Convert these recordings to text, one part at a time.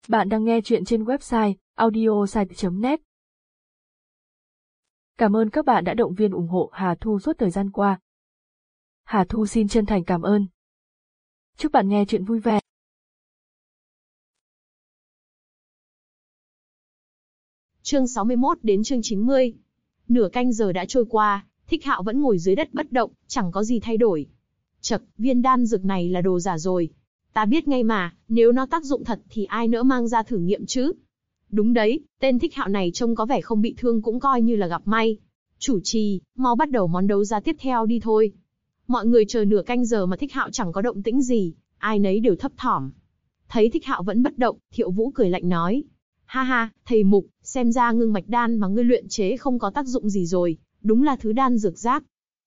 Bạn đang nghe chuyện trên website audiosite.net. Cảm ơn các bạn đã động viên ủng hộ Hà Thu suốt thời gian qua. Hà Thu xin chân thành cảm ơn. Chúc bạn nghe chuyện vui vẻ. Chương 61 đến chương 90. Nửa canh giờ đã trôi qua, Thích Hạo vẫn ngồi dưới đất bất động, chẳng có gì thay đổi. Chậc, viên đan dược này là đồ giả rồi. Ta biết ngay mà, nếu nó tác dụng thật thì ai nỡ mang ra thử nghiệm chứ. Đúng đấy, tên Thích Hạo này trông có vẻ không bị thương cũng coi như là gặp may. Chủ trì, mau bắt đầu món đấu giá tiếp theo đi thôi. Mọi người chờ nửa canh giờ mà Thích Hạo chẳng có động tĩnh gì, ai nấy đều thấp thỏm. Thấy Thích Hạo vẫn bất động, Thiệu Vũ cười lạnh nói. Ha ha, thầy Mục, xem ra ngưng mạch đan mà ngươi luyện chế không có tác dụng gì rồi, đúng là thứ đan dược rác.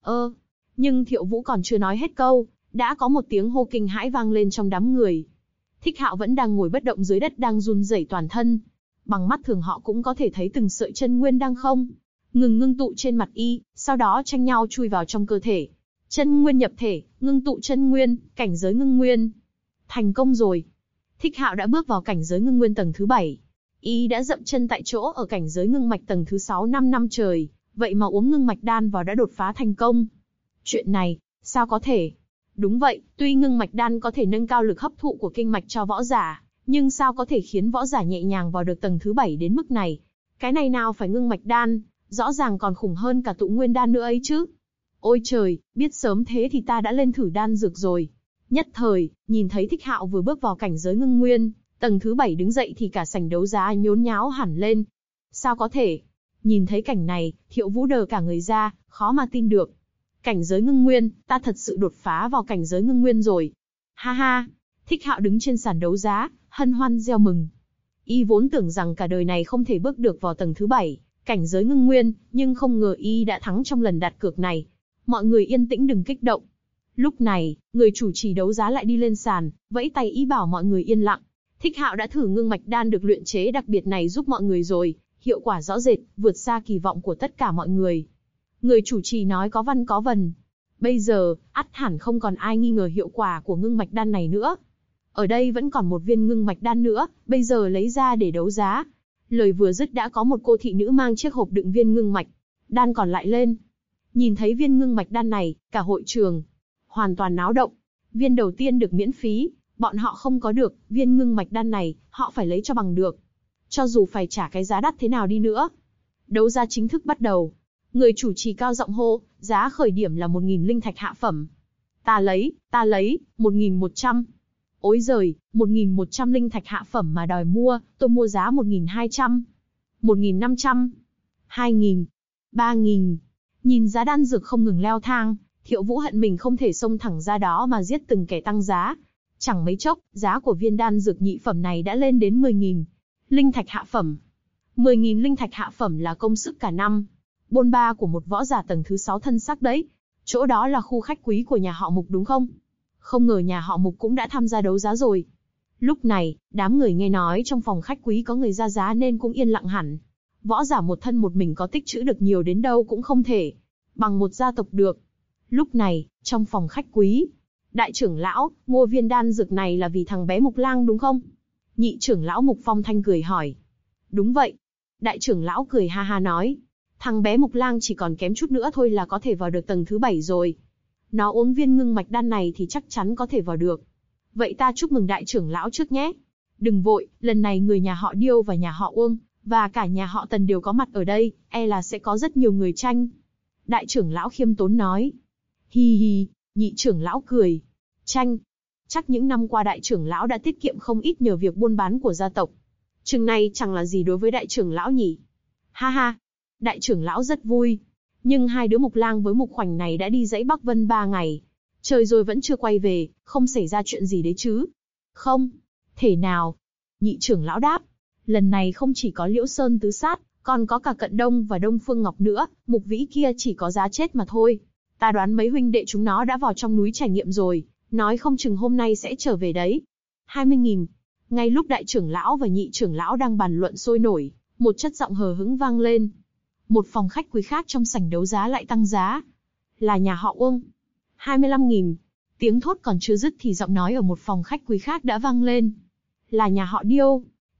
Nhưng Thiệu Vũ còn chưa nói hết câu, đã có một tiếng hô kinh hãi vang lên trong đám người. Thích Hạo vẫn đang ngồi bất động dưới đất đang run rẩy toàn thân. Bằng mắt thường họ cũng có thể thấy từng sợi chân nguyên đang không ngừng tụ trên mặt y, sau đó tranh nhau chui vào trong cơ thể. Chân nguyên nhập thể, ngưng tụ chân nguyên, cảnh giới ngưng nguyên. Thành công rồi. Thích Hạo đã bước vào cảnh giới ngưng nguyên tầng thứ 7. Y đã dậm chân tại chỗ ở cảnh giới ngưng mạch tầng thứ 6 5 năm trời, vậy mà uống ngưng mạch đan vào đã đột phá thành công. Chuyện này, sao có thể? Đúng vậy, tuy ngưng mạch đan có thể nâng cao lực hấp thụ của kinh mạch cho võ giả, nhưng sao có thể khiến võ giả nhẹ nhàng vào được tầng thứ 7 đến mức này? Cái này nào phải ngưng mạch đan, rõ ràng còn khủng hơn cả tụ nguyên đan nữa ấy chứ. Ôi trời, biết sớm thế thì ta đã lên thử đan dược rồi. Nhất thời, nhìn thấy Thích Hạo vừa bước vào cảnh giới ngưng nguyên, tầng thứ 7 đứng dậy thì cả sảnh đấu giá nhốn nháo hẳn lên. Sao có thể? Nhìn thấy cảnh này, Thiệu Vũ đờ cả người ra, khó mà tin được. Cảnh giới ngưng nguyên, ta thật sự đột phá vào cảnh giới ngưng nguyên rồi. Ha ha, Thích Hạo đứng trên sàn đấu giá, hân hoan reo mừng. Y vốn tưởng rằng cả đời này không thể bước được vào tầng thứ 7, cảnh giới ngưng nguyên, nhưng không ngờ y đã thắng trong lần đặt cược này. Mọi người yên tĩnh đừng kích động. Lúc này, người chủ trì đấu giá lại đi lên sàn, vẫy tay ý bảo mọi người yên lặng. Thích Hạo đã thử ngưng mạch đan được luyện chế đặc biệt này giúp mọi người rồi, hiệu quả rõ rệt, vượt xa kỳ vọng của tất cả mọi người. Người chủ trì nói có văn có vần. Bây giờ, ắt hẳn không còn ai nghi ngờ hiệu quả của ngưng mạch đan này nữa. Ở đây vẫn còn một viên ngưng mạch đan nữa, bây giờ lấy ra để đấu giá. Lời vừa dứt đã có một cô thị nữ mang chiếc hộp đựng viên ngưng mạch đan còn lại lên. Nhìn thấy viên ngưng mạch đan này, cả hội trường hoàn toàn náo động. Viên đầu tiên được miễn phí, bọn họ không có được, viên ngưng mạch đan này, họ phải lấy cho bằng được. Cho dù phải trả cái giá đắt thế nào đi nữa. Đấu giá chính thức bắt đầu. Người chủ trì cao giọng hô, giá khởi điểm là 1.000 linh thạch hạ phẩm. Ta lấy, 1.100. Ối giời, 1.100 linh thạch hạ phẩm mà đòi mua, tôi mua giá 1.200. 1.500. 2.000. 3.000. Nhìn giá đan dược không ngừng leo thang, Thiệu Vũ hận mình không thể xông thẳng ra đó mà giết từng kẻ tăng giá. Chẳng mấy chốc, giá của viên đan dược nhị phẩm này đã lên đến 10.000 linh thạch hạ phẩm. 10.000 linh thạch hạ phẩm là công sức cả năm bôn ba của một võ giả tầng thứ 6 thân sắc đấy. Chỗ đó là khu khách quý của nhà họ Mục đúng không? Không ngờ nhà họ Mục cũng đã tham gia đấu giá rồi. Lúc này, đám người nghe nói trong phòng khách quý có người ra giá nên cũng yên lặng hẳn. Võ giả một thân một mình có tích trữ được nhiều đến đâu cũng không thể bằng một gia tộc được. Lúc này, trong phòng khách quý, đại trưởng lão, mua viên đan dược này là vì thằng bé Mục Lang đúng không? Nhị trưởng lão Mục Phong Thanh cười hỏi. Đúng vậy. Đại trưởng lão cười ha ha nói. Thằng bé Mục Lang chỉ còn kém chút nữa thôi là có thể vào được tầng thứ 7 rồi. Nó uống viên ngưng mạch đan này thì chắc chắn có thể vào được. Vậy ta chúc mừng đại trưởng lão trước nhé. Đừng vội, lần này người nhà họ Điêu và nhà họ Uông, và cả nhà họ Tần đều có mặt ở đây, e là sẽ có rất nhiều người tranh. Đại trưởng lão khiêm tốn nói. Hi hi, nhị trưởng lão cười. Tranh. Chắc những năm qua đại trưởng lão đã tiết kiệm không ít nhờ việc buôn bán của gia tộc. Chừng này chẳng là gì đối với đại trưởng lão nhỉ. Ha ha. Đại trưởng lão rất vui. Nhưng hai đứa Mục Lang với Mục Khoảnh này đã đi dãy Bắc Vân 3 ngày. Trời rồi vẫn chưa quay về, không xảy ra chuyện gì đấy chứ. Không. Thể nào. Nhị trưởng lão đáp. Lần này không chỉ có Liễu Sơn Tứ Sát, còn có cả Cận Đông và Đông Phương Ngọc nữa, Mục Vĩ kia chỉ có giá chết mà thôi. Ta đoán mấy huynh đệ chúng nó đã vào trong núi trải nghiệm rồi, nói không chừng hôm nay sẽ trở về đấy. 20.000. Ngay lúc đại trưởng lão và nhị trưởng lão đang bàn luận sôi nổi, một chất giọng hờ hững vang lên. Một phòng khách quý khác trong sảnh đấu giá lại tăng giá. Là nhà họ Uông. 25.000. Tiếng thốt còn chưa dứt thì giọng nói ở một phòng khách quý khác đã vang lên. Là nhà họ Điêu.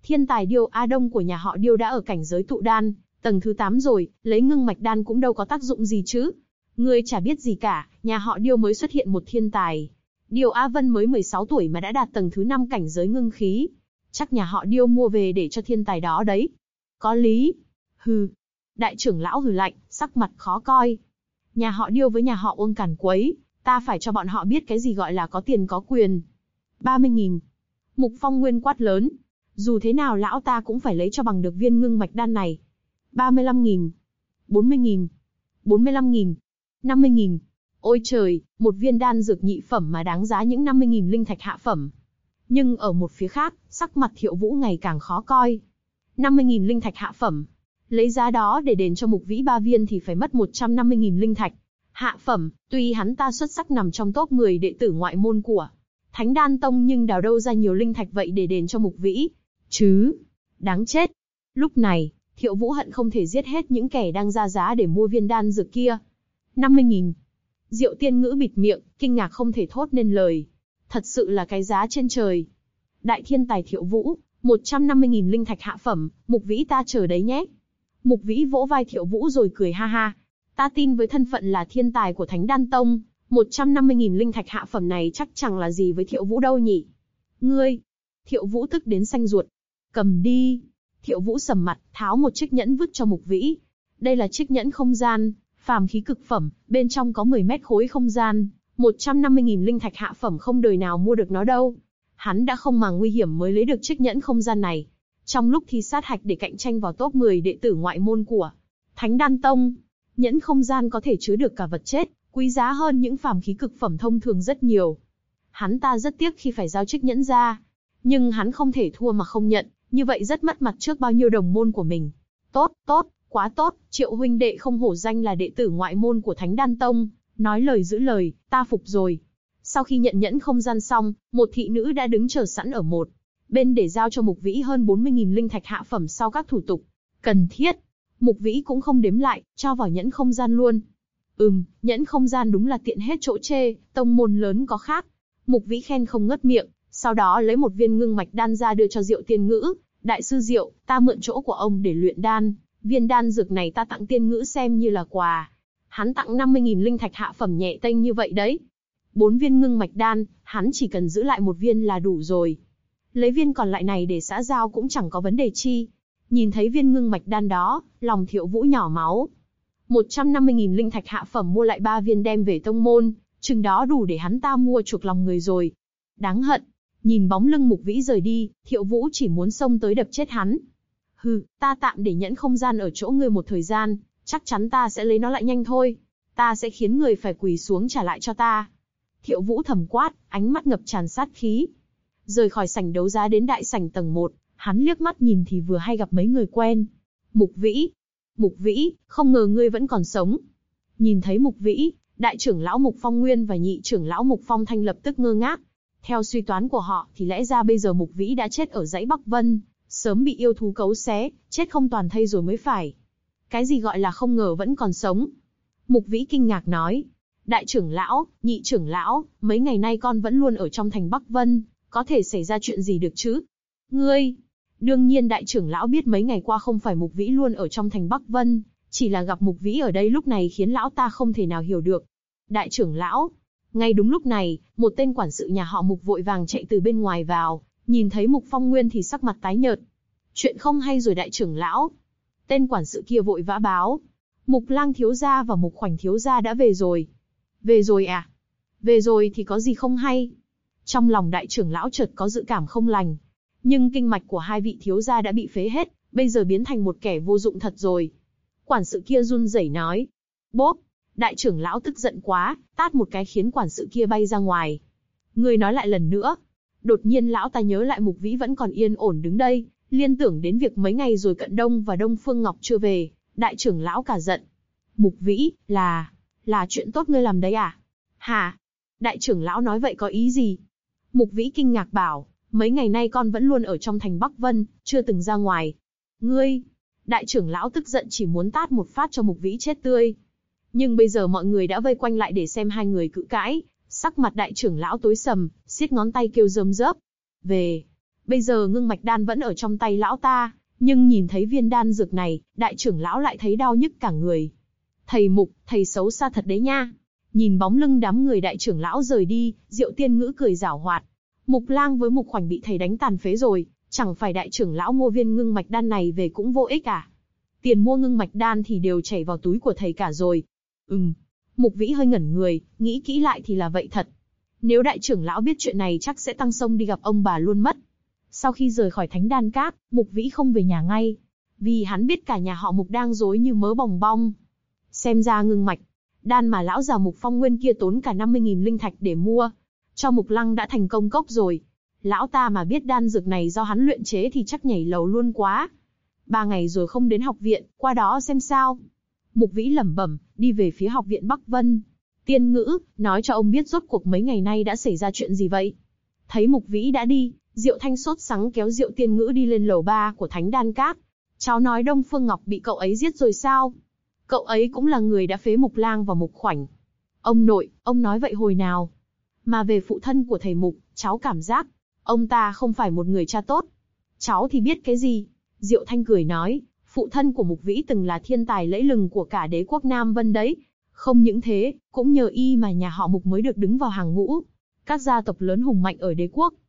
Thiên tài Điêu A Đông của nhà họ Điêu đã ở cảnh giới tụ đan, tầng thứ 8 rồi, lấy ngưng mạch đan cũng đâu có tác dụng gì chứ. Ngươi chả biết gì cả, nhà họ Điêu mới xuất hiện một thiên tài. Điêu A Vân mới 16 tuổi mà đã đạt tầng thứ 5 cảnh giới ngưng khí. Chắc nhà họ Điêu mua về để cho thiên tài đó đấy. Có lý. Hừ. Đại trưởng lão hừ lạnh, sắc mặt khó coi. Nhà họ Điêu với nhà họ Uông càn quấy, ta phải cho bọn họ biết cái gì gọi là có tiền có quyền. 30.000. Mục Phong Nguyên quát lớn. Dù thế nào lão ta cũng phải lấy cho bằng được viên ngưng mạch đan này. 35.000. 40.000. 45.000. 50.000. Ôi trời, một viên đan dược nhị phẩm mà đáng giá những 50.000 linh thạch hạ phẩm. Nhưng ở một phía khác, sắc mặt Thiệu Vũ ngày càng khó coi. 50.000 linh thạch hạ phẩm. Lấy giá đó để đền cho Mục Vĩ 3 viên thì phải mất 150.000 linh thạch. Hạ phẩm, tuy hắn ta xuất sắc nằm trong top 10 đệ tử ngoại môn của Thánh Đan Tông nhưng đào đâu ra nhiều linh thạch vậy để đền cho Mục Vĩ. Chứ, đáng chết. Lúc này, Thiệu Vũ hận không thể giết hết những kẻ đang ra giá để mua viên đan dược kia. 50.000. Diệu Tiên Ngữ bịt miệng, kinh ngạc không thể thốt nên lời. Thật sự là cái giá trên trời. Đại thiên tài Thiệu Vũ, 150.000 linh thạch hạ phẩm, Mục Vĩ ta chờ đấy nhé. Mục Vĩ vỗ vai Thiệu Vũ rồi cười ha ha. Ta tin với thân phận là thiên tài của Thánh Đan Tông, 150.000 linh thạch hạ phẩm này chắc chẳng là gì với Thiệu Vũ đâu nhỉ. Ngươi! Thiệu Vũ tức đến xanh ruột. Cầm đi! Thiệu Vũ sầm mặt, tháo một chiếc nhẫn vứt cho Mục Vĩ. Đây là chiếc nhẫn không gian, phàm khí cực phẩm, bên trong có 10 mét khối không gian, 150.000 linh thạch hạ phẩm không đời nào mua được nó đâu. Hắn đã không màng nguy hiểm mới lấy được chiếc nhẫn không gian này. Trong lúc thi sát hạch để cạnh tranh vào top 10 đệ tử ngoại môn của Thánh Đan Tông, nhẫn không gian có thể chứa được cả vật chết, quý giá hơn những phàm khí cực phẩm thông thường rất nhiều. Hắn ta rất tiếc khi phải giao chiếc nhẫn ra, nhưng hắn không thể thua mà không nhận, như vậy rất mất mặt trước bao nhiêu đồng môn của mình. Tốt, tốt, quá tốt, Triệu huynh đệ không hổ danh là đệ tử ngoại môn của Thánh Đan Tông, nói lời giữ lời, ta phục rồi. Sau khi nhận nhẫn không gian xong, một thị nữ đã đứng chờ sẵn ở một bên để giao cho Mục Vĩ hơn 40.000 linh thạch hạ phẩm sau các thủ tục cần thiết. Mục Vĩ cũng không đếm lại, cho vào nhẫn không gian luôn. Nhẫn không gian đúng là tiện hết chỗ chê, tông môn lớn có khác. Mục Vĩ khen không ngớt miệng, sau đó lấy một viên ngưng mạch đan ra đưa cho Diệu Tiên Ngữ. Đại sư Diệu, ta mượn chỗ của ông để luyện đan, viên đan dược này ta tặng Tiên Ngữ xem như là quà. Hắn tặng 50.000 linh thạch hạ phẩm nhẹ tênh như vậy đấy. 4 viên ngưng mạch đan, hắn chỉ cần giữ lại một viên là đủ rồi. Lấy viên còn lại này để xã giao cũng chẳng có vấn đề chi. Nhìn thấy viên ngưng mạch đan đó, lòng Thiệu Vũ nhỏ máu. 150.000 linh thạch hạ phẩm mua lại 3 viên đem về tông môn, chừng đó đủ để hắn ta mua chuộc lòng người rồi. Đáng hận. Nhìn bóng lưng Mục Vĩ rời đi, Thiệu Vũ chỉ muốn xông tới đập chết hắn. Hừ, ta tạm để nhẫn không gian ở chỗ ngươi một thời gian, chắc chắn ta sẽ lấy nó lại nhanh thôi. Ta sẽ khiến người phải quỳ xuống trả lại cho ta. Thiệu Vũ thầm quát, ánh mắt ngập tràn sát khí. Rời khỏi sảnh đấu giá đến đại sảnh tầng 1, hắn liếc mắt nhìn thì vừa hay gặp mấy người quen. Mục Vĩ, không ngờ ngươi vẫn còn sống. Nhìn thấy Mục Vĩ, đại trưởng lão Mục Phong Nguyên và nhị trưởng lão Mục Phong Thanh lập tức ngơ ngác. Theo suy đoán của họ thì lẽ ra bây giờ Mục Vĩ đã chết ở dãy Bắc Vân, sớm bị yêu thú cấu xé, chết không toàn thây rồi mới phải. Cái gì gọi là không ngờ vẫn còn sống? Mục Vĩ kinh ngạc nói. Đại trưởng lão, nhị trưởng lão, mấy ngày nay con vẫn luôn ở trong thành Bắc Vân, có thể xảy ra chuyện gì được chứ? Ngươi! Đương nhiên đại trưởng lão biết mấy ngày qua không phải Mục Vĩ luôn ở trong thành Bắc Vân, chỉ là gặp Mục Vĩ ở đây lúc này khiến lão ta không thể nào hiểu được. Đại trưởng lão! Ngay đúng lúc này, một tên quản sự nhà họ Mục vội vàng chạy từ bên ngoài vào, nhìn thấy Mục Phong Nguyên thì sắc mặt tái nhợt. Chuyện không hay rồi đại trưởng lão! Tên quản sự kia vội vã báo. Mục Lang thiếu gia và Mục Khoảnh thiếu gia đã về rồi. Về rồi à? Về rồi thì có gì không hay? Trong lòng đại trưởng lão chợt có dự cảm không lành. Nhưng kinh mạch của hai vị thiếu gia đã bị phế hết, bây giờ biến thành một kẻ vô dụng thật rồi. Quản sự kia run rẩy nói. Bốp! Đại trưởng lão tức giận quá, tát một cái khiến quản sự kia bay ra ngoài. Người nói lại lần nữa. Đột nhiên lão ta nhớ lại Mục Vĩ vẫn còn yên ổn đứng đây, liên tưởng đến việc mấy ngày rồi Cận Đông và Đông Phương Ngọc chưa về, đại trưởng lão cả giận. Mục Vĩ, là chuyện tốt ngươi làm đấy à? Hả? Đại trưởng lão nói vậy có ý gì? Mục Vĩ kinh ngạc bảo, mấy ngày nay con vẫn luôn ở trong thành Bắc Vân, chưa từng ra ngoài. Ngươi! Đại trưởng lão tức giận chỉ muốn tát một phát cho Mục Vĩ chết tươi. Nhưng bây giờ mọi người đã vây quanh lại để xem hai người cự cãi, sắc mặt đại trưởng lão tối sầm, siết ngón tay kêu rơm rớp. Bây giờ ngưng mạch đan vẫn ở trong tay lão ta, nhưng nhìn thấy viên đan dược này, đại trưởng lão lại thấy đau nhức cả người. Thầy Mục, thầy xấu xa thật đấy nha. Nhìn bóng lưng đám người đại trưởng lão rời đi, Diệu Tiên Ngữ cười giảo hoạt. Mục Lang với Mục Khoảnh bị thầy đánh tàn phế rồi, chẳng phải đại trưởng lão mua viên ngưng mạch đan này về cũng vô ích à? Tiền mua ngưng mạch đan thì đều chảy vào túi của thầy cả rồi. Mục Vĩ hơi ngẩn người, nghĩ kỹ lại thì là vậy thật. Nếu đại trưởng lão biết chuyện này chắc sẽ tăng xông đi gặp ông bà luôn mất. Sau khi rời khỏi Thánh Đan Các, Mục Vĩ không về nhà ngay, vì hắn biết cả nhà họ Mục đang rối như mớ bòng bong. Xem ra ngưng mạch đan mà lão già Mục Phong Nguyên kia tốn cả 50.000 linh thạch để mua, cho Mục Lăng đã thành công cốc rồi. Lão ta mà biết đan dược này do hắn luyện chế thì chắc nhảy lầu luôn quá. 3 ngày rồi không đến học viện, qua đó xem sao. Mục Vĩ lẩm bẩm, đi về phía học viện Bắc Vân. Tiên Ngữ, nói cho ông biết rốt cuộc mấy ngày nay đã xảy ra chuyện gì vậy? Thấy Mục Vĩ đã đi, Diệu Thanh sốt sắng kéo Diệu Tiên Ngữ đi lên lầu 3 của Thánh Đan Các. Cháu nói Đông Phương Ngọc bị cậu ấy giết rồi sao? Cậu ấy cũng là người đã phế Mục Lang và Mục Khoảnh. Ông nội, ông nói vậy hồi nào? Mà về phụ thân của thầy Mục, cháu cảm giác, ông ta không phải một người cha tốt. Cháu thì biết cái gì? Diệu Thanh cười nói, phụ thân của Mục Vĩ từng là thiên tài lẫy lừng của cả đế quốc Nam Vân đấy. Không những thế, cũng nhờ y mà nhà họ Mục mới được đứng vào hàng ngũ các gia tộc lớn hùng mạnh ở đế quốc.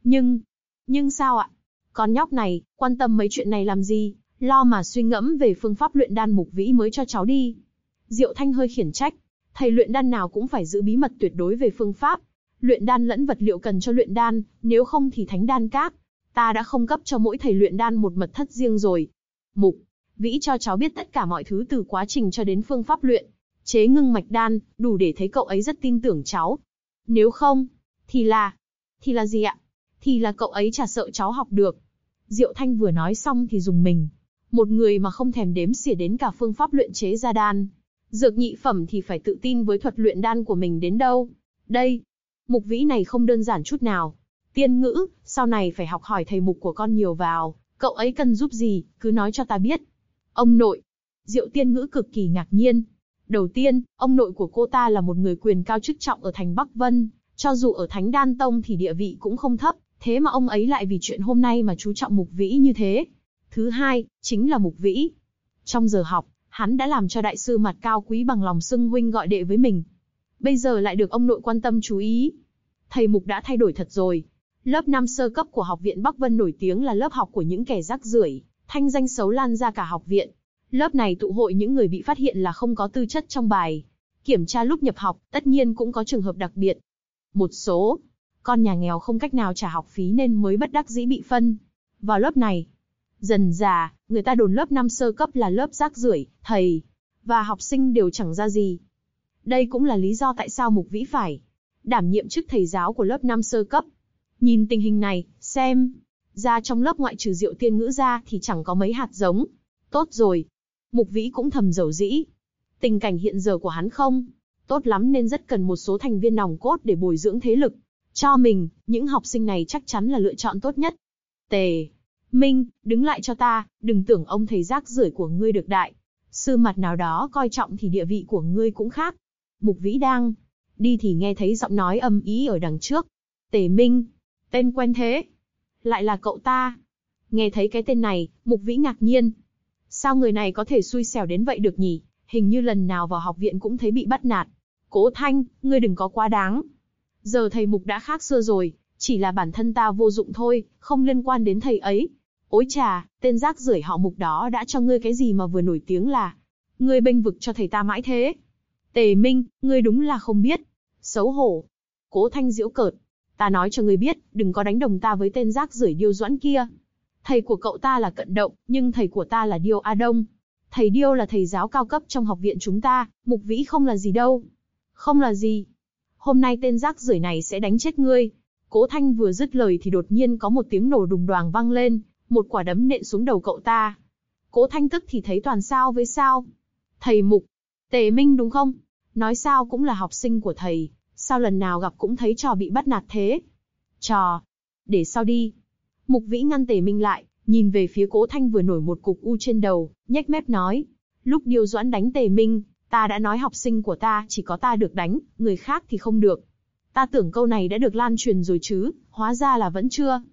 Nhưng sao ạ? Con nhóc này, quan tâm mấy chuyện này làm gì? Lo mà suy ngẫm về phương pháp luyện đan Mục Vĩ mới cho cháu đi. Diệu Thanh hơi khiển trách, thầy luyện đan nào cũng phải giữ bí mật tuyệt đối về phương pháp luyện đan lẫn vật liệu cần cho luyện đan, nếu không thì Thánh Đan Các ta đã không cấp cho mỗi thầy luyện đan một mật thất riêng rồi. Mục Vĩ cho cháu biết tất cả mọi thứ từ quá trình cho đến phương pháp luyện chế ngưng mạch đan, đủ để thấy cậu ấy rất tin tưởng cháu. Nếu không, thì là gì ạ? Thì là cậu ấy chả sợ cháu học được. Diệu Thanh vừa nói xong thì rùng mình. Một người mà không thèm đếm xỉa đến cả phương pháp luyện chế ra đan dược nhị phẩm thì phải tự tin với thuật luyện đan của mình đến đâu. Đây, Mục Vĩ này không đơn giản chút nào. Tiên Ngữ, sau này phải học hỏi thầy Mục của con nhiều vào, cậu ấy cần giúp gì, cứ nói cho ta biết. Ông nội. Diệu Tiên Ngữ cực kỳ ngạc nhiên. Đầu tiên, ông nội của cô ta là một người quyền cao chức trọng ở thành Bắc Vân, cho dù ở Thánh Đan Tông thì địa vị cũng không thấp, thế mà ông ấy lại vì chuyện hôm nay mà chú trọng Mục Vĩ như thế. Thứ hai, chính là Mục Vĩ. Trong giờ học, hắn đã làm cho đại sư mặt cao quý bằng lòng xưng huynh gọi đệ với mình. Bây giờ lại được ông nội quan tâm chú ý. Thầy Mục đã thay đổi thật rồi. Lớp 5 sơ cấp của học viện Bắc Vân nổi tiếng là lớp học của những kẻ rác rưởi, thanh danh xấu lan ra cả học viện. Lớp này tụ hội những người bị phát hiện là không có tư chất trong bài kiểm tra lúc nhập học, tất nhiên cũng có trường hợp đặc biệt. Một số con nhà nghèo không cách nào trả học phí nên mới bất đắc dĩ bị phân vào lớp này. Dần dà, người ta đồn lớp 5 sơ cấp là lớp rác rưởi, thầy và học sinh đều chẳng ra gì. Đây cũng là lý do tại sao Mục Vĩ phải đảm nhiệm chức thầy giáo của lớp 5 sơ cấp. Nhìn tình hình này, xem ra trong lớp ngoại trừ Diệu Tiên Ngữ ra thì chẳng có mấy hạt giống. Tốt rồi. Mục Vĩ cũng thầm dầu dĩ. Tình cảnh hiện giờ của hắn không tốt lắm nên rất cần một số thành viên nòng cốt để bồi dưỡng thế lực cho mình, những học sinh này chắc chắn là lựa chọn tốt nhất. Tề Minh, đứng lại cho ta, đừng tưởng ông thầy rác rưởi của ngươi được đại sư mặt nào đó coi trọng thì địa vị của ngươi cũng khác. Mục Vĩ đang đi thì nghe thấy giọng nói âm ý ở đằng trước. Tề Minh, tên quen thế. Lại là cậu ta. Nghe thấy cái tên này, Mục Vĩ ngạc nhiên. Sao người này có thể xui xẻo đến vậy được nhỉ? Hình như lần nào vào học viện cũng thấy bị bắt nạt. Cố Thanh, ngươi đừng có quá đáng. Giờ thầy Mục đã khác xưa rồi, chỉ là bản thân ta vô dụng thôi, không liên quan đến thầy ấy. Ối chà, tên rác rưởi họ Mục đó đã cho ngươi cái gì mà vừa nổi tiếng là ngươi bênh vực cho thầy ta mãi thế? Tề Minh, ngươi đúng là không biết. Xấu hổ. Cố Thanh giễu cợt. Ta nói cho ngươi biết, đừng có đánh đồng ta với tên rác rưởi Điêu Doãn kia. Thầy của cậu ta là Cận Động, nhưng thầy của ta là Điêu A Đông. Thầy Điêu là thầy giáo cao cấp trong học viện chúng ta, Mục Vĩ không là gì đâu. Không là gì. Hôm nay tên rác rưởi này sẽ đánh chết ngươi. Cố Thanh vừa dứt lời thì đột nhiên có một tiếng nổ đùng đoàng vang lên, một quả đấm nện xuống đầu cậu ta. Cố Thanh tức thì thấy toàn sao với sao. Thầy Mục, Tề Minh đúng không? Nói sao cũng là học sinh của thầy, sao lần nào gặp cũng thấy trò bị bắt nạt thế? Trò, để sau đi. Mục Vĩ ngăn Tề Minh lại, nhìn về phía Cố Thanh vừa nổi một cục u trên đầu, nhếch mép nói. Lúc Điêu Doãn đánh Tề Minh, ta đã nói học sinh của ta chỉ có ta được đánh, người khác thì không được. Ta tưởng câu này đã được lan truyền rồi chứ, hóa ra là vẫn chưa.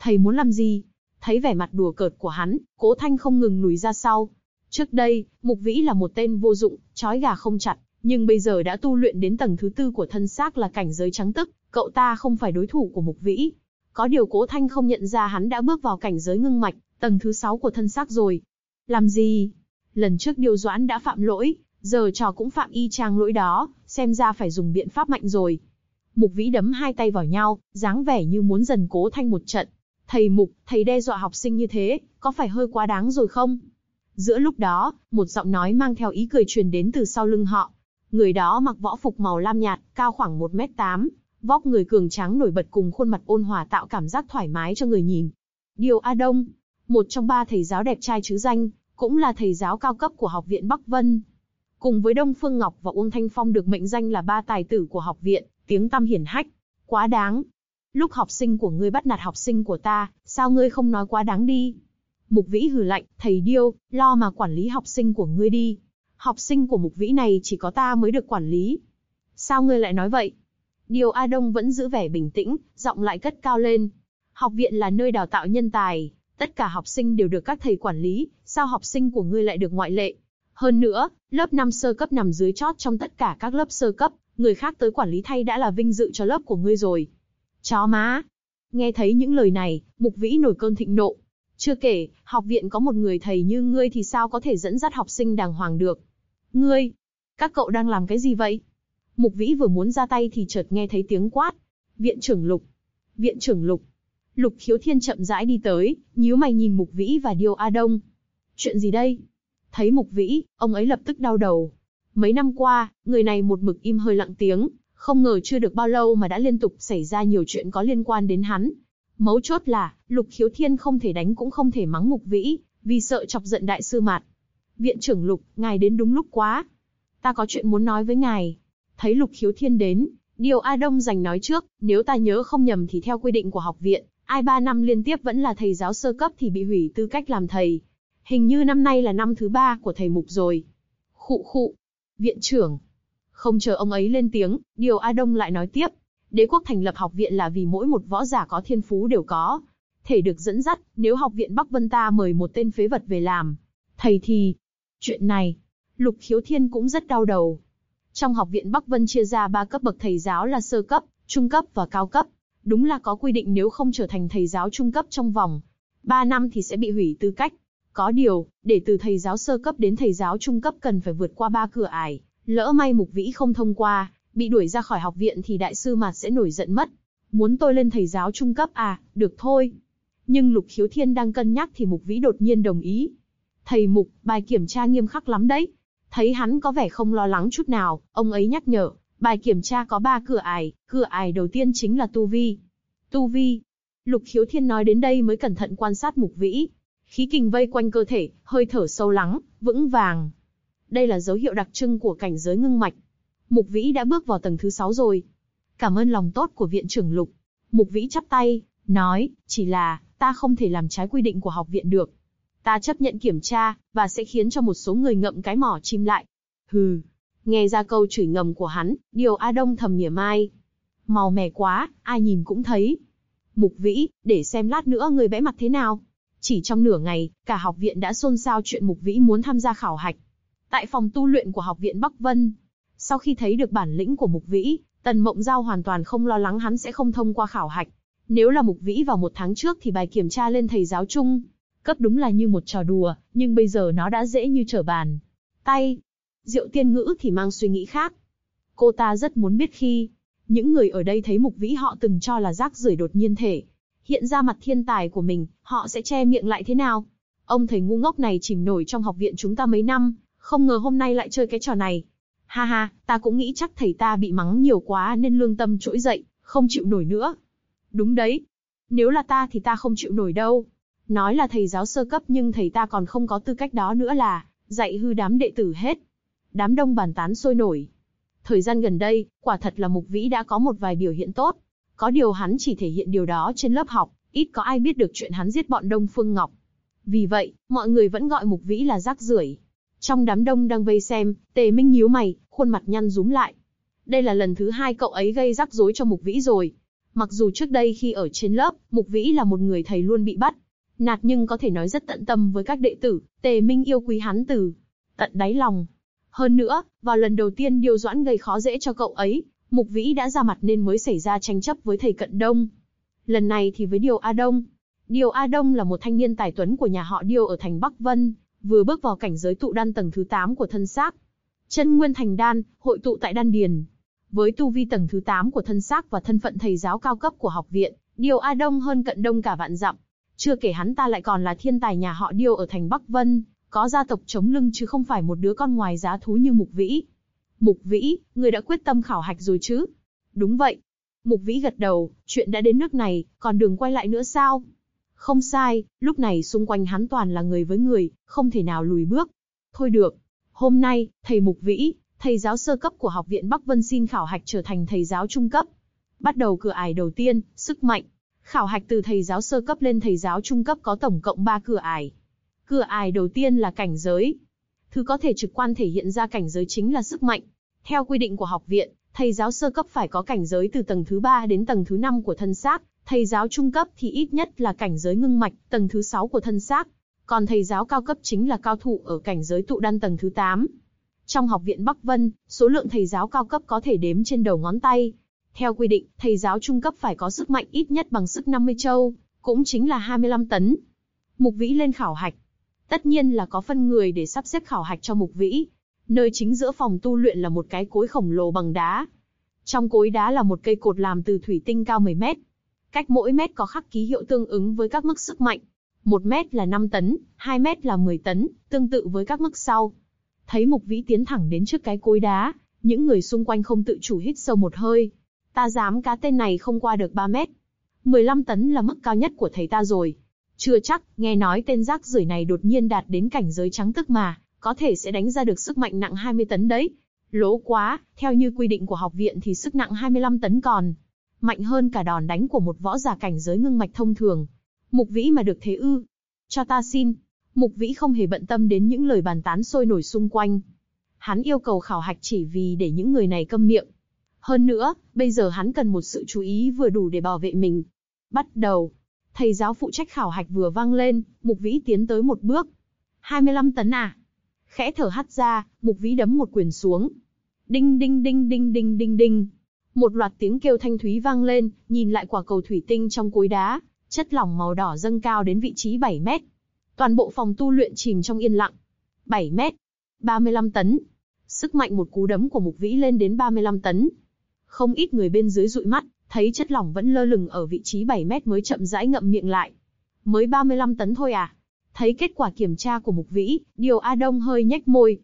Thầy muốn làm gì? Thấy vẻ mặt đùa cợt của hắn, Cố Thanh không ngừng lùi ra sau. Trước đây, Mục Vĩ là một tên vô dụng, trói gà không chặt, nhưng bây giờ đã tu luyện đến tầng thứ 4 của thân xác là cảnh giới trắng tức, cậu ta không phải đối thủ của Mục Vĩ. Có điều Cố Thanh không nhận ra hắn đã bước vào cảnh giới ngưng mạch, tầng thứ 6 của thân xác rồi. Làm gì? Lần trước Điêu Doãn đã phạm lỗi, giờ trò cũng phạm y chang lỗi đó, xem ra phải dùng biện pháp mạnh rồi. Mục Vĩ đấm hai tay vào nhau, dáng vẻ như muốn dần Cố Thanh một trận. Thầy Mục, thầy đe dọa học sinh như thế, có phải hơi quá đáng rồi không? Giữa lúc đó, một giọng nói mang theo ý cười truyền đến từ sau lưng họ. Người đó mặc võ phục màu lam nhạt, cao khoảng 1m8, vóc người cường tráng nổi bật cùng khuôn mặt ôn hòa tạo cảm giác thoải mái cho người nhìn. Điêu A Đông, một trong 3 thầy giáo đẹp trai chứ danh, cũng là thầy giáo cao cấp của Học viện Bắc Vân. Cùng với Đông Phương Ngọc và Uông Thanh Phong được mệnh danh là 3 tài tử của học viện, tiếng tăm hiển hách. Quá đáng. Lúc học sinh của ngươi bắt nạt học sinh của ta, sao ngươi không nói quá đáng đi? Mục Vĩ hừ lạnh, thầy Điêu, lo mà quản lý học sinh của ngươi đi. Học sinh của Mục Vĩ này chỉ có ta mới được quản lý. Sao ngươi lại nói vậy? Điêu A Đông vẫn giữ vẻ bình tĩnh, giọng lại cất cao lên. Học viện là nơi đào tạo nhân tài, tất cả học sinh đều được các thầy quản lý, sao học sinh của ngươi lại được ngoại lệ? Hơn nữa, lớp 5 sơ cấp nằm dưới chót trong tất cả các lớp sơ cấp, người khác tới quản lý thay đã là vinh dự cho lớp của ngươi rồi. Chó má! Nghe thấy những lời này, Mục Vĩ nổi cơn thịnh nộ. Chưa kể, học viện có một người thầy như ngươi thì sao có thể dẫn dắt học sinh đàng hoàng được? Ngươi! Các cậu đang làm cái gì vậy? Mục Vĩ vừa muốn ra tay thì chợt nghe thấy tiếng quát. Viện trưởng Lục! Viện trưởng Lục! Lục Khiếu Thiên chậm rãi đi tới, nhíu mày nhìn Mục Vĩ và Điêu A Đông. Chuyện gì đây? Thấy Mục Vĩ, ông ấy lập tức đau đầu. Mấy năm qua, người này một mực im hơi lặng tiếng, không ngờ chưa được bao lâu mà đã liên tục xảy ra nhiều chuyện có liên quan đến hắn. Mấu chốt là, Lục Khiếu Thiên không thể đánh cũng không thể mắng Mục Vĩ, vì sợ chọc giận đại sư Mạt. Viện trưởng Lục, ngài đến đúng lúc quá. Ta có chuyện muốn nói với ngài. Thấy Lục Khiếu Thiên đến, Điêu A Đông giành nói trước, nếu ta nhớ không nhầm thì theo quy định của học viện, ai 3 năm liên tiếp vẫn là thầy giáo sơ cấp thì bị hủy tư cách làm thầy. Hình như năm nay là năm thứ 3 của thầy Mục rồi. Khụ khụ. Viện trưởng. Không chờ ông ấy lên tiếng, Điêu A Đông lại nói tiếp. Đế quốc thành lập học viện là vì mỗi một võ giả có thiên phú đều có thể được dẫn dắt, nếu học viện Bắc Vân ta mời một tên phế vật về làm thầy thì... Chuyện này, Lục Khiếu Thiên cũng rất đau đầu. Trong học viện Bắc Vân chia ra 3 cấp bậc thầy giáo là sơ cấp, trung cấp và cao cấp. Đúng là có quy định nếu không trở thành thầy giáo trung cấp trong vòng 3 năm thì sẽ bị hủy tư cách. Có điều, để từ thầy giáo sơ cấp đến thầy giáo trung cấp cần phải vượt qua 3 cửa ải. Lỡ may Mục Vĩ không thông qua, bị đuổi ra khỏi học viện thì đại sư Mạt sẽ nổi giận mất. Muốn tôi lên thầy giáo trung cấp à, được thôi. Nhưng Lục Khiếu Thiên đang cân nhắc thì Mục Vĩ đột nhiên đồng ý. Thầy Mục, bài kiểm tra nghiêm khắc lắm đấy. Thấy hắn có vẻ không lo lắng chút nào, ông ấy nhắc nhở, bài kiểm tra có 3 cửa ải đầu tiên chính là tu vi. Tu vi. Lục Khiếu Thiên nói đến đây mới cẩn thận quan sát Mục Vĩ. Khí kình vây quanh cơ thể, hơi thở sâu lắng, vững vàng. Đây là dấu hiệu đặc trưng của cảnh giới ngưng mạch. Mục Vĩ đã bước vào tầng thứ 6 rồi. Cảm ơn lòng tốt của viện trưởng Lục. Mục Vĩ chắp tay, nói, chỉ là, ta không thể làm trái quy định của học viện được. Ta chấp nhận kiểm tra, và sẽ khiến cho một số người ngậm cái mỏ chim lại. Hừ. Nghe ra câu chửi ngầm của hắn, Điêu A Đông thầm mỉa mai. Màu mè quá, ai nhìn cũng thấy. Mục Vĩ, để xem lát nữa người vẽ mặt thế nào. Chỉ trong nửa ngày, cả học viện đã xôn xao chuyện Mục Vĩ muốn tham gia khảo hạch. Tại phòng tu luyện của học viện Bắc Vân, sau khi thấy được bản lĩnh của Mục Vĩ, Tần Mộng Giao hoàn toàn không lo lắng hắn sẽ không thông qua khảo hạch. Nếu là Mục Vĩ vào 1 tháng trước thì bài kiểm tra lên thầy giáo trung cấp đúng là như một trò đùa, nhưng bây giờ nó đã dễ như trở bàn tay. Diệu Tiên Ngữ thì mang suy nghĩ khác. Cô ta rất muốn biết khi những người ở đây thấy Mục Vĩ họ từng cho là rác rưởi đột nhiên thể hiện ra mặt thiên tài của mình, họ sẽ che miệng lại thế nào? Ông thầy ngu ngốc này chìm nổi trong học viện chúng ta mấy năm, không ngờ hôm nay lại chơi cái trò này. Ha ha, ta cũng nghĩ chắc thầy ta bị mắng nhiều quá nên lương tâm trỗi dậy, không chịu nổi nữa. Đúng đấy. Nếu là ta thì ta không chịu nổi đâu. Nói là thầy giáo sơ cấp nhưng thầy ta còn không có tư cách đó nữa là dạy hư đám đệ tử hết. Đám đông bàn tán sôi nổi. Thời gian gần đây, quả thật là Mục Vĩ đã có một vài biểu hiện tốt. Có điều hắn chỉ thể hiện điều đó trên lớp học, ít có ai biết được chuyện hắn giết bọn Đông Phương Ngọc. Vì vậy, mọi người vẫn gọi Mục Vĩ là rác rưởi. Trong đám đông đang vây xem, Tề Minh nhíu mày, khuôn mặt nhăn rúm lại. Đây là lần thứ 2 cậu ấy gây rắc rối cho Mục Vĩ rồi. Mặc dù trước đây khi ở trên lớp, Mục Vĩ là một người thầy luôn bị bắt nạt nhưng có thể nói rất tận tâm với các đệ tử, Tề Minh yêu quý hắn từ tận đáy lòng. Hơn nữa, vào lần đầu tiên Điêu Doãn gây khó dễ cho cậu ấy, Mục Vĩ đã ra mặt nên mới xảy ra tranh chấp với thầy Cận Đông. Lần này thì với Điêu A Đông. Điêu A Đông là một thanh niên tài tuấn của nhà họ Điêu ở thành Bắc Vân, vừa bước vào cảnh giới tụ đan tầng thứ 8 của thân xác. Chân nguyên thành đan, hội tụ tại đan điền. Với tu vi tầng thứ 8 của thân xác và thân phận thầy giáo cao cấp của học viện, Điêu A Đông hơn Cận Đông cả vạn dặm. Chưa kể hắn ta lại còn là thiên tài nhà họ Điêu ở thành Bắc Vân, có gia tộc chống lưng chứ không phải một đứa con ngoài giá thú như Mục Vĩ. Mục Vĩ, người đã quyết tâm khảo hạch rồi chứ? Đúng vậy. Mục Vĩ gật đầu, chuyện đã đến nước này, còn đường quay lại nữa sao? Không sai, lúc này xung quanh hắn toàn là người với người, không thể nào lùi bước. Thôi được, hôm nay, thầy Mục Vĩ, thầy giáo sơ cấp của học viện Bắc Vân xin khảo hạch trở thành thầy giáo trung cấp. Bắt đầu cửa ải đầu tiên, sức mạnh. Khảo hạch từ thầy giáo sơ cấp lên thầy giáo trung cấp có tổng cộng 3 cửa ải. Cửa ải đầu tiên là cảnh giới. Thứ có thể trực quan thể hiện ra cảnh giới chính là sức mạnh. Theo quy định của học viện, thầy giáo sơ cấp phải có cảnh giới từ tầng thứ 3 đến tầng thứ 5 của thân xác, thầy giáo trung cấp thì ít nhất là cảnh giới ngưng mạch, tầng thứ 6 của thân xác. Còn thầy giáo cao cấp chính là cao thủ ở cảnh giới tụ đan tầng thứ 8. Trong học viện Bắc Vân, số lượng thầy giáo cao cấp có thể đếm trên đầu ngón tay. Theo quy định, thầy giáo trung cấp phải có sức mạnh ít nhất bằng sức 50 châu, cũng chính là 25 tấn. Mục Vĩ lên khảo hạch. Tất nhiên là có phân người để sắp xếp khảo hạch cho Mục Vĩ. Nơi chính giữa phòng tu luyện là một cái cối khổng lồ bằng đá. Trong cối đá là một cây cột làm từ thủy tinh cao 10 mét. Cách mỗi mét có khắc ký hiệu tương ứng với các mức sức mạnh. 1 mét là 5 tấn, 2 mét là 10 tấn, tương tự với các mức sau. Thấy Mục Vĩ tiến thẳng đến trước cái cối đá, những người xung quanh không tự chủ hít sâu một hơi. Ta dám cá tên này không qua được 3 mét. 15 tấn là mức cao nhất của thầy ta rồi. Chưa chắc, nghe nói tên rác rưởi này đột nhiên đạt đến cảnh giới trắng tức mà, có thể sẽ đánh ra được sức mạnh nặng 20 tấn đấy. Lố quá, theo như quy định của học viện thì sức nặng 25 tấn còn mạnh hơn cả đòn đánh của một võ giả cảnh giới ngưng mạch thông thường. Mục Vĩ mà được thế ư? Cho ta xin. Mục Vĩ không hề bận tâm đến những lời bàn tán sôi nổi xung quanh. Hắn yêu cầu khảo hạch chỉ vì để những người này câm miệng. Hơn nữa, bây giờ hắn cần một sự chú ý vừa đủ để bảo vệ mình. Bắt đầu. Thầy giáo phụ trách khảo hạch vừa vang lên, Mục Vĩ tiến tới một bước. 25 tấn à? Khẽ thở hắt ra, Mục Vĩ đấm một quyền xuống. Đinh đinh đinh đinh đinh đinh đinh. Một loạt tiếng kêu thanh thúy vang lên, nhìn lại quả cầu thủy tinh trong cối đá, chất lỏng màu đỏ dâng cao đến vị trí 7 mét. Toàn bộ phòng tu luyện chìm trong yên lặng. 7 mét. 35 tấn. Sức mạnh một cú đấm của Mục Vĩ lên đến 35 tấn. Không ít người bên dưới dụi mắt, thấy chất lỏng vẫn lơ lửng ở vị trí 7 mét mới chậm rãi ngậm miệng lại. Mới 35 tấn thôi à? Thấy kết quả kiểm tra của Mục Vĩ, Điêu A Đông hơi nhếch môi.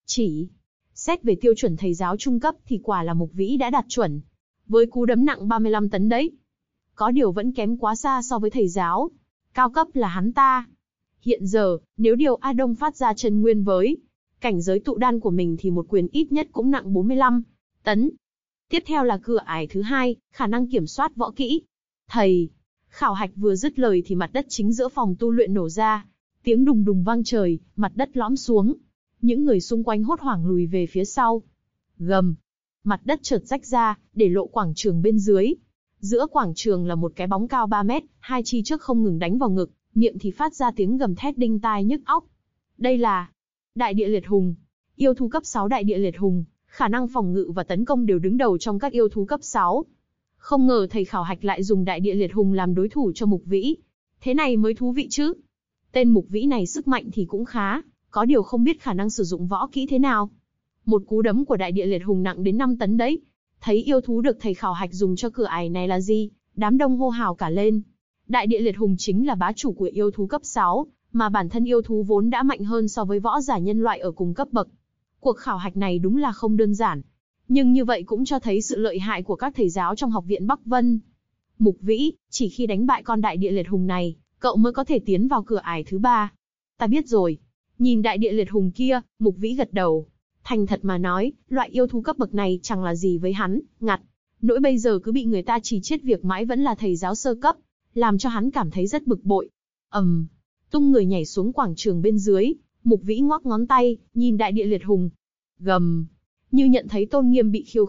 Xét về tiêu chuẩn thầy giáo trung cấp thì quả là Mục Vĩ đã đạt chuẩn. Với cú đấm nặng 35 tấn đấy. Có điều vẫn kém quá xa so với thầy giáo cao cấp là hắn ta. Hiện giờ, nếu Điêu A Đông phát ra chân nguyên với cảnh giới tụ đan của mình thì một quyền ít nhất cũng nặng 45 tấn. Tiếp theo là cửa ải thứ 2, khả năng kiểm soát võ kỹ. Thầy, khảo hạch vừa dứt lời thì mặt đất chính giữa phòng tu luyện nổ ra. Tiếng đùng đùng vang trời, mặt đất lõm xuống. Những người xung quanh hốt hoảng lùi về phía sau. Gầm. Mặt đất chợt rách ra, để lộ quảng trường bên dưới. Giữa quảng trường là một cái bóng cao 3 mét, hai chi trước không ngừng đánh vào ngực, miệng thì phát ra tiếng gầm thét đinh tai nhức óc. Đây là Đại Địa Liệt Hùng. Yêu thú cấp 6 Đại Địa Liệt Hùng, khả năng phòng ngự và tấn công đều đứng đầu trong các yêu thú cấp 6. Không ngờ thầy khảo hạch lại dùng Đại Địa Liệt Hùng làm đối thủ cho Mục Vĩ. Thế này mới thú vị chứ. Tên Mục Vĩ này sức mạnh thì cũng khá, có điều không biết khả năng sử dụng võ kỹ thế nào. Một cú đấm của Đại Địa Liệt Hùng nặng đến 5 tấn đấy. Thấy yêu thú được thầy khảo hạch dùng cho cửa ải này là gì, đám đông hô hào cả lên. Đại Địa Liệt Hùng chính là bá chủ của yêu thú cấp 6, mà bản thân yêu thú vốn đã mạnh hơn so với võ giả nhân loại ở cùng cấp bậc. Cuộc khảo hạch này đúng là không đơn giản. Nhưng như vậy cũng cho thấy sự lợi hại của các thầy giáo trong học viện Bắc Vân. Mục Vĩ, chỉ khi đánh bại con Đại Địa Liệt Hùng này, cậu mới có thể tiến vào cửa ải thứ 3. Ta biết rồi. Nhìn Đại Địa Liệt Hùng kia, Mục Vĩ gật đầu. Thành thật mà nói, loại yêu thú cấp bậc này chẳng là gì với hắn, ngặt. Nỗi bây giờ cứ bị người ta chỉ trích việc mãi vẫn là thầy giáo sơ cấp, làm cho hắn cảm thấy rất bực bội. Tung người nhảy xuống quảng trường bên dưới, Mục Vĩ ngoắc ngón tay, nhìn Đại Địa Liệt Hùng. Gầm. Như nhận thấy tôn nghiêm bị khiêu khích,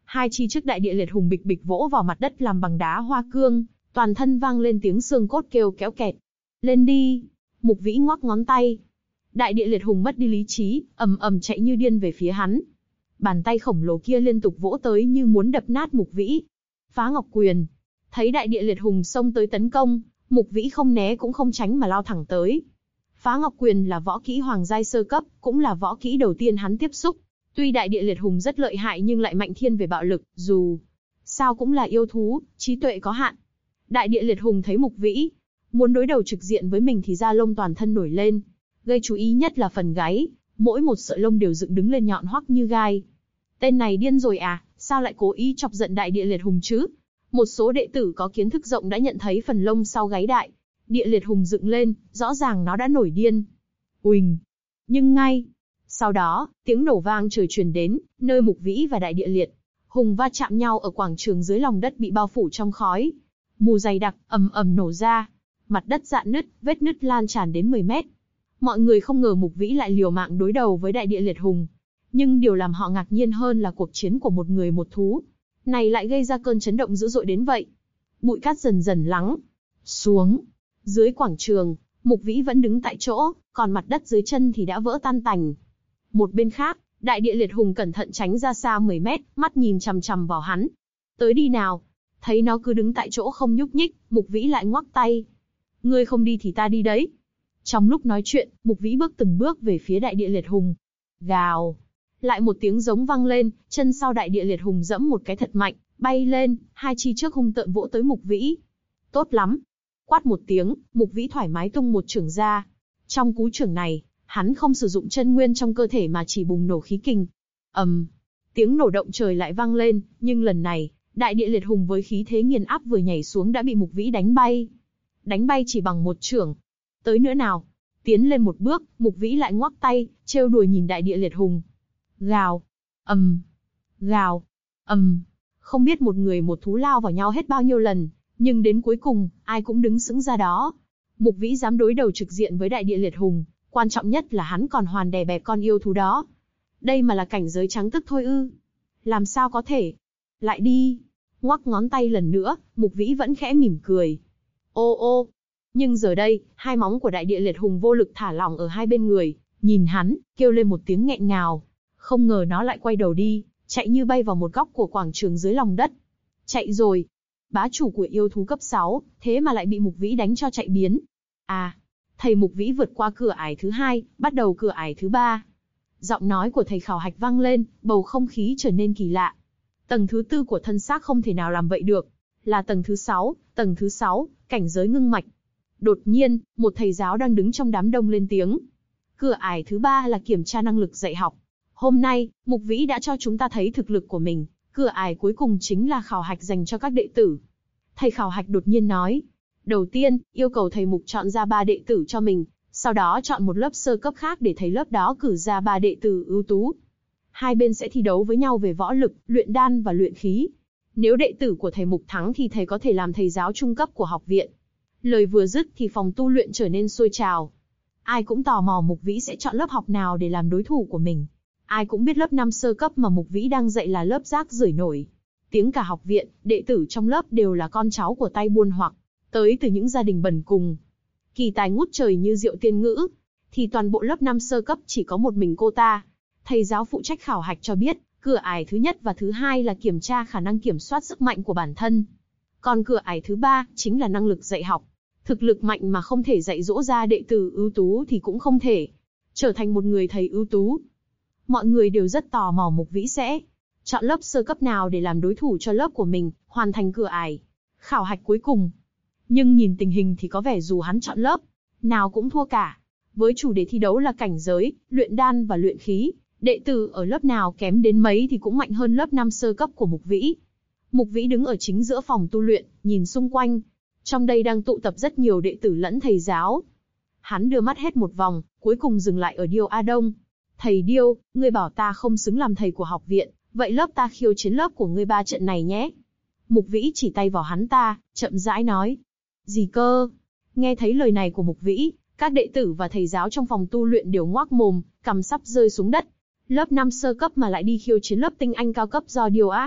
Hai chi trước đại địa liệt hùng bịch bịch vỗ vào mặt đất làm bằng đá hoa cương, toàn thân vang lên tiếng xương cốt kêu kéo kẹt. Lên đi! Mục Vĩ ngoắc ngón tay. Đại địa liệt hùng mất đi lý trí, ầm ầm chạy như điên về phía hắn. Bàn tay khổng lồ kia liên tục vỗ tới như muốn đập nát Mục Vĩ. Phá Ngọc Quyền. Thấy đại địa liệt hùng xông tới tấn công, Mục Vĩ không né cũng không tránh mà lao thẳng tới. Phá Ngọc Quyền là võ kỹ hoàng giai sơ cấp, cũng là võ kỹ đầu tiên hắn tiếp xúc. Tuy đại địa liệt hùng rất lợi hại nhưng lại mạnh thiên về bạo lực, dù sao cũng là yêu thú, trí tuệ có hạn. Đại địa liệt hùng thấy Mục Vĩ muốn đối đầu trực diện với mình thì da lông toàn thân nổi lên, gây chú ý nhất là phần gáy, mỗi một sợi lông đều dựng đứng lên nhọn hoắc như gai. Tên này điên rồi à, sao lại cố ý chọc giận đại địa liệt hùng chứ? Một số đệ tử có kiến thức rộng đã nhận thấy phần lông sau gáy đại địa liệt hùng dựng lên, rõ ràng nó đã nổi điên. Uỳnh! Nhưng ngay sau đó, tiếng nổ vang trời truyền đến, nơi Mục Vĩ và đại địa liệt hùng va chạm nhau ở quảng trường dưới lòng đất bị bao phủ trong khói mù dày đặc, ầm ầm nổ ra. Mặt đất rạn nứt, vết nứt lan tràn đến 10 mét. Mọi người không ngờ Mục Vĩ lại liều mạng đối đầu với đại địa liệt hùng. Nhưng điều làm họ ngạc nhiên hơn là cuộc chiến của một người một thú này lại gây ra cơn chấn động dữ dội đến vậy. Bụi cát dần dần lắng xuống. Dưới quảng trường, Mục Vĩ vẫn đứng tại chỗ, còn mặt đất dưới chân thì đã vỡ tan tành. Một bên khác, đại địa liệt hùng cẩn thận tránh ra xa 10 mét, mắt nhìn chằm chằm vào hắn. Tới đi nào. Thấy nó cứ đứng tại chỗ không nhúc nhích, Mục Vĩ lại ngoắc tay. Ngươi không đi thì ta đi đấy. Trong lúc nói chuyện, Mục Vĩ bước từng bước về phía đại địa liệt hùng. Gào! Lại một tiếng giống vang lên, chân sau đại địa liệt hùng dẫm một cái thật mạnh, bay lên, hai chi trước hung tợn vỗ tới Mục Vĩ. Tốt lắm! Quát một tiếng, Mục Vĩ thoải mái tung một chưởng ra. Trong cú chưởng này, hắn không sử dụng chân nguyên trong cơ thể mà chỉ bùng nổ khí kình. Tiếng nổ động trời lại vang lên, nhưng lần này, đại địa liệt hùng với khí thế nghiền áp vừa nhảy xuống đã bị Mục Vĩ đánh bay. Đánh bay chỉ bằng một chưởng. Tới nữa nào. Tiến lên một bước, Mục Vĩ lại ngoắc tay, trêu đùa nhìn đại địa liệt hùng. Gào. Gào. Không biết một người một thú lao vào nhau hết bao nhiêu lần, nhưng đến cuối cùng, ai cũng đứng sững ra đó. Mục Vĩ dám đối đầu trực diện với đại địa liệt hùng, quan trọng nhất là hắn còn hoàn đè bẹp con yêu thú đó. Đây mà là cảnh giới trắng tức thôi ư? Làm sao có thể? Lại đi. Ngoắc ngón tay lần nữa, Mục Vĩ vẫn khẽ mỉm cười. Ô ô. Nhưng giờ đây, hai móng của đại địa liệt hùng vô lực thả lỏng ở hai bên người, nhìn hắn, kêu lên một tiếng nghẹn ngào. Không ngờ nó lại quay đầu đi, chạy như bay vào một góc của quảng trường dưới lòng đất. Chạy rồi. Bá chủ của yêu thú cấp 6, thế mà lại bị Mục Vĩ đánh cho chạy biến. À, thầy Mục Vĩ vượt qua cửa ải thứ 2, bắt đầu cửa ải thứ 3. Giọng nói của thầy khảo hạch vang lên, bầu không khí trở nên kỳ lạ. Tầng thứ 4 của thân xác không thể nào làm vậy được. Là tầng thứ 6, cảnh giới ngưng mạch. Đột nhiên, một thầy giáo đang đứng trong đám đông lên tiếng. Cửa ải thứ 3 là kiểm tra năng lực dạy học. Hôm nay, Mục Vĩ đã cho chúng ta thấy thực lực của mình. Cửa ải cuối cùng chính là khảo hạch dành cho các đệ tử. Thầy khảo hạch đột nhiên nói. Đầu tiên, yêu cầu thầy Mục chọn ra 3 đệ tử cho mình. Sau đó chọn một lớp sơ cấp khác để thầy lớp đó cử ra 3 đệ tử ưu tú. Hai bên sẽ thi đấu với nhau về võ lực, luyện đan và luyện khí. Nếu đệ tử của thầy Mục thắng thì thầy có thể làm thầy giáo trung cấp của học viện. Lời vừa dứt thì phòng tu luyện trở nên sôi trào. Ai cũng tò mò Mục Vĩ sẽ chọn lớp học nào để làm đối thủ của mình. Ai cũng biết lớp 5 sơ cấp mà Mục Vĩ đang dạy là lớp rác rưởi nổi. Tiếng cả học viện, đệ tử trong lớp đều là con cháu của tay buôn hoặc tới từ những gia đình bần cùng. Kỳ tài ngút trời như Diệu Tiên Ngữ, thì toàn bộ lớp 5 sơ cấp chỉ có một mình cô ta. Thầy giáo phụ trách khảo hạch cho biết, cửa ải thứ nhất và thứ hai là kiểm tra khả năng kiểm soát sức mạnh của bản thân. Còn cửa ải thứ 3 chính là năng lực dạy học. Thực lực mạnh mà không thể dạy dỗ ra đệ tử ưu tú thì cũng không thể trở thành một người thầy ưu tú. Mọi người đều rất tò mò Mục Vĩ sẽ chọn lớp sơ cấp nào để làm đối thủ cho lớp của mình, hoàn thành cửa ải khảo hạch cuối cùng. Nhưng nhìn tình hình thì có vẻ dù hắn chọn lớp nào cũng thua cả. Với chủ đề thi đấu là cảnh giới, luyện đan và luyện khí, đệ tử ở lớp nào kém đến mấy thì cũng mạnh hơn lớp 5 sơ cấp của Mục Vĩ. Mục Vĩ đứng ở chính giữa phòng tu luyện, nhìn xung quanh. Trong đây đang tụ tập rất nhiều đệ tử lẫn thầy giáo. Hắn đưa mắt hết một vòng, cuối cùng dừng lại ở Điêu A Đông. Thầy Điêu, ngươi bảo ta không xứng làm thầy của học viện, vậy lớp ta khiêu chiến lớp của ngươi 3 trận này nhé. Mục Vĩ chỉ tay vào hắn ta, chậm rãi nói. Gì cơ? Nghe thấy lời này của Mục Vĩ, các đệ tử và thầy giáo trong phòng tu luyện đều ngoác mồm, cằm sắp rơi xuống đất. Lớp 5 sơ cấp mà lại đi khiêu chiến lớp tinh anh cao cấp do Điêu A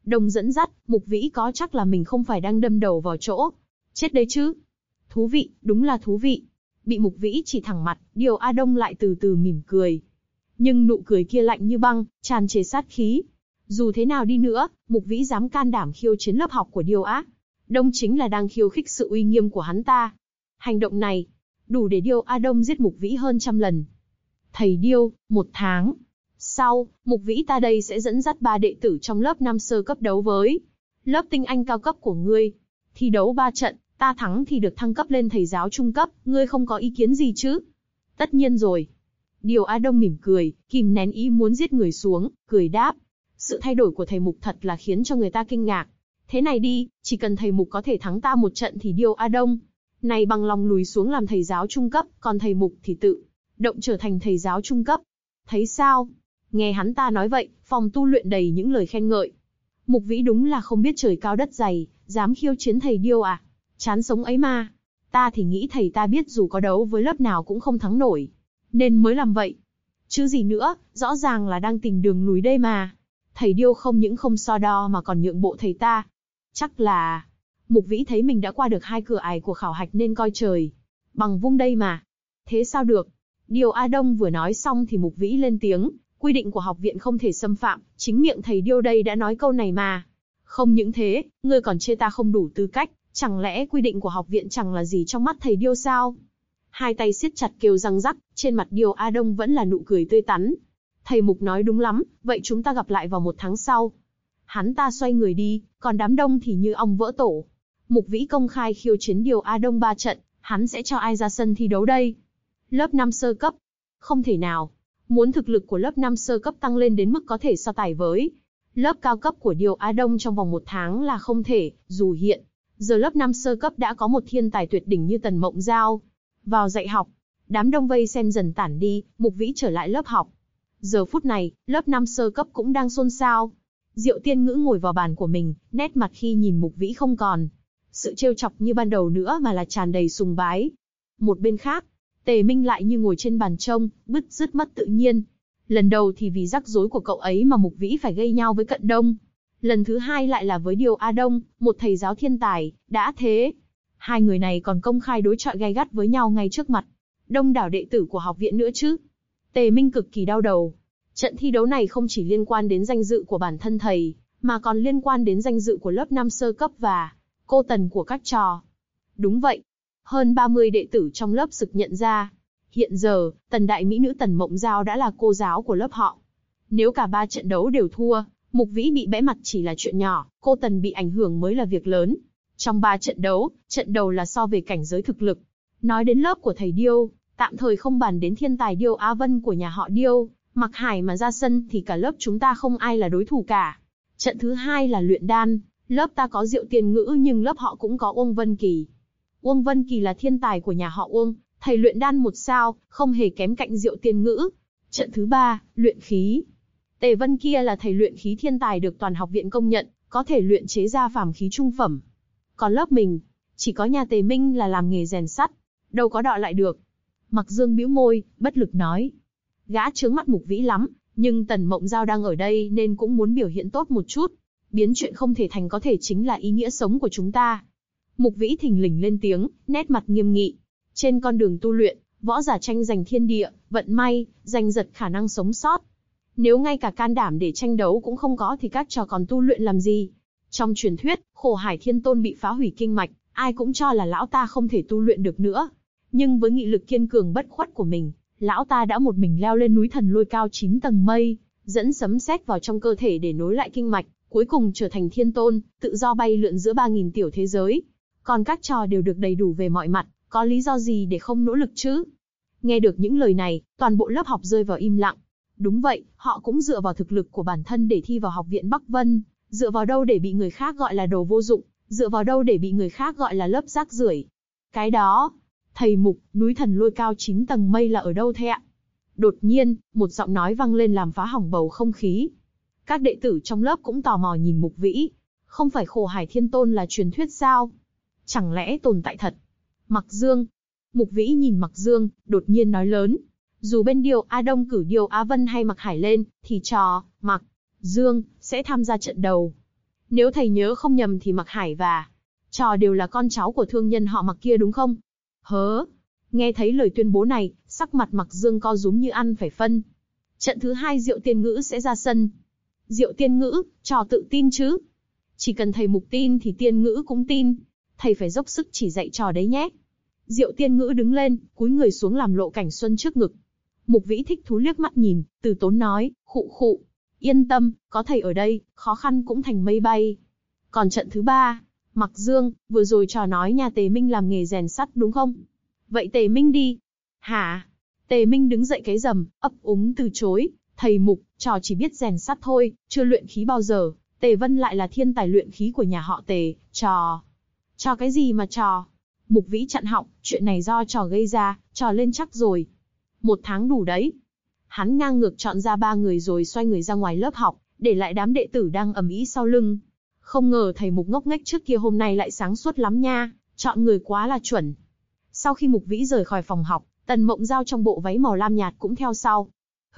Đông dẫn dắt, Mục Vĩ có chắc là mình không phải đang đâm đầu vào chỗ chết đấy chứ? Thú vị, đúng là thú vị. Bị Mục Vĩ chỉ thẳng mặt, Điều A Đông lại từ từ mỉm cười. Nhưng nụ cười kia lạnh như băng, tràn trề sát khí. Dù thế nào đi nữa, Mục Vĩ dám can đảm khiêu chiến lớp học của Điều A Đông chính là đang khiêu khích sự uy nghiêm của hắn ta. Hành động này, đủ để Điều A Đông giết Mục Vĩ hơn trăm lần. Thầy Điêu, 1 tháng sau, Mục Vĩ ta đây sẽ dẫn dắt 3 đệ tử trong lớp 5 sơ cấp đấu với lớp tinh anh cao cấp của ngươi. Thi đấu 3 trận, ta thắng thì được thăng cấp lên thầy giáo trung cấp, ngươi không có ý kiến gì chứ? Tất nhiên rồi. Điều A Đông mỉm cười, kìm nén ý muốn giết người xuống, cười đáp. Sự thay đổi của thầy Mục thật là khiến cho người ta kinh ngạc. Thế này đi, chỉ cần thầy Mục có thể thắng ta một trận thì Điều A Đông này bằng lòng lùi xuống làm thầy giáo trung cấp, còn thầy Mục thì tự động trở thành thầy giáo trung cấp. Thấy sao? Nghe hắn ta nói vậy, phòng tu luyện đầy những lời khen ngợi. Mục Vĩ đúng là không biết trời cao đất dày, dám khiêu chiến thầy Điêu à? Chán sống ấy mà. Ta thì nghĩ thầy ta biết dù có đấu với lớp nào cũng không thắng nổi, nên mới làm vậy. Chứ gì nữa, rõ ràng là đang tìm đường lùi đây mà. Thầy Điêu không những không so đo mà còn nhượng bộ thầy ta. Chắc là Mục Vĩ thấy mình đã qua được 2 cửa ải của khảo hạch nên coi trời bằng vung đây mà. Thế sao được? Điều A Đông vừa nói xong thì Mục Vĩ lên tiếng, quy định của học viện không thể xâm phạm, chính miệng thầy Điêu đây đã nói câu này mà. Không những thế, ngươi còn chê ta không đủ tư cách, chẳng lẽ quy định của học viện chẳng là gì trong mắt thầy Điêu sao? Hai tay siết chặt kêu răng rắc, trên mặt Điều A Đông vẫn là nụ cười tươi tắn. Thầy Mục nói đúng lắm, vậy chúng ta gặp lại vào 1 tháng sau. Hắn ta xoay người đi, còn đám đông thì như ong vỡ tổ. Mục Vĩ công khai khiêu chiến Điều A Đông 3 trận, hắn sẽ cho ai ra sân thi đấu đây? Lớp 5 sơ cấp? Không thể nào. Muốn thực lực của lớp 5 sơ cấp tăng lên đến mức có thể so tài với lớp cao cấp của Điều A Đông trong vòng 1 tháng là không thể, dù hiện giờ lớp 5 sơ cấp đã có một thiên tài tuyệt đỉnh như Tần Mộng Giao vào dạy học. Đám đông vây xem dần tản đi, Mục Vĩ trở lại lớp học. Giờ phút này, lớp 5 sơ cấp cũng đang xôn xao. Diệu Tiên Ngữ ngồi vào bàn của mình, nét mặt khi nhìn Mục Vĩ không còn sự trêu chọc như ban đầu nữa mà là tràn đầy sùng bái. Một bên khác, Tề Minh lại như ngồi trên bàn trông, bứt rứt mất tự nhiên. Lần đầu thì vì rắc rối của cậu ấy mà Mục Vĩ phải gây nhau với Cận Đông. Lần thứ hai lại là với Điều A Đông, một thầy giáo thiên tài, đã thế. Hai người này còn công khai đối chọi gay gắt với nhau ngay trước mặt đông đảo đệ tử của học viện nữa chứ. Tề Minh cực kỳ đau đầu. Trận thi đấu này không chỉ liên quan đến danh dự của bản thân thầy, mà còn liên quan đến danh dự của lớp 5 sơ cấp và cô Tần của các trò. Đúng vậy. Hơn 30 đệ tử trong lớp sực nhận ra. Hiện giờ, Tần đại mỹ nữ Tần Mộng Giao đã là cô giáo của lớp họ. Nếu cả 3 trận đấu đều thua, Mục Vĩ bị bẽ mặt chỉ là chuyện nhỏ, cô Tần bị ảnh hưởng mới là việc lớn. Trong 3 trận đấu, trận đầu là so về cảnh giới thực lực. Nói đến lớp của thầy Điêu, tạm thời không bàn đến thiên tài Điêu Á Vân của nhà họ Điêu, Mặc Hải mà ra sân thì cả lớp chúng ta không ai là đối thủ cả. Trận thứ hai là luyện đan, lớp ta có Diệu Tiên Ngữ nhưng lớp họ cũng có Uông Vân Kỳ. Uông Vân Kỳ là thiên tài của nhà họ Uông, thầy luyện đan 1 sao, không hề kém cạnh Diệu Tiên Ngữ. Trận thứ ba, luyện khí. Tề Vân kia là thầy luyện khí thiên tài được toàn học viện công nhận, có thể luyện chế ra phàm khí trung phẩm. Còn lớp mình, chỉ có nhà Tề Minh là làm nghề rèn sắt, đâu có đọ lại được. Mặc Dương bĩu môi, bất lực nói. Gã trướng mắt Mục Vĩ lắm, nhưng Tần Mộng Giao đang ở đây nên cũng muốn biểu hiện tốt một chút. Biến chuyện không thể thành có thể chính là ý nghĩa sống của chúng ta. Mục Vĩ thình lình lên tiếng, nét mặt nghiêm nghị. Trên con đường tu luyện, võ giả tranh giành thiên địa, vận may, giành giật khả năng sống sót. Nếu ngay cả can đảm để tranh đấu cũng không có thì các trò còn tu luyện làm gì? Trong truyền thuyết, Khổ Hải Thiên Tôn bị phá hủy kinh mạch, ai cũng cho là lão ta không thể tu luyện được nữa. Nhưng với nghị lực kiên cường bất khuất của mình, lão ta đã một mình leo lên núi Thần Lôi cao 9 tầng mây, dẫn sấm sét vào trong cơ thể để nối lại kinh mạch, cuối cùng trở thành Thiên Tôn, tự do bay lượn giữa 3000 tiểu thế giới. Còn các trò đều được đầy đủ về mọi mặt, có lý do gì để không nỗ lực chứ? Nghe được những lời này, toàn bộ lớp học rơi vào im lặng. Đúng vậy, họ cũng dựa vào thực lực của bản thân để thi vào học viện Bắc Vân, dựa vào đâu để bị người khác gọi là đồ vô dụng, dựa vào đâu để bị người khác gọi là lớp rác rưởi. Cái đó, thầy Mục, núi Thần Lôi cao 9 tầng mây là ở đâu thế ạ? Đột nhiên, một giọng nói vang lên làm phá hỏng bầu không khí. Các đệ tử trong lớp cũng tò mò nhìn Mục Vĩ. Không phải Khổ Hải Thiên Tôn là truyền thuyết sao? Chẳng lẽ tồn tại thật? Mặc Dương. Mục Vĩ nhìn Mặc Dương, đột nhiên nói lớn. Dù bên Điều A Đông cử Điều Á Vân hay Mặc Hải lên, thì trò Mặc Dương sẽ tham gia trận đầu. Nếu thầy nhớ không nhầm thì Mặc Hải và Trò đều là con cháu của thương nhân họ Mặc kia đúng không? Hớ? Nghe thấy lời tuyên bố này, sắc mặt Mặc Dương co rúm như ăn phải phân. Trận thứ 2 Diệu Tiên Ngữ sẽ ra sân. Diệu Tiên Ngữ, Trò tự tin chứ? Chỉ cần thầy Mục tin thì Tiên Ngữ cũng tin. Thầy phải dốc sức chỉ dạy Trò đấy nhé. Diệu Tiên Ngữ đứng lên, cúi người xuống làm lộ cảnh xuân trước ngực. Mục Vĩ thích thú liếc mắt nhìn, từ tốn nói, khụ khụ. Yên tâm, có thầy ở đây, khó khăn cũng thành mây bay. Còn trận thứ 3, Mặc Dương, vừa rồi Trò nói nhà Tề Minh làm nghề rèn sắt đúng không? Vậy Tề Minh đi. Hả? Tề Minh đứng dậy cái rầm, ấp úng từ chối. Thầy Mục, Trò chỉ biết rèn sắt thôi, chưa luyện khí bao giờ. Tề Vân lại là thiên tài luyện khí của nhà họ Tề, Trò cái gì mà Trò? Mục Vĩ chặn họng, chuyện này do Trò gây ra, Trò lên chắc rồi. 1 tháng đủ đấy. Hắn ngang ngược chọn ra 3 người rồi xoay người ra ngoài lớp học, để lại đám đệ tử đang ầm ĩ sau lưng. Không ngờ thầy Mục ngốc nghếch trước kia hôm nay lại sáng suốt lắm nha, chọn người quá là chuẩn. Sau khi Mục Vĩ rời khỏi phòng học, Tần Mộng Giao trong bộ váy màu lam nhạt cũng theo sau.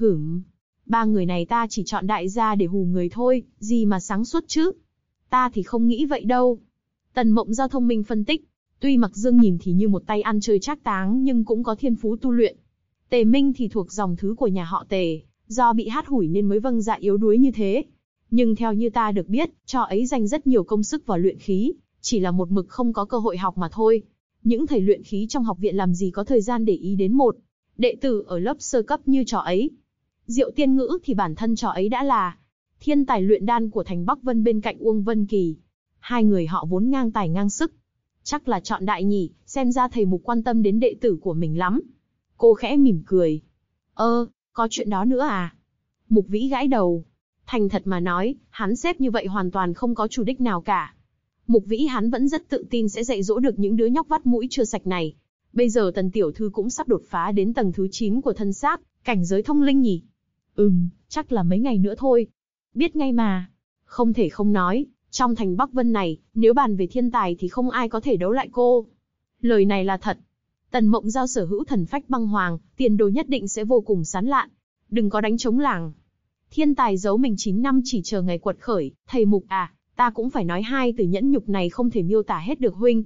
3 người này ta chỉ chọn đại gia để hù người thôi, gì mà sáng suốt chứ? Ta thì không nghĩ vậy đâu. Tần Mộng Giao thông minh phân tích, tuy Mặc Dương nhìn thì như một tay ăn chơi trác táng nhưng cũng có thiên phú tu luyện. Tề Minh thì thuộc dòng thứ của nhà họ Tề, do bị hắt hủi nên mới vâng dạ yếu đuối như thế. Nhưng theo như ta được biết, Trò ấy dành rất nhiều công sức vào luyện khí, chỉ là một mực không có cơ hội học mà thôi. Những thầy luyện khí trong học viện làm gì có thời gian để ý đến một đệ tử ở lớp sơ cấp như Trò ấy. Diệu Tiên Ngữ thì bản thân Trò ấy đã là thiên tài luyện đan của thành Bắc Vân bên cạnh Uông Vân Kỳ. 2 người họ vốn ngang tài ngang sức. Chắc là chọn đại nhỉ, xem ra thầy Mục quan tâm đến đệ tử của mình lắm. Cô khẽ mỉm cười. Có chuyện đó nữa à? Mục Vĩ gãi đầu. Thành thật mà nói, hắn xếp như vậy hoàn toàn không có chủ đích nào cả. Mục Vĩ hắn vẫn rất tự tin sẽ dạy dỗ được những đứa nhóc vắt mũi chưa sạch này. Bây giờ Tần tiểu thư cũng sắp đột phá đến tầng thứ 9 của thân xác, cảnh giới thông linh nhỉ? Chắc là mấy ngày nữa thôi. Biết ngay mà. Không thể không nói, trong thành Bắc Vân này, nếu bàn về thiên tài thì không ai có thể đấu lại cô. Lời này là thật. Tần Mộng Giao sở hữu thần phách băng hoàng, tiền đồ nhất định sẽ vô cùng sán lạn. Đừng có đánh trống lảng. Thiên tài giấu mình 9 năm chỉ chờ ngày quật khởi, thầy Mục à, ta cũng phải nói 2 từ nhẫn nhục này không thể miêu tả hết được huynh.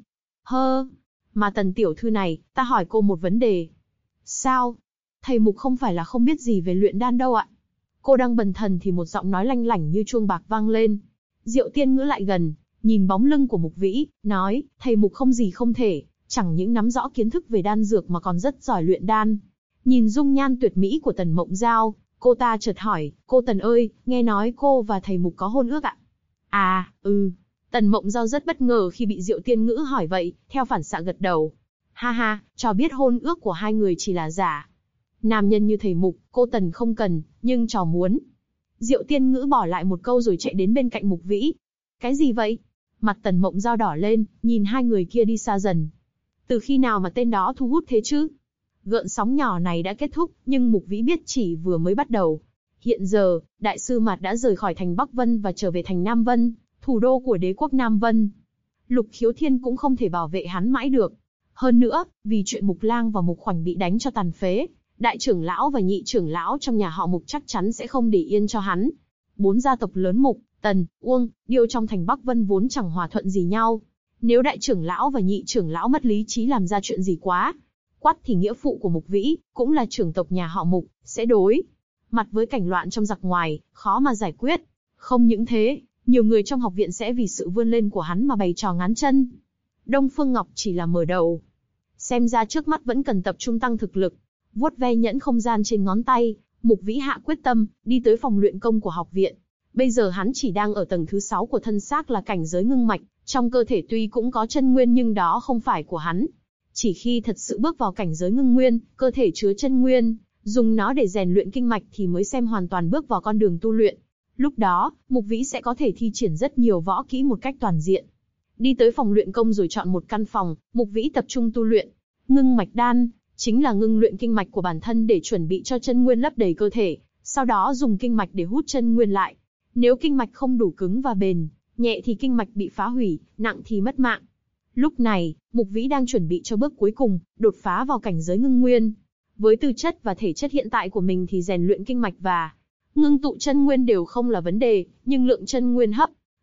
Mà Tần tiểu thư này, ta hỏi cô một vấn đề. Sao? Thầy Mục không phải là không biết gì về luyện đan đâu ạ. Cô đang bần thần thì một giọng nói lanh lảnh như chuông bạc vang lên. Diệu Tiên Ngữ lại gần, nhìn bóng lưng của Mục Vĩ, nói, thầy Mục không gì không thể, chẳng những nắm rõ kiến thức về đan dược mà còn rất giỏi luyện đan. Nhìn dung nhan tuyệt mỹ của Tần Mộng Giao, cô ta chợt hỏi, cô Tần ơi, nghe nói cô và thầy Mục có hôn ước ạ? Tần Mộng Giao rất bất ngờ khi bị Diệu Tiên Ngữ hỏi vậy, theo phản xạ gật đầu. Ha, Trò biết hôn ước của 2 người chỉ là giả. Nam nhân như thầy Mục, cô Tần không cần, nhưng Trò muốn. Diệu Tiên Ngữ bỏ lại một câu rồi chạy đến bên cạnh Mục Vĩ. Cái gì vậy? Mặt Tần Mộng Giao đỏ lên, nhìn 2 người kia đi xa dần. Từ khi nào mà tên đó thu hút thế chứ? Gợn sóng nhỏ này đã kết thúc, nhưng Mục Vĩ biết chỉ vừa mới bắt đầu. Hiện giờ, Đại sư Mạt đã rời khỏi thành Bắc Vân và trở về thành Nam Vân, thủ đô của đế quốc Nam Vân. Lục Khiếu Thiên cũng không thể bảo vệ hắn mãi được. Hơn nữa, vì chuyện Mục Lang và Mục Khoảnh bị đánh cho tàn phế, đại trưởng lão và nhị trưởng lão trong nhà họ Mục chắc chắn sẽ không để yên cho hắn. 4 gia tộc lớn Mục, Tần, Uông, Điêu trong thành Bắc Vân vốn chẳng hòa thuận gì nhau. Nếu đại trưởng lão và nhị trưởng lão mất lý trí làm ra chuyện gì quá quắt thì nghĩa phụ của Mục Vĩ, cũng là trưởng tộc nhà họ Mục, sẽ đối mặt với cảnh loạn trong giặc ngoài, khó mà giải quyết. Không những thế, nhiều người trong học viện sẽ vì sự vươn lên của hắn mà bày trò ngán chân. Đông Phương Ngọc chỉ là mở đầu. Xem ra trước mắt vẫn cần tập trung tăng thực lực. Vuốt ve nhẫn không gian trên ngón tay, Mục Vĩ hạ quyết tâm, đi tới phòng luyện công của học viện. Bây giờ hắn chỉ đang ở tầng thứ 6 của thân xác là cảnh giới ngưng mạch, trong cơ thể tuy cũng có chân nguyên nhưng đó không phải của hắn. Chỉ khi thật sự bước vào cảnh giới ngưng nguyên, cơ thể chứa chân nguyên, dùng nó để rèn luyện kinh mạch thì mới xem hoàn toàn bước vào con đường tu luyện. Lúc đó, Mục Vĩ sẽ có thể thi triển rất nhiều võ kỹ một cách toàn diện. Đi tới phòng luyện công rồi chọn một căn phòng, Mục Vĩ tập trung tu luyện. Ngưng mạch đan chính là ngưng luyện kinh mạch của bản thân để chuẩn bị cho chân nguyên lấp đầy cơ thể, sau đó dùng kinh mạch để hút chân nguyên lại. Nếu kinh mạch không đủ cứng và bền, nhẹ thì kinh mạch bị phá hủy, nặng thì mất mạng. Lúc này, Mục Vĩ đang chuẩn bị cho bước cuối cùng, đột phá vào cảnh giới ngưng nguyên. Với tư chất và thể chất hiện tại của mình thì rèn luyện kinh mạch và ngưng tụ chân nguyên đều không là vấn đề, nhưng lượng chân nguyên hấp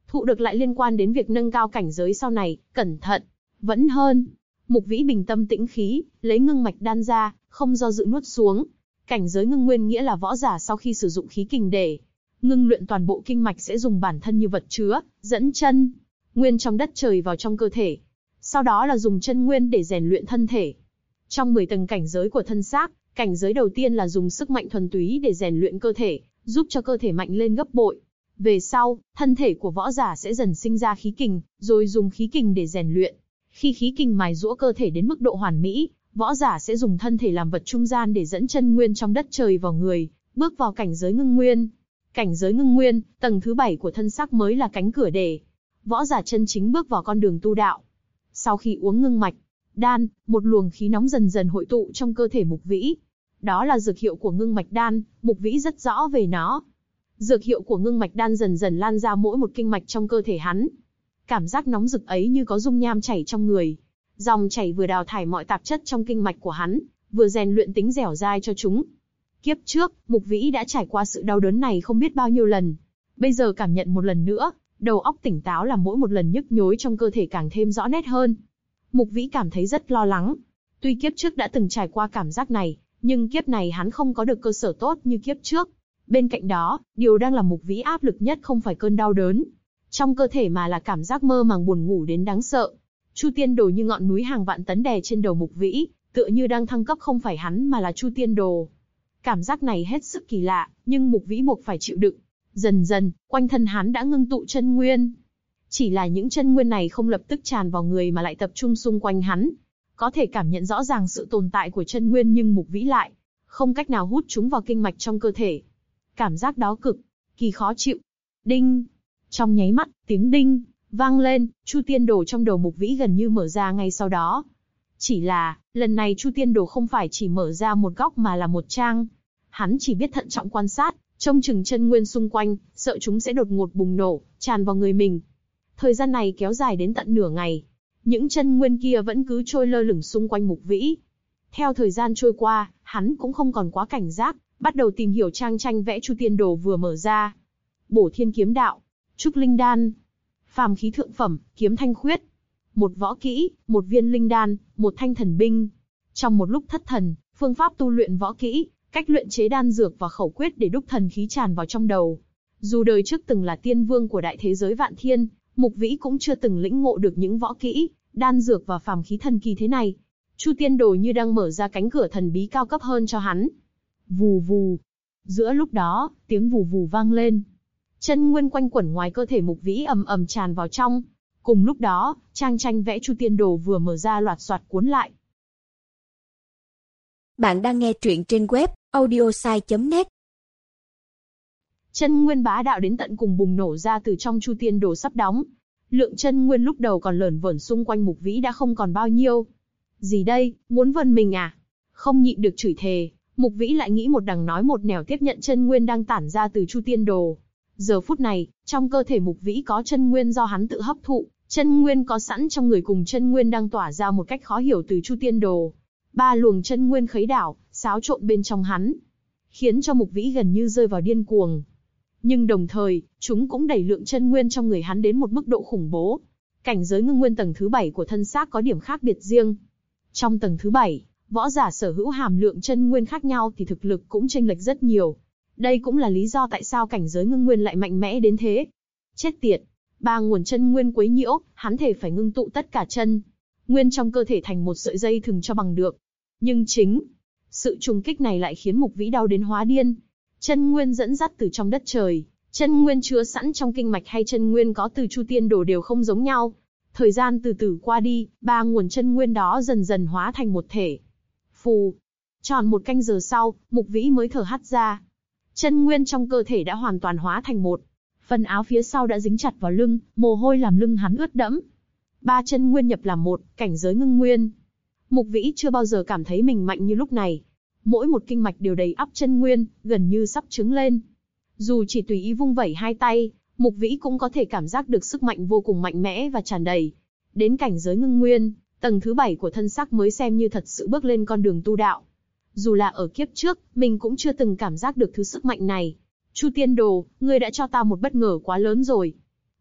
thụ được lại liên quan đến việc nâng cao cảnh giới sau này, cẩn thận, vẫn hơn. Mục Vĩ bình tâm tĩnh khí, lấy ngưng mạch đan ra, không do dự nuốt xuống. Cảnh giới ngưng nguyên nghĩa là võ giả sau khi sử dụng khí kình để ngưng luyện toàn bộ kinh mạch sẽ dùng bản thân như vật chứa, dẫn chân nguyên trong đất trời vào trong cơ thể. Sau đó là dùng chân nguyên để rèn luyện thân thể. Trong 10 tầng cảnh giới của thân xác, cảnh giới đầu tiên là dùng sức mạnh thuần túy để rèn luyện cơ thể, giúp cho cơ thể mạnh lên gấp bội. Về sau, thân thể của võ giả sẽ dần sinh ra khí kình, rồi dùng khí kình để rèn luyện. Khi khí kình mài giũa cơ thể đến mức độ hoàn mỹ, võ giả sẽ dùng thân thể làm vật trung gian để dẫn chân nguyên trong đất trời vào người, bước vào cảnh giới ngưng nguyên. Cảnh giới ngưng nguyên, tầng thứ 7 của thân xác mới là cánh cửa để võ giả chân chính bước vào con đường tu đạo. Sau khi uống ngưng mạch đan, một luồng khí nóng dần dần hội tụ trong cơ thể Mục Vĩ. Đó là dược hiệu của ngưng mạch đan, Mục Vĩ rất rõ về nó. Dược hiệu của ngưng mạch đan dần dần lan ra mỗi một kinh mạch trong cơ thể hắn. Cảm giác nóng rực ấy như có dung nham chảy trong người. Dòng chảy vừa đào thải mọi tạp chất trong kinh mạch của hắn, vừa rèn luyện tính dẻo dai cho chúng. Kiếp trước, Mục Vĩ đã trải qua sự đau đớn này không biết bao nhiêu lần. Bây giờ cảm nhận một lần nữa, đầu óc tỉnh táo làm mỗi một lần nhức nhối trong cơ thể càng thêm rõ nét hơn. Mục Vĩ cảm thấy rất lo lắng. Tuy kiếp trước đã từng trải qua cảm giác này, nhưng kiếp này hắn không có được cơ sở tốt như kiếp trước. Bên cạnh đó, điều đang làm Mục Vĩ áp lực nhất không phải cơn đau đớn trong cơ thể mà là cảm giác mơ màng buồn ngủ đến đáng sợ. Chu Tiên Đồ như ngọn núi hàng vạn tấn đè trên đầu Mục Vĩ, tựa như đang thăng cấp không phải hắn mà là Chu Tiên Đồ. Cảm giác này hết sức kỳ lạ, nhưng Mục Vĩ buộc phải chịu đựng. Dần dần, quanh thân hắn đã ngưng tụ chân nguyên. Chỉ là những chân nguyên này không lập tức tràn vào người mà lại tập trung xung quanh hắn. Có thể cảm nhận rõ ràng sự tồn tại của chân nguyên nhưng Mục Vĩ lại không cách nào hút chúng vào kinh mạch trong cơ thể. Cảm giác đó cực kỳ khó chịu. Đinh! Trong nháy mắt, tiếng đinh vang lên, Chu Tiên Đồ trong đầu Mục Vĩ gần như mở ra ngay sau đó. Chỉ là, lần này Chu Tiên Đồ không phải chỉ mở ra một góc mà là một trang. Hắn chỉ biết thận trọng quan sát, trông chừng chân nguyên xung quanh, sợ chúng sẽ đột ngột bùng nổ, tràn vào người mình. Thời gian này kéo dài đến tận nửa ngày. Những chân nguyên kia vẫn cứ trôi lơ lửng xung quanh Mục Vĩ. Theo thời gian trôi qua, hắn cũng không còn quá cảnh giác, bắt đầu tìm hiểu trang tranh vẽ Chu Tiên Đồ vừa mở ra. Bổ Thiên Kiếm Đạo, Trúc Linh Đan, Phàm Khí Thượng Phẩm, Kiếm Thanh Khuyết. Một võ kỹ, một viên linh đan, một thanh thần binh. Trong một lúc thất thần, phương pháp tu luyện võ kỹ, cách luyện chế đan dược và khẩu quyết để đúc thần khí tràn vào trong đầu. Dù đời trước từng là tiên vương của đại thế giới vạn thiên, Mục Vĩ cũng chưa từng lĩnh ngộ được những võ kỹ, đan dược và phàm khí thần kỳ thế này. Chu Tiên Đồ như đang mở ra cánh cửa thần bí cao cấp hơn cho hắn. Vù vù. Giữa lúc đó, tiếng vù vù vang lên. Chân nguyên quanh quẩn ngoài cơ thể Mục Vĩ ầm ầm tràn vào trong. Cùng lúc đó, trang tranh vẽ Chu Tiên Đồ vừa mở ra loạt soạt cuốn lại. Bạn đang nghe truyện trên web audiosai.net. Chân nguyên bá đạo đến tận cùng bùng nổ ra từ trong Chu Tiên Đồ sắp đóng. Lượng chân nguyên lúc đầu còn lởn vởn xung quanh Mục Vĩ đã không còn bao nhiêu. Gì đây, muốn vần mình à? Không nhịn được chửi thề, Mục Vĩ lại nghĩ một đằng nói một nẻo tiếp nhận chân nguyên đang tản ra từ Chu Tiên Đồ. Giờ phút này, trong cơ thể Mục Vĩ có chân nguyên do hắn tự hấp thụ, chân nguyên có sẵn trong người cùng chân nguyên đang tỏa ra một cách khó hiểu từ Chu Tiên Đồ. Ba luồng chân nguyên khuấy đảo, xáo trộn bên trong hắn, khiến cho Mục Vĩ gần như rơi vào điên cuồng. Nhưng đồng thời, chúng cũng đẩy lượng chân nguyên trong người hắn đến một mức độ khủng bố. Cảnh giới ngưng nguyên tầng thứ 7 của thân xác có điểm khác biệt riêng. Trong tầng thứ 7, võ giả sở hữu hàm lượng chân nguyên khác nhau thì thực lực cũng chênh lệch rất nhiều. Đây cũng là lý do tại sao cảnh giới ngưng nguyên lại mạnh mẽ đến thế. Chết tiệt, ba nguồn chân nguyên quấy nhiễu, hắn thể phải ngưng tụ tất cả chân nguyên trong cơ thể thành một sợi dây thừng cho bằng được. Nhưng chính sự trùng kích này lại khiến Mục Vĩ đau đến hóa điên. Chân nguyên dẫn dắt từ trong đất trời, chân nguyên chứa sẵn trong kinh mạch hay chân nguyên có từ Chu Tiên Đồ đều không giống nhau. Thời gian từ từ qua đi, ba nguồn chân nguyên đó dần dần hóa thành một thể. Phù. Tròn một canh giờ sau, Mục Vĩ mới thở hắt ra. Chân nguyên trong cơ thể đã hoàn toàn hóa thành một. Phần áo phía sau đã dính chặt vào lưng, mồ hôi làm lưng hắn ướt đẫm. Ba chân nguyên nhập làm một, cảnh giới ngưng nguyên. Mục Vĩ chưa bao giờ cảm thấy mình mạnh như lúc này. Mỗi một kinh mạch đều đầy ắp chân nguyên, gần như sắp trứng lên. Dù chỉ tùy ý vung vẩy hai tay, Mục Vĩ cũng có thể cảm giác được sức mạnh vô cùng mạnh mẽ và tràn đầy. Đến cảnh giới ngưng nguyên, tầng thứ 7 của thân xác mới xem như thật sự bước lên con đường tu đạo. Dù là ở kiếp trước, mình cũng chưa từng cảm giác được thứ sức mạnh này. Chu Tiên Đồ, ngươi đã cho ta một bất ngờ quá lớn rồi.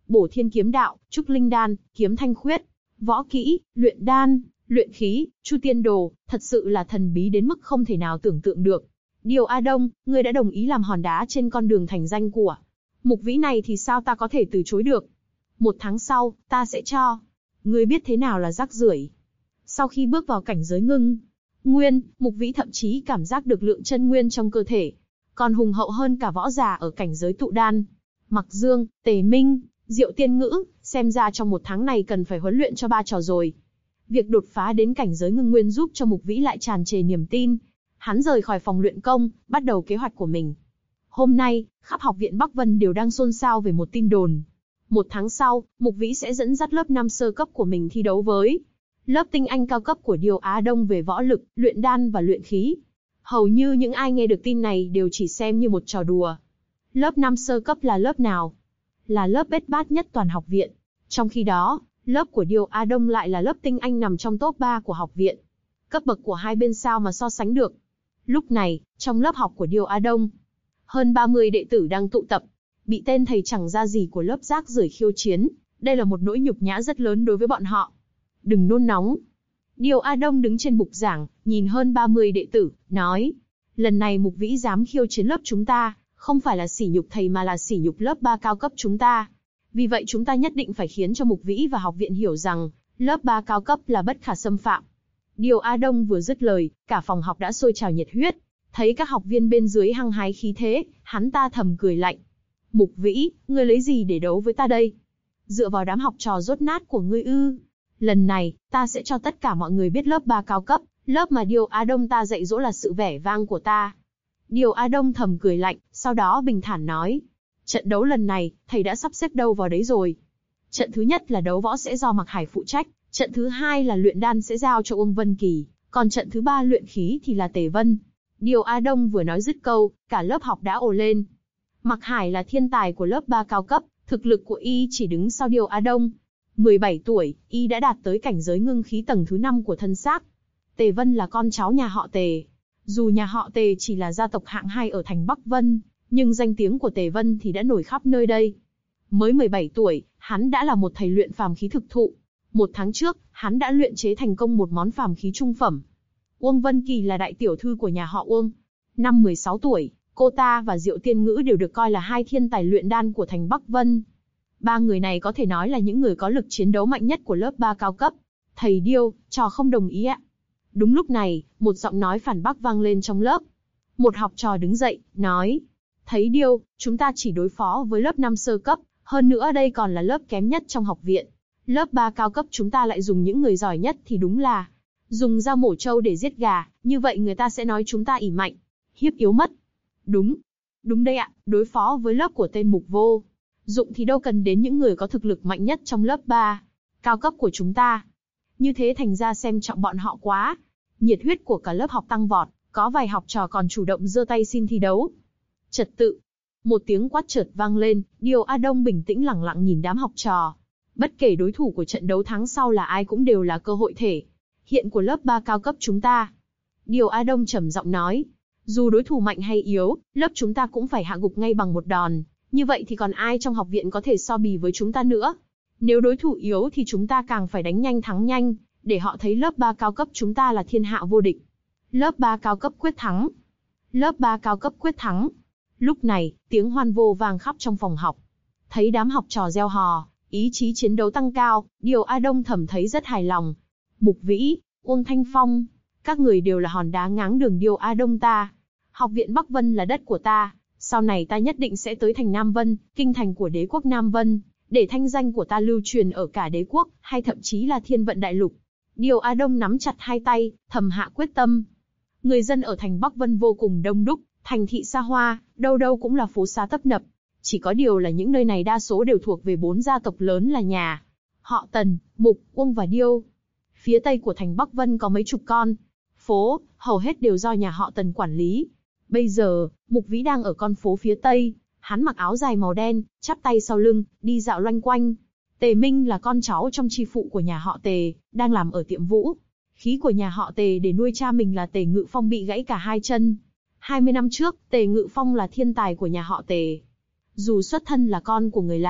Bổ Thiên Kiếm Đạo, Trúc Linh Đan, Kiếm Thanh Khuyết, võ kỹ, luyện đan, luyện khí, Chu Tiên Đồ, thật sự là thần bí đến mức không thể nào tưởng tượng được. Điều A Đông, ngươi đã đồng ý làm hòn đá trên con đường thành danh của Mục Vĩ này thì sao ta có thể từ chối được? 1 tháng sau, ta sẽ cho. Ngươi biết thế nào là rác rưởi. Sau khi bước vào cảnh giới ngưng nguyên, Mục Vĩ thậm chí cảm giác được lượng chân nguyên trong cơ thể còn hùng hậu hơn cả võ giả ở cảnh giới tụ đan. Mặc Dương, Tề Minh, Diệu Tiên Ngữ, xem ra trong 1 tháng này cần phải huấn luyện cho 3 trò rồi. Việc đột phá đến cảnh giới ngưng nguyên giúp cho Mục Vĩ lại tràn trề niềm tin. Hắn rời khỏi phòng luyện công, bắt đầu kế hoạch của mình. Hôm nay, khắp học viện Bắc Vân đều đang xôn xao về một tin đồn. 1 tháng sau, Mục Vĩ sẽ dẫn dắt lớp 5 sơ cấp của mình thi đấu với lớp tinh anh cao cấp của Điều Á Đông về võ lực, luyện đan và luyện khí. Hầu như những ai nghe được tin này đều chỉ xem như một trò đùa. Lớp 5 sơ cấp là lớp nào? Là lớp bết bát nhất toàn học viện. Trong khi đó, lớp của Điều Á Đông lại là lớp tinh anh nằm trong top 3 của học viện. Cấp bậc của hai bên sao mà so sánh được. Lúc này, trong lớp học của Điều Á Đông, hơn 30 đệ tử đang tụ tập, bị tên thầy chẳng ra gì của lớp rác rưởi khiêu chiến. Đây là một nỗi nhục nhã rất lớn đối với bọn họ. Đừng nôn nóng. Điều A Đông đứng trên bục giảng, nhìn hơn 30 đệ tử, nói. Lần này Mục Vĩ dám khiêu chiến lớp chúng ta, không phải là sỉ nhục thầy mà là sỉ nhục lớp 3 cao cấp chúng ta. Vì vậy chúng ta nhất định phải khiến cho Mục Vĩ và học viện hiểu rằng, lớp 3 cao cấp là bất khả xâm phạm. Điều A Đông vừa dứt lời, cả phòng học đã sôi trào nhiệt huyết. Thấy các học viên bên dưới hăng hái khí thế, hắn ta thầm cười lạnh. Mục Vĩ, ngươi lấy gì để đấu với ta đây? Dựa vào đám học trò dốt nát của ngươi ư? Lần này, ta sẽ cho tất cả mọi người biết lớp 3 cao cấp, lớp mà Điều Á Đông ta dạy dỗ là sự vẻ vang của ta. Điều Á Đông thầm cười lạnh, sau đó bình thản nói. Trận đấu lần này, thầy đã sắp xếp đâu vào đấy rồi. Trận thứ nhất là đấu võ sẽ do Mạc Hải phụ trách, trận thứ hai là luyện đan sẽ giao cho Uông Vân Kỳ, còn trận thứ 3 luyện khí thì là Tề Vân. Điều Á Đông vừa nói dứt câu, cả lớp học đã ồ lên. Mạc Hải là thiên tài của lớp 3 cao cấp, thực lực của y chỉ đứng sau Điều Á Đông. 17 tuổi, y đã đạt tới cảnh giới ngưng khí tầng thứ 5 của thân xác. Tề Vân là con cháu nhà họ Tề. Dù nhà họ Tề chỉ là gia tộc hạng 2 ở thành Bắc Vân, nhưng danh tiếng của Tề Vân thì đã nổi khắp nơi đây. Mới 17 tuổi, hắn đã là một thầy luyện phàm khí thực thụ. 1 tháng trước, hắn đã luyện chế thành công một món phàm khí trung phẩm. Uông Vân Kỳ là đại tiểu thư của nhà họ Uông. Năm 16 tuổi, cô ta và Diệu Tiên Ngữ đều được coi là hai thiên tài luyện đan của thành Bắc Vân. 3 người này có thể nói là những người có lực chiến đấu mạnh nhất của lớp 3 cao cấp. Thầy Điêu, trò không đồng ý ạ. Đúng lúc này, một giọng nói phản bác vang lên trong lớp. Một học trò đứng dậy, nói. Thầy Điêu, chúng ta chỉ đối phó với lớp 5 sơ cấp, hơn nữa đây còn là lớp kém nhất trong học viện. Lớp 3 cao cấp chúng ta lại dùng những người giỏi nhất thì đúng là dùng dao mổ trâu để giết gà, như vậy người ta sẽ nói chúng ta ỷ mạnh, hiếp yếu mất. Đúng. Đúng đây ạ, đối phó với lớp của tên Mục Vô Dụng thì đâu cần đến những người có thực lực mạnh nhất trong lớp 3 cao cấp của chúng ta. Như thế thành ra xem trọng bọn họ quá. Nhiệt huyết của cả lớp học tăng vọt, có vài học trò còn chủ động giơ tay xin thi đấu. Trật tự. Một tiếng quát chợt vang lên, Điều A Đông bình tĩnh lẳng lặng nhìn đám học trò. Bất kể đối thủ của trận đấu tháng sau là ai cũng đều là cơ hội thể hiện của lớp 3 cao cấp chúng ta. Điều A Đông trầm giọng nói, dù đối thủ mạnh hay yếu, lớp chúng ta cũng phải hạ gục ngay bằng một đòn. Như vậy thì còn ai trong học viện có thể so bì với chúng ta nữa? Nếu đối thủ yếu thì chúng ta càng phải đánh nhanh thắng nhanh, để họ thấy lớp 3 cao cấp chúng ta là thiên hạ vô địch. Lớp 3 cao cấp quyết thắng. Lớp 3 cao cấp quyết thắng. Lúc này, tiếng hoan hô vang khắp trong phòng học. Thấy đám học trò reo hò, ý chí chiến đấu tăng cao, Điều A Đông thầm thấy rất hài lòng. Mục Vĩ, Uông Thanh Phong, các người đều là hòn đá ngáng đường Điều A Đông ta. Học viện Bắc Vân là đất của ta, sau này ta nhất định sẽ tới thành Nam Vân, kinh thành của đế quốc Nam Vân, để thanh danh của ta lưu truyền ở cả đế quốc, hay thậm chí là thiên vận đại lục. Điều A Đông nắm chặt hai tay, thầm hạ quyết tâm. Người dân ở thành Bắc Vân vô cùng đông đúc, thành thị xa hoa, đâu đâu cũng là phố xá tấp nập. Chỉ có điều là những nơi này đa số đều thuộc về 4 gia tộc lớn là nhà họ Tần, Mục, Uông và Điêu. Phía tây của thành Bắc Vân có mấy chục con phố, hầu hết đều do nhà họ Tần quản lý. Bây giờ, Mục Vĩ đang ở con phố phía tây, hắn mặc áo dài màu đen, chắp tay sau lưng, đi dạo loanh quanh. Tề Minh là con cháu trong chi phụ của nhà họ Tề, đang làm ở tiệm vũ khí của nhà họ Tề để nuôi cha mình là Tề Ngự Phong bị gãy cả hai chân. 20 năm trước, Tề Ngự Phong là thiên tài của nhà họ Tề. Dù xuất thân là con của người làm,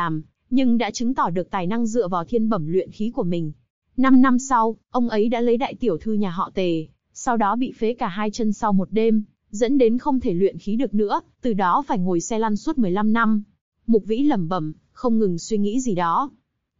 nhưng đã chứng tỏ được tài năng dựa vào thiên bẩm luyện khí của mình. 5 năm sau, ông ấy đã lấy đại tiểu thư nhà họ Tề, sau đó bị phế cả hai chân sau một đêm, dẫn đến không thể luyện khí được nữa, từ đó phải ngồi xe lăn suốt 15 năm. Mục Vĩ lẩm bẩm, không ngừng suy nghĩ gì đó.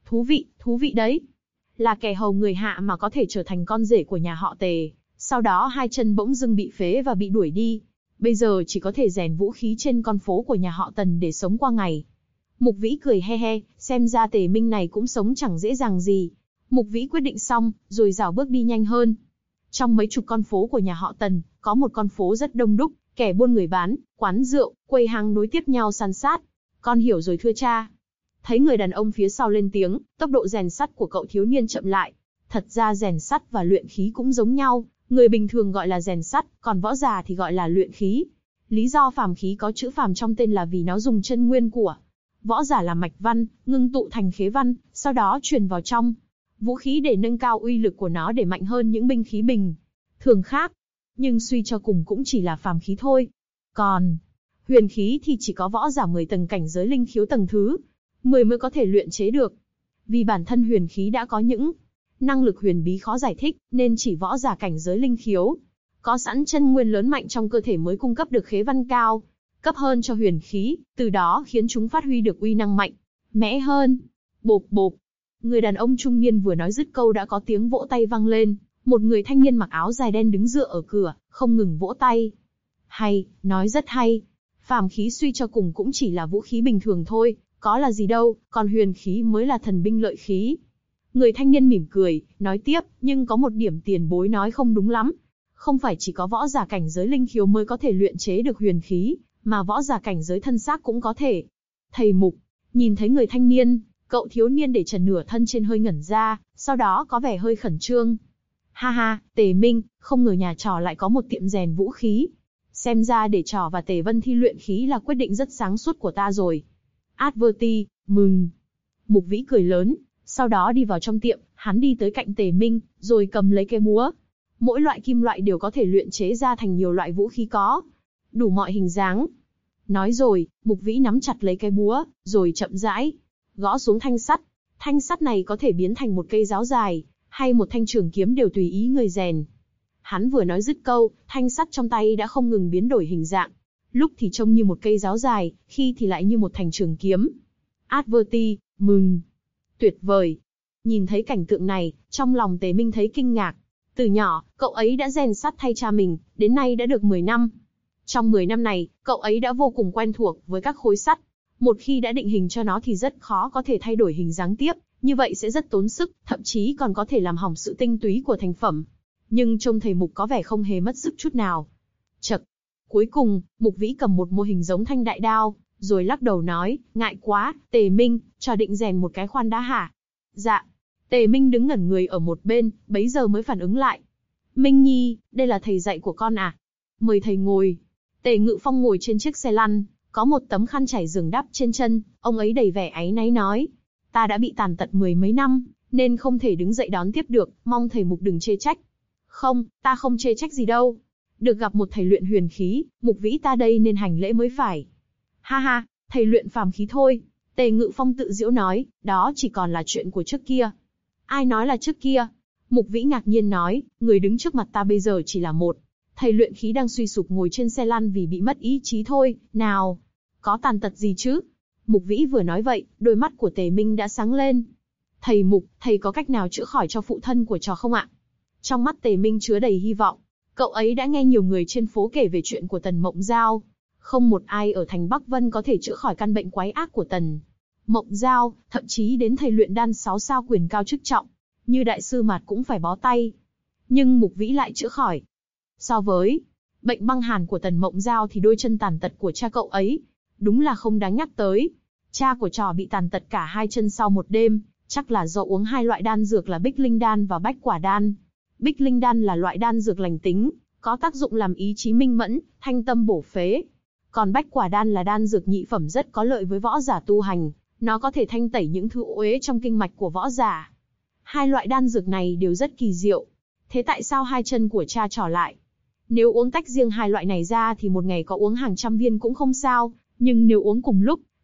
Thú vị đấy. Là kẻ hầu người hạ mà có thể trở thành con rể của nhà họ Tề, sau đó hai chân bỗng dưng bị phế và bị đuổi đi. Bây giờ chỉ có thể rèn vũ khí trên con phố của nhà họ Tần để sống qua ngày. Mục Vĩ cười he he, xem ra Tề Minh này cũng sống chẳng dễ dàng gì. Mục Vĩ quyết định xong, rồi rảo bước đi nhanh hơn. Trong mấy chục con phố của nhà họ Tần, có một con phố rất đông đúc, kẻ buôn người bán, quán rượu, quầy hàng nối tiếp nhau san sát. Con hiểu rồi thưa cha. Thấy người đàn ông phía sau lên tiếng, tốc độ rèn sắt của cậu thiếu niên chậm lại. Thật ra rèn sắt và luyện khí cũng giống nhau, người bình thường gọi là rèn sắt, còn võ giả thì gọi là luyện khí. Lý do phàm khí có chữ phàm trong tên là vì nó dùng chân nguyên của võ giả làm mạch văn, ngưng tụ thành khế văn, sau đó truyền vào trong vũ khí để nâng cao uy lực của nó để mạnh hơn những binh khí bình thường khác. Nhưng suy cho cùng cũng chỉ là phàm khí thôi. Còn huyền khí thì chỉ có võ giả 10 tầng cảnh giới linh khiếu tầng thứ 10 mới có thể luyện chế được. Vì bản thân huyền khí đã có những năng lực huyền bí khó giải thích, nên chỉ võ giả cảnh giới linh khiếu có sẵn chân nguyên lớn mạnh trong cơ thể mới cung cấp được khế văn cao cấp hơn cho huyền khí, từ đó khiến chúng phát huy được uy năng mạnh mẽ hơn. Bộp bộp. Người đàn ông trung niên vừa nói dứt câu đã có tiếng vỗ tay vang lên, một người thanh niên mặc áo dài đen đứng dựa ở cửa, không ngừng vỗ tay. Hay, nói rất hay. Phàm khí suy cho cùng cũng chỉ là vũ khí bình thường thôi, có là gì đâu, còn huyền khí mới là thần binh lợi khí. Người thanh niên mỉm cười, nói tiếp, nhưng có một điểm tiền bối nói không đúng lắm. Không phải chỉ có võ giả cảnh giới linh khiếu mới có thể luyện chế được huyền khí, mà võ giả cảnh giới thân xác cũng có thể. Thầy Mục, nhìn thấy người thanh niên, cậu thiếu niên để trần nửa thân trên hơi ngẩn ra, sau đó có vẻ hơi khẩn trương. Ha ha, Tề Minh, không ngờ nhà trò lại có một tiệm rèn vũ khí. Xem ra để trò và Tề Vân thi luyện khí là quyết định rất sáng suốt của ta rồi. Adverti, mừng. Mục Vĩ cười lớn, sau đó đi vào trong tiệm, hắn đi tới cạnh Tề Minh, rồi cầm lấy cái búa. Mỗi loại kim loại đều có thể luyện chế ra thành nhiều loại vũ khí có đủ mọi hình dáng. Nói rồi, Mục Vĩ nắm chặt lấy cái búa, rồi chậm rãi gõ xuống thanh sắt. Thanh sắt này có thể biến thành một cây giáo dài, hay một thanh trường kiếm đều tùy ý người rèn. Hắn vừa nói dứt câu, thanh sắt trong tay đã không ngừng biến đổi hình dạng. Lúc thì trông như một cây giáo dài, khi thì lại như một thanh trường kiếm. Adverti, mừng. Tuyệt vời. Nhìn thấy cảnh tượng này, trong lòng Tề Minh thấy kinh ngạc. Từ nhỏ, cậu ấy đã rèn sắt thay cha mình, đến nay đã được 10 năm. Trong 10 năm này, cậu ấy đã vô cùng quen thuộc với các khối sắt. Một khi đã định hình cho nó thì rất khó có thể thay đổi hình dáng tiếp, như vậy sẽ rất tốn sức, thậm chí còn có thể làm hỏng sự tinh túy của thành phẩm. Nhưng trông thầy Mục có vẻ không hề mất sức chút nào. Chậc. Cuối cùng, Mục Vĩ cầm một mô hình giống thanh đại đao, rồi lắc đầu nói, ngại quá, Tề Minh, trò định rèn một cái khoan đá hả? Dạ. Tề Minh đứng ngẩn người ở một bên, bấy giờ mới phản ứng lại. Minh Nhi, đây là thầy dạy của con à? Mời thầy ngồi. Tề Ngự Phong ngồi trên chiếc xe lăn, có một tấm khăn trải giường đắp trên chân, ông ấy đầy vẻ áy náy nói. Ta đã bị tàn tật 10 mấy năm, nên không thể đứng dậy đón tiếp được, mong thầy Mục đừng chê trách. Không, ta không chê trách gì đâu. Được gặp một thầy luyện huyền khí, Mục Vĩ ta đây nên hành lễ mới phải. Ha ha, thầy luyện phàm khí thôi. Tề Ngự Phong tự giễu nói, đó chỉ còn là chuyện của trước kia. Ai nói là trước kia? Mục Vĩ ngạc nhiên nói, người đứng trước mặt ta bây giờ chỉ là một thầy luyện khí đang suy sụp ngồi trên xe lăn vì bị mất ý chí thôi, nào, có tàn tật gì chứ? Mục Vĩ vừa nói vậy, đôi mắt của Tề Minh đã sáng lên. Thầy Mục, thầy có cách nào chữa khỏi cho phụ thân của trò không ạ? Trong mắt Tề Minh chứa đầy hy vọng. Cậu ấy đã nghe nhiều người trên phố kể về chuyện của Tần Mộng Giao. Không một ai ở thành Bắc Vân có thể chữa khỏi căn bệnh quái ác của Tần Mộng Giao, thậm chí đến thầy luyện đan 6 sao quyền cao chức trọng, như đại sư Mạt cũng phải bó tay. Nhưng Mục Vĩ lại chữa khỏi. So với bệnh băng hàn của Tần Mộng Giao thì đôi chân tàn tật của cha cậu ấy đúng là không đáng nhắc tới. Cha của trò bị tàn tật cả hai chân sau một đêm, chắc là do uống hai loại đan dược là Bích Linh đan và Bách Quả đan. Bích Linh đan là loại đan dược lành tính, có tác dụng làm ý chí minh mẫn, thanh tâm bổ phế. Còn Bách Quả đan là đan dược nhị phẩm rất có lợi với võ giả tu hành, nó có thể thanh tẩy những thứ uế trong kinh mạch của võ giả. Hai loại đan dược này đều rất kỳ diệu. Thế tại sao hai chân của cha trò lại? Nếu uống tách riêng hai loại này ra thì một ngày có uống hàng trăm viên cũng không sao, nhưng nếu uống cùng lúc,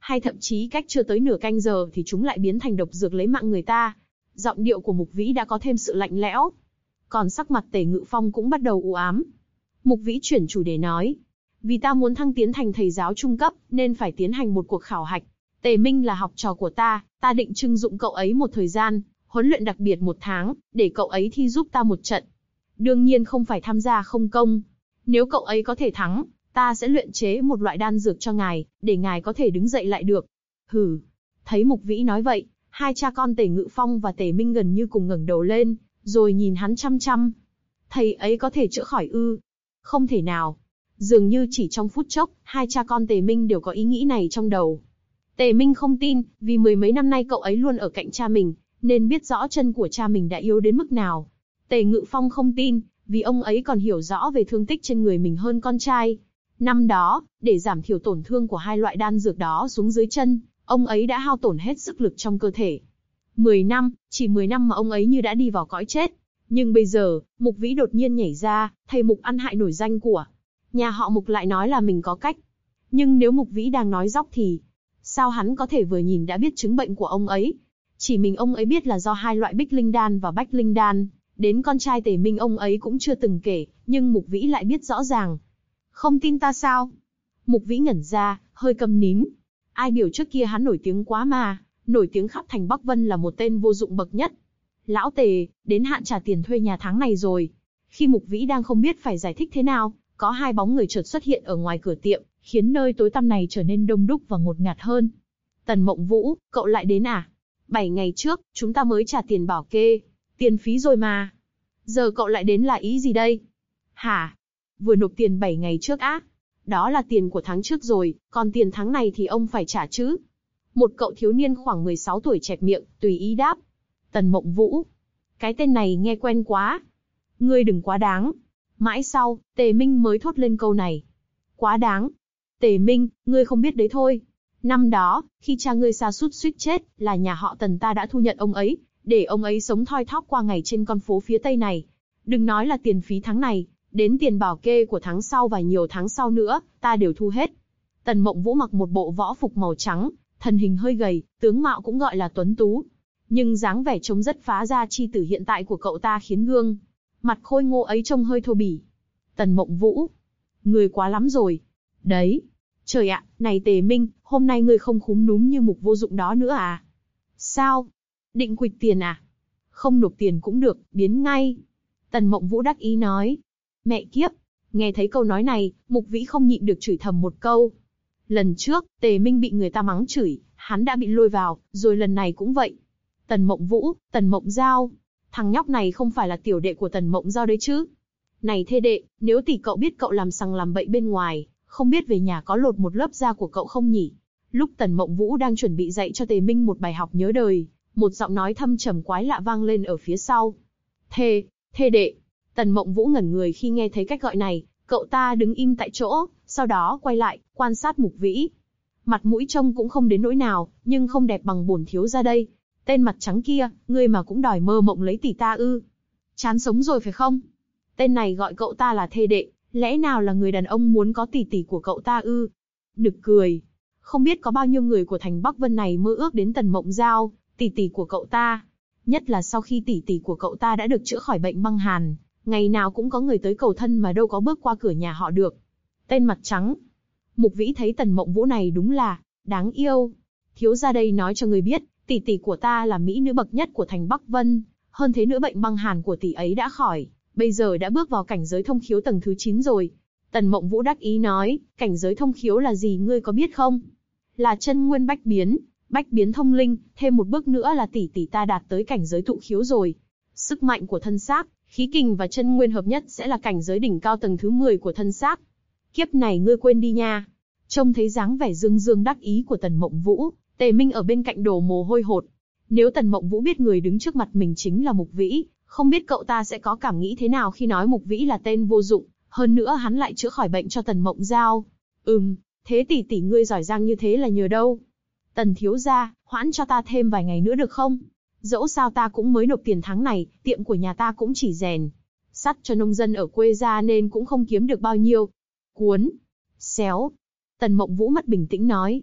hay thậm chí cách chưa tới nửa canh giờ thì chúng lại biến thành độc dược lấy mạng người ta. Giọng điệu của Mục Vĩ đã có thêm sự lạnh lẽo. Còn sắc mặt Tề Ngự Phong cũng bắt đầu u ám. Mục Vĩ chuyển chủ đề nói, vì ta muốn thăng tiến thành thầy giáo trung cấp, nên phải tiến hành một cuộc khảo hạch. Tề Minh là học trò của ta định trưng dụng cậu ấy một thời gian, huấn luyện đặc biệt 1 tháng, để cậu ấy thi giúp ta một trận. Đương nhiên không phải tham gia không công. Nếu cậu ấy có thể thắng, ta sẽ luyện chế một loại đan dược cho ngài, để ngài có thể đứng dậy lại được. Hừ. Thấy Mục Vĩ nói vậy, hai cha con Tề Ngự Phong và Tề Minh gần như cùng ngẩng đầu lên, rồi nhìn hắn chăm chăm. Thầy ấy có thể chữa khỏi ư? Không thể nào. Dường như chỉ trong phút chốc, hai cha con Tề Minh đều có ý nghĩ này trong đầu. Tề Minh không tin, vì mười mấy năm nay cậu ấy luôn ở cạnh cha mình, nên biết rõ chân của cha mình đã yếu đến mức nào. Tề Ngự Phong không tin, vì ông ấy còn hiểu rõ về thương tích trên người mình hơn con trai. Năm đó, để giảm thiểu tổn thương của hai loại đan dược đó xuống dưới chân, ông ấy đã hao tổn hết sức lực trong cơ thể. 10 năm, chỉ 10 năm mà ông ấy như đã đi vào cõi chết. Nhưng bây giờ, Mục Vĩ đột nhiên nhảy ra, thầy Mục ăn hại nổi danh của nhà họ Mục lại nói là mình có cách. Nhưng nếu Mục Vĩ đang nói dóc thì sao hắn có thể vừa nhìn đã biết chứng bệnh của ông ấy? Chỉ mình ông ấy biết là do hai loại Bích Linh Đan và Bách Linh Đan, đến con trai Tề Minh ông ấy cũng chưa từng kể, nhưng Mục Vĩ lại biết rõ ràng. Không tin ta sao? Mục Vĩ ngẩn ra, hơi câm nín. Ai biểu trước kia hắn nổi tiếng quá mà, nổi tiếng khắp thành Bắc Vân là một tên vô dụng bậc nhất. Lão Tề, đến hạn trả tiền thuê nhà tháng này rồi. Khi Mục Vĩ đang không biết phải giải thích thế nào, có hai bóng người chợt xuất hiện ở ngoài cửa tiệm, khiến nơi tối tăm này trở nên đông đúc và ngột ngạt hơn. Tần Mộng Vũ, cậu lại đến à? 7 ngày trước, chúng ta mới trả tiền bảo kê, tiền phí rồi mà. Giờ cậu lại đến là ý gì đây? Hả? Vừa nộp tiền 7 ngày trước á? Đó là tiền của tháng trước rồi, còn tiền tháng này thì ông phải trả chứ. Một cậu thiếu niên khoảng 16 tuổi chẹp miệng, tùy ý đáp. Tần Mộng Vũ. Cái tên này nghe quen quá. Ngươi đừng quá đáng. Mãi sau, Tề Minh mới thốt lên câu này. Quá đáng. Tề Minh, ngươi không biết đấy thôi. Năm đó, khi cha ngươi sa sút suýt chết, là nhà họ Tần ta đã thu nhận ông ấy, để ông ấy sống thoi thóp qua ngày trên con phố phía Tây này. Đừng nói là tiền phí tháng này, đến tiền bảo kê của tháng sau và nhiều tháng sau nữa, ta đều thu hết. Tần Mộng Vũ mặc một bộ võ phục màu trắng, thân hình hơi gầy, tướng mạo cũng gọi là tuấn tú. Nhưng dáng vẻ trông rất phá gia chi tử hiện tại của cậu ta khiến gương mặt khôi ngô ấy trông hơi thô bỉ. Tần Mộng Vũ, người quá lắm rồi. Đấy. Trời ạ, này Tề Minh, hôm nay ngươi không khúm núm như Mục vô dụng đó nữa à? Sao? Định quỵt tiền à? Không nộp tiền cũng được, biến ngay. Tần Mộng Vũ đắc ý nói. Mẹ kiếp. Nghe thấy câu nói này, Mục Vĩ không nhịn được chửi thầm một câu. Lần trước, Tề Minh bị người ta mắng chửi, hắn đã bị lôi vào, rồi lần này cũng vậy. Tần Mộng Vũ, Tần Mộng Giao. Thằng nhóc này không phải là tiểu đệ của Tần Mộng Giao đấy chứ? Này thê đệ, nếu tỷ cậu biết cậu làm sằng làm bậy bên ngoài, không biết về nhà có lột một lớp da của cậu không nhỉ? Lúc Tần Mộng Vũ đang chuẩn bị dạy cho Tề Minh một bài học nhớ đời, một giọng nói thâm trầm quái lạ vang lên ở phía sau. Thê đệ. Tần Mộng Vũ ngẩn người khi nghe thấy cách gọi này, cậu ta đứng im tại chỗ, sau đó quay lại, quan sát Mục Vĩ. Mặt mũi trông cũng không đến nỗi nào, nhưng không đẹp bằng bổn thiếu gia đây. Tên mặt trắng kia, ngươi mà cũng đòi mơ mộng lấy tỷ ta ư? Chán sống rồi phải không? Tên này gọi cậu ta là thê đệ, lẽ nào là người đàn ông muốn có tỷ tỷ của cậu ta ư? Nực cười. Không biết có bao nhiêu người của thành Bắc Vân này mơ ước đến Tần Mộng Giao, tỷ tỷ của cậu ta. Nhất là sau khi tỷ tỷ của cậu ta đã được chữa khỏi bệnh băng hàn, ngày nào cũng có người tới cầu thân mà đâu có bước qua cửa nhà họ được. Tên mặt trắng. Mục Vĩ thấy Tần Mộng Vũ này đúng là đáng yêu. Thiếu gia đây nói cho người biết, tỷ tỷ của ta là mỹ nữ bậc nhất của thành Bắc Vân, hơn thế nữa bệnh băng hàn của tỷ ấy đã khỏi, bây giờ đã bước vào cảnh giới thông khiếu tầng thứ 9 rồi. Tần Mộng Vũ đắc ý nói, cảnh giới thông khiếu là gì ngươi có biết không? Là chân nguyên bách biến thông linh, thêm một bước nữa là tỷ tỷ ta đạt tới cảnh giới tụ khiếu rồi. Sức mạnh của thân xác, khí kình và chân nguyên hợp nhất sẽ là cảnh giới đỉnh cao tầng thứ 10 của thân xác. Kiếp này ngươi quên đi nha. Trông thấy dáng vẻ dương dương đắc ý của Tần Mộng Vũ, Tề Minh ở bên cạnh đổ mồ hôi hột. Nếu Tần Mộng Vũ biết người đứng trước mặt mình chính là Mục Vĩ, không biết cậu ta sẽ có cảm nghĩ thế nào khi nói Mục Vĩ là tên vô dụng, hơn nữa hắn lại chữa khỏi bệnh cho Tần Mộng Giao. Thế tỷ ngươi giỏi giang như thế là nhờ đâu? Tần thiếu gia, hoãn cho ta thêm vài ngày nữa được không? Dẫu sao ta cũng mới nộp tiền tháng này, tiệm của nhà ta cũng chỉ rèn sắt cho nông dân ở quê ra nên cũng không kiếm được bao nhiêu. Xéo. Tần Mộng Vũ mất bình tĩnh nói.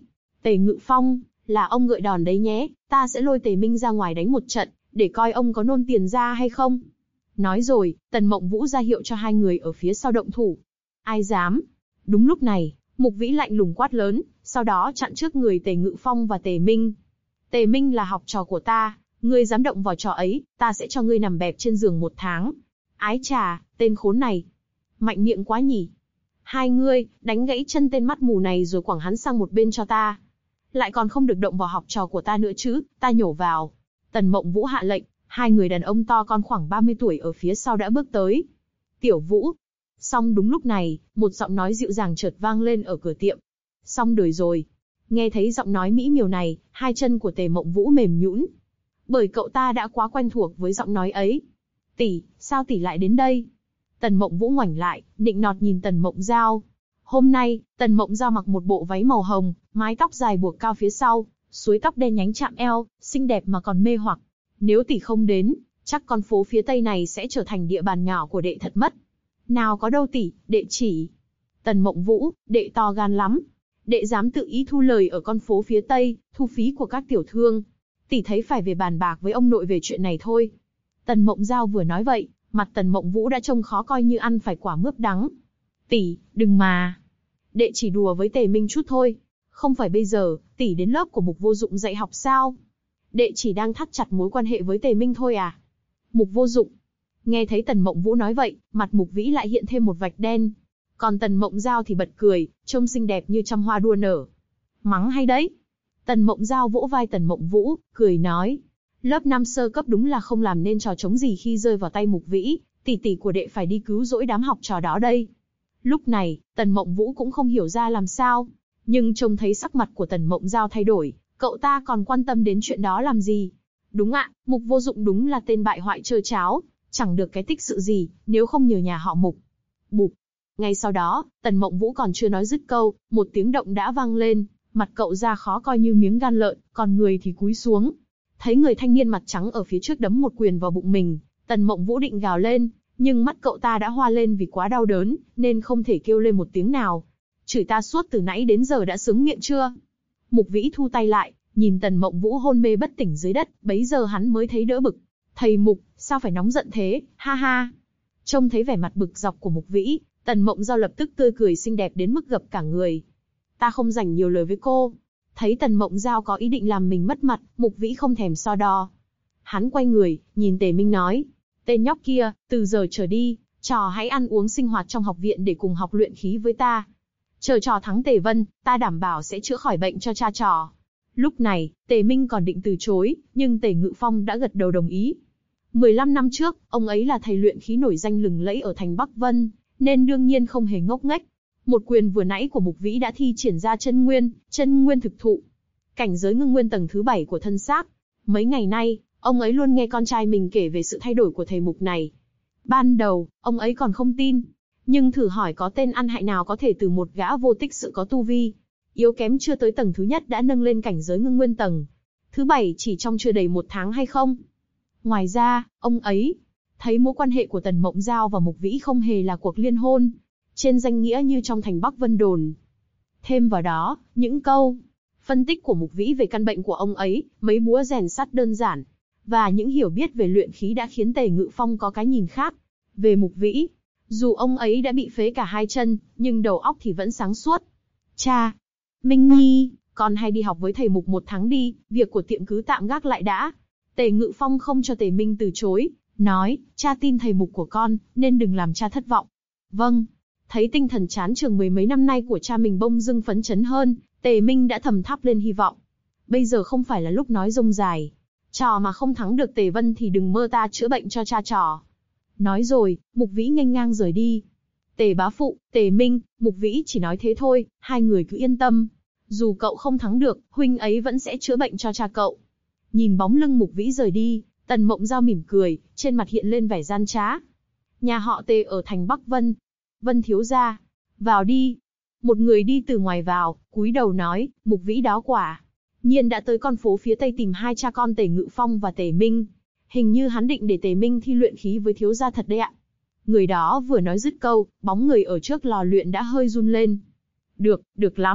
Tề Ngự Phong, là ông gợi đòn đấy nhé, ta sẽ lôi Tề Minh ra ngoài đánh một trận, để coi ông có nôn tiền ra hay không. Nói rồi, Tần Mộng Vũ ra hiệu cho hai người ở phía sau động thủ. Ai dám? Đúng lúc này, Mục Vĩ lạnh lùng quát lớn, sau đó chặn trước người Tề Ngự Phong và Tề Minh. Tề Minh là học trò của ta, ngươi dám động vào trò ấy, ta sẽ cho ngươi nằm bẹp trên giường 1 tháng. Ái chà, tên khốn này. Mạnh miệng quá nhỉ. Hai ngươi, đánh gãy chân tên mắt mù này rồi quẳng hắn sang một bên cho ta. Lại còn không được động vào học trò của ta nữa chứ, ta nhổ vào. Tần Mộng Vũ hạ lệnh, hai người đàn ông to con khoảng 30 tuổi ở phía sau đã bước tới. Tiểu Vũ. Xong đúng lúc này, một giọng nói dịu dàng chợt vang lên ở cửa tiệm. Xong đời rồi. Nghe thấy giọng nói mỹ miều này, hai chân của Tề Mộng Vũ mềm nhũn. Bởi cậu ta đã quá quen thuộc với giọng nói ấy. Tỷ, sao tỷ lại đến đây? Tần Mộng Vũ ngoảnh lại, nịnh nọt nhìn Tần Mộng Giao. Hôm nay, Tần Mộng Giao mặc một bộ váy màu hồng, mái tóc dài buộc cao phía sau, suối tóc đen nhánh chạm eo, xinh đẹp mà còn mê hoặc. Nếu tỷ không đến, chắc con phố phía tây này sẽ trở thành địa bàn nhỏ của đệ thật mất. Nào có đâu tỷ, đệ chỉ. Tần Mộng Vũ, đệ to gan lắm. Đệ dám tự ý thu lời ở con phố phía tây, thu phí của các tiểu thương. Tỷ thấy phải về bàn bạc với ông nội về chuyện này thôi. Tần Mộng Giao vừa nói vậy, mặt Tần Mộng Vũ đã trông khó coi như ăn phải quả mướp đắng. Tỷ, đừng mà. Đệ chỉ đùa với Tề Minh chút thôi. Không phải bây giờ, tỷ đến lớp của Mục Vô Dụng dạy học sao? Đệ chỉ đang thắt chặt mối quan hệ với Tề Minh thôi à? Mục Vô Dụng. Nghe thấy Tần Mộng Vũ nói vậy, mặt Mục Vĩ lại hiện thêm một vạch đen. Còn Tần Mộng Giao thì bật cười, trông xinh đẹp như trăm hoa đua nở. Mắng hay đấy. Tần Mộng Giao vỗ vai Tần Mộng Vũ, cười nói. Lớp 5 sơ cấp đúng là không làm nên trò trống gì khi rơi vào tay Mục Vĩ, tỷ tỷ của đệ phải đi cứu rỗi đám học trò đó đây. Lúc này, Tần Mộng Vũ cũng không hiểu ra làm sao, nhưng trông thấy sắc mặt của Tần Mộng Giao thay đổi, cậu ta còn quan tâm đến chuyện đó làm gì? Đúng ạ, Mục Vô Dụng đúng là tên bại hoại trơ cháo, chẳng được cái tích sự gì, nếu không nhờ nhà họ Mục. Bụp. Ngay sau đó, Tần Mộng Vũ còn chưa nói dứt câu, một tiếng động đã vang lên, mặt cậu ra khó coi như miếng gan lợn, còn người thì cúi xuống. Thấy người thanh niên mặt trắng ở phía trước đấm một quyền vào bụng mình, Tần Mộng Vũ định gào lên, nhưng mắt cậu ta đã hoa lên vì quá đau đớn, nên không thể kêu lên một tiếng nào. Chửi ta suốt từ nãy đến giờ đã sướng miệng chưa? Mục Vĩ thu tay lại, nhìn Tần Mộng Vũ hôn mê bất tỉnh dưới đất, bấy giờ hắn mới thấy đỡ bực. Thầy Mục, sao phải nóng giận thế, ha ha. Trông thấy vẻ mặt bực dọc của Mục Vĩ, Tần Mộng Giao lập tức tươi cười xinh đẹp đến mức gập cả người. Ta không rảnh nhiều lời với cô. Thấy Tần Mộng Giao có ý định làm mình mất mặt, Mục Vĩ không thèm so đo. Hắn quay người, nhìn Tề Minh nói. Tên nhóc kia, từ giờ trở đi, trò hãy ăn uống sinh hoạt trong học viện để cùng học luyện khí với ta. Chờ trò thắng Tề Vân, ta đảm bảo sẽ chữa khỏi bệnh cho cha trò. Lúc này, Tề Minh còn định từ chối, nhưng Tề Ngự Phong đã gật đầu đồng ý. 15 năm trước, ông ấy là thầy luyện khí nổi danh lừng lẫy ở thành Bắc Vân, nên đương nhiên không hề ngốc nghếch. Một quyền vừa nãy của Mục Vĩ đã thi triển ra chân nguyên thực thụ. Cảnh giới ngưng nguyên tầng thứ 7 của thân xác. Mấy ngày nay, ông ấy luôn nghe con trai mình kể về sự thay đổi của thầy Mục này. Ban đầu, ông ấy còn không tin. Nhưng thử hỏi có tên ăn hại nào có thể từ một gã vô tích sự có tu vi yếu kém chưa tới tầng thứ nhất đã nâng lên cảnh giới ngưng nguyên tầng thứ 7 chỉ trong chưa đầy 1 tháng hay không? Ngoài ra, ông ấy thấy mối quan hệ của Tần Mộng Giao và Mục Vĩ không hề là cuộc liên hôn, trên danh nghĩa như trong thành Bắc Vân đồn. Thêm vào đó, những câu phân tích của Mục Vĩ về căn bệnh của ông ấy, mấy búa rèn sắt đơn giản, và những hiểu biết về luyện khí đã khiến Tề Ngự Phong có cái nhìn khác về Mục Vĩ. Dù ông ấy đã bị phế cả hai chân, nhưng đầu óc thì vẫn sáng suốt. Cha, Minh Nhi, con hay đi học với thầy Mục 1 tháng đi, việc của tiệm cứ tạm gác lại đã. Tề Ngự Phong không cho Tề Minh từ chối, nói, cha tin thầy Mục của con, nên đừng làm cha thất vọng. Vâng. Thấy tinh thần chán trường 10 mấy năm nay của cha mình bông dưng phấn chấn hơn, Tề Minh đã thầm thắp lên hy vọng. Bây giờ không phải là lúc nói rông dài. Trò mà không thắng được Tề Vân thì đừng mơ ta chữa bệnh cho cha trò. Nói rồi, Mục Vĩ nghênh ngang rời đi. Tề bá phụ, Tề Minh, Mục Vĩ chỉ nói thế thôi, hai người cứ yên tâm. Dù cậu không thắng được, huynh ấy vẫn sẽ chữa bệnh cho cha cậu. Nhìn bóng lưng Mục Vĩ rời đi, Tần Mộng Giao mỉm cười, trên mặt hiện lên vẻ gian trá. Nhà họ Tề ở thành Bắc Vân. Vân thiếu gia, vào đi. Một người đi từ ngoài vào, cúi đầu nói, Mục Vĩ đó quả nhiên đã tới con phố phía tây tìm hai cha con Tề Ngự Phong và Tề Minh. Hình như hắn định để Tề Minh thi luyện khí với thiếu gia thật đấy ạ. Người đó vừa nói dứt câu, bóng người ở trước lò luyện đã hơi run lên. Được lắm.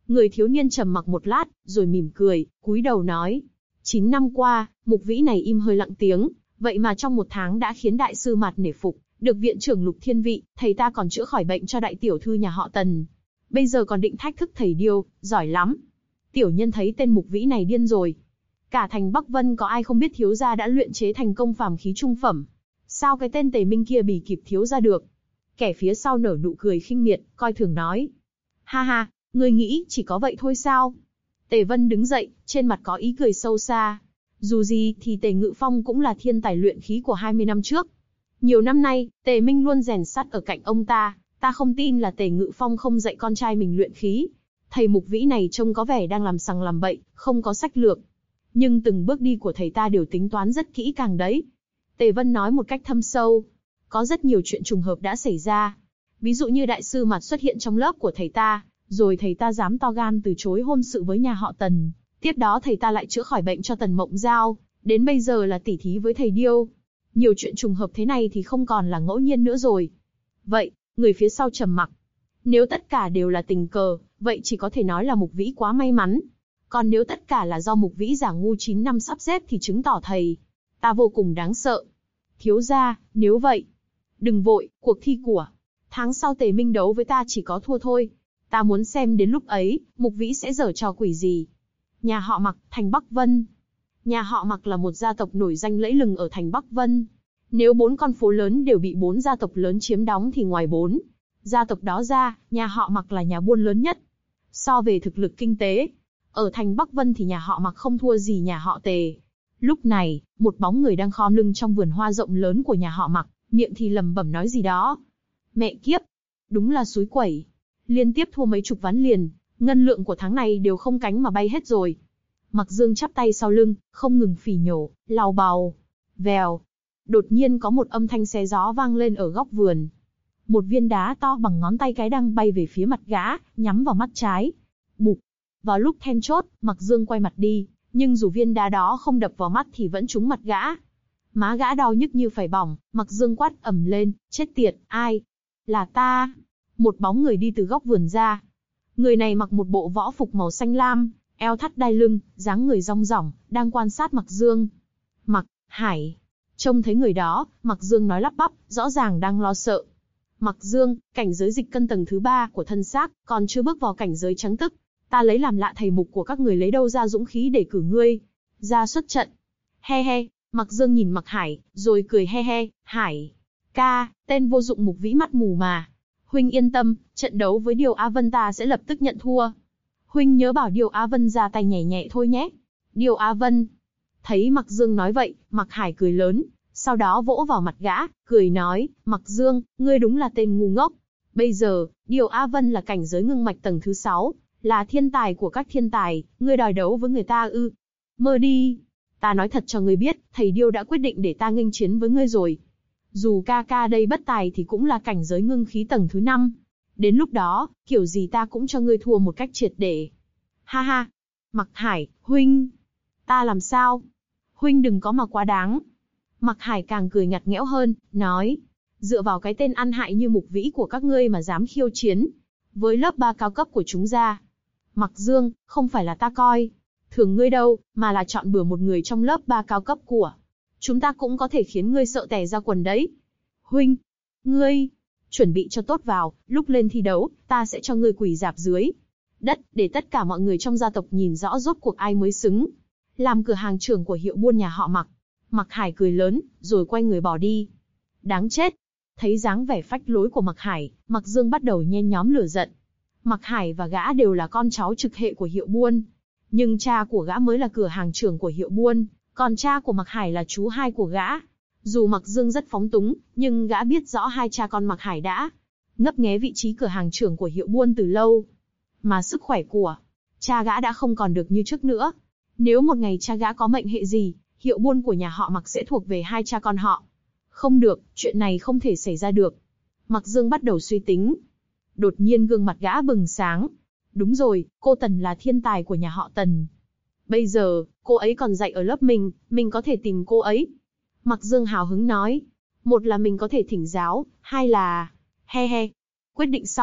Người thiếu niên trầm mặc một lát, rồi mỉm cười, cúi đầu nói. 9 năm qua, Mục Vĩ này im hơi lặng tiếng, vậy mà trong 1 tháng đã khiến đại sư mặt nể phục, được viện trưởng Lục Thiên vị, thầy ta còn chữa khỏi bệnh cho đại tiểu thư nhà họ Tần. Bây giờ còn định thách thức thầy điêu, giỏi lắm. Tiểu nhân thấy tên Mục Vĩ này điên rồi. Cả thành Bắc Vân có ai không biết thiếu gia đã luyện chế thành công phàm khí trung phẩm. Sao cái tên Tề Minh kia bì kịp thiếu gia được? Kẻ phía sau nở nụ cười khinh miệt, coi thường nói. Ha ha, ngươi nghĩ chỉ có vậy thôi sao? Tề Vân đứng dậy, trên mặt có ý cười sâu xa. Dù gì thì Tề Ngự Phong cũng là thiên tài luyện khí của 20 năm trước. Nhiều năm nay, Tề Minh luôn rèn sắt ở cạnh ông ta không tin là Tề Ngự Phong không dạy con trai mình luyện khí. Thầy Mục Vĩ này trông có vẻ đang làm sằng làm bậy, không có sách lược. Nhưng từng bước đi của thầy ta đều tính toán rất kỹ càng đấy. Tề Vân nói một cách thâm sâu. Có rất nhiều chuyện trùng hợp đã xảy ra. Ví dụ như đại sư mặt xuất hiện trong lớp của thầy ta, rồi thầy ta dám to gan từ chối hôn sự với nhà họ Tần. Tiếp đó thầy ta lại chữa khỏi bệnh cho Tần Mộng Giao, đến bây giờ là tỉ thí với thầy điêu. Nhiều chuyện trùng hợp thế này thì không còn là ngẫu nhiên nữa rồi. Vậy, người phía sau trầm mặc. Nếu tất cả đều là tình cờ, vậy chỉ có thể nói là Mục Vĩ quá may mắn. Còn nếu tất cả là do Mục Vĩ giả ngu 9 năm sắp xếp thì chứng tỏ thầy ta vô cùng đáng sợ. Thiếu gia, nếu vậy, đừng vội, cuộc thi của tháng sau Tề Minh đấu với ta chỉ có thua thôi. Ta muốn xem đến lúc ấy, Mục Vĩ sẽ giở trò quỷ gì. Nhà họ Mạc, thành Bắc Vân. Nhà họ Mạc là một gia tộc nổi danh lẫy lừng ở thành Bắc Vân. Nếu 4 con phố lớn đều bị 4 gia tộc lớn chiếm đóng thì ngoài 4 gia tộc đó ra, nhà họ Mạc là nhà buôn lớn nhất. So về thực lực kinh tế, ở thành Bắc Vân thì nhà họ Mạc không thua gì nhà họ Tề. Lúc này, một bóng người đang khom lưng trong vườn hoa rộng lớn của nhà họ Mạc, miệng thì lẩm bẩm nói gì đó. Mẹ kiếp, đúng là xúi quẩy. Liên tiếp thua mấy chục ván liền, ngân lượng của tháng này đều không cánh mà bay hết rồi. Mạc Dương chắp tay sau lưng, không ngừng phỉ nhổ, lào bào. Vèo. Đột nhiên có một âm thanh xé gió vang lên ở góc vườn. Một viên đá to bằng ngón tay cái đang bay về phía mặt gã, nhắm vào mắt trái. Bụp. Vào lúc then chốt, Mạc Dương quay mặt đi, nhưng dù viên đá đó không đập vào mắt thì vẫn trúng mặt gã. Má gã đau nhức như phải bỏng, Mạc Dương quát ầm lên, chết tiệt, ai? Là ta. Một bóng người đi từ góc vườn ra. Người này mặc một bộ võ phục màu xanh lam, eo thắt đai lưng, dáng người rong rỏng, đang quan sát Mạc Dương. Mạc Hải. Trông thấy người đó, Mạc Dương nói lắp bắp, rõ ràng đang lo sợ. Mạc Dương, cảnh giới dịch cân tầng thứ 3 của thân xác, còn chưa bước vào cảnh giới trắng tức. Ta lấy làm lạ thầy Mục của các người lấy đâu ra dũng khí để cử ngươi ra xuất trận. He he, Mạc Dương nhìn Mạc Hải, rồi cười he he, Hải ca, tên vô dụng Mục Vĩ mắt mù mà. Huynh yên tâm, trận đấu với Điều A Vân ta sẽ lập tức nhận thua. Huynh nhớ bảo Điều A Vân ra tay nhẹ nhẹ thôi nhé. Điều A Vân. Thấy Mạc Dương nói vậy, Mạc Hải cười lớn, sau đó vỗ vào mặt gã, cười nói, Mạc Dương, ngươi đúng là tên ngu ngốc. Bây giờ, Điều A Vân là cảnh giới ngưng mạch tầng thứ 6, là thiên tài của các thiên tài, ngươi đòi đấu với người ta ư? Mơ đi. Ta nói thật cho ngươi biết, thầy Điêu đã quyết định để ta nghênh chiến với ngươi rồi. Dù ca ca đây bất tài thì cũng là cảnh giới ngưng khí tầng thứ 5. Đến lúc đó, kiểu gì ta cũng cho ngươi thua một cách triệt để. Ha ha. Mạc Hải, huynh. Ta làm sao? Huynh đừng có mà quá đáng. Mạc Hải càng cười ngặt nghẽo hơn, nói. Dựa vào cái tên ăn hại như Mục Vĩ của các ngươi mà dám khiêu chiến với lớp 3 cao cấp của chúng ra. Mạc Dương, không phải là ta coi thường ngươi đâu, mà là chọn bừa một người trong lớp 3 cao cấp của chúng ta cũng có thể khiến ngươi sợ tè ra quần đấy. Huynh, ngươi, chuẩn bị cho tốt vào, lúc lên thi đấu, ta sẽ cho ngươi quỳ rạp dưới đất, để tất cả mọi người trong gia tộc nhìn rõ rốt cuộc ai mới xứng làm cửa hàng trưởng của hiệu buôn nhà họ Mạc. Mạc Hải cười lớn, rồi quay người bỏ đi. Đáng chết. Thấy dáng vẻ phách lối của Mạc Hải, Mạc Dương bắt đầu nhen nhóm lửa giận. Mạc Hải và gã đều là con cháu trực hệ của hiệu buôn, nhưng cha của gã mới là cửa hàng trưởng của hiệu buôn, còn cha của Mạc Hải là chú hai của gã. Dù Mạc Dương rất phóng túng, nhưng gã biết rõ hai cha con Mạc Hải đã ngấp nghé vị trí cửa hàng trưởng của hiệu buôn từ lâu. Mà sức khỏe của cha gã đã không còn được như trước nữa. Nếu một ngày cha gã có mệnh hệ gì, hiệu buôn của nhà họ Mạc sẽ thuộc về hai cha con họ. Không được, chuyện này không thể xảy ra được. Mạc Dương bắt đầu suy tính. Đột nhiên gương mặt gã bừng sáng. Đúng rồi, cô Tần là thiên tài của nhà họ Tần. Bây giờ, cô ấy còn dạy ở lớp mình có thể tìm cô ấy. Mạc Dương hào hứng nói. Một là mình có thể thỉnh giáo, hai là... He he. Quyết định xong,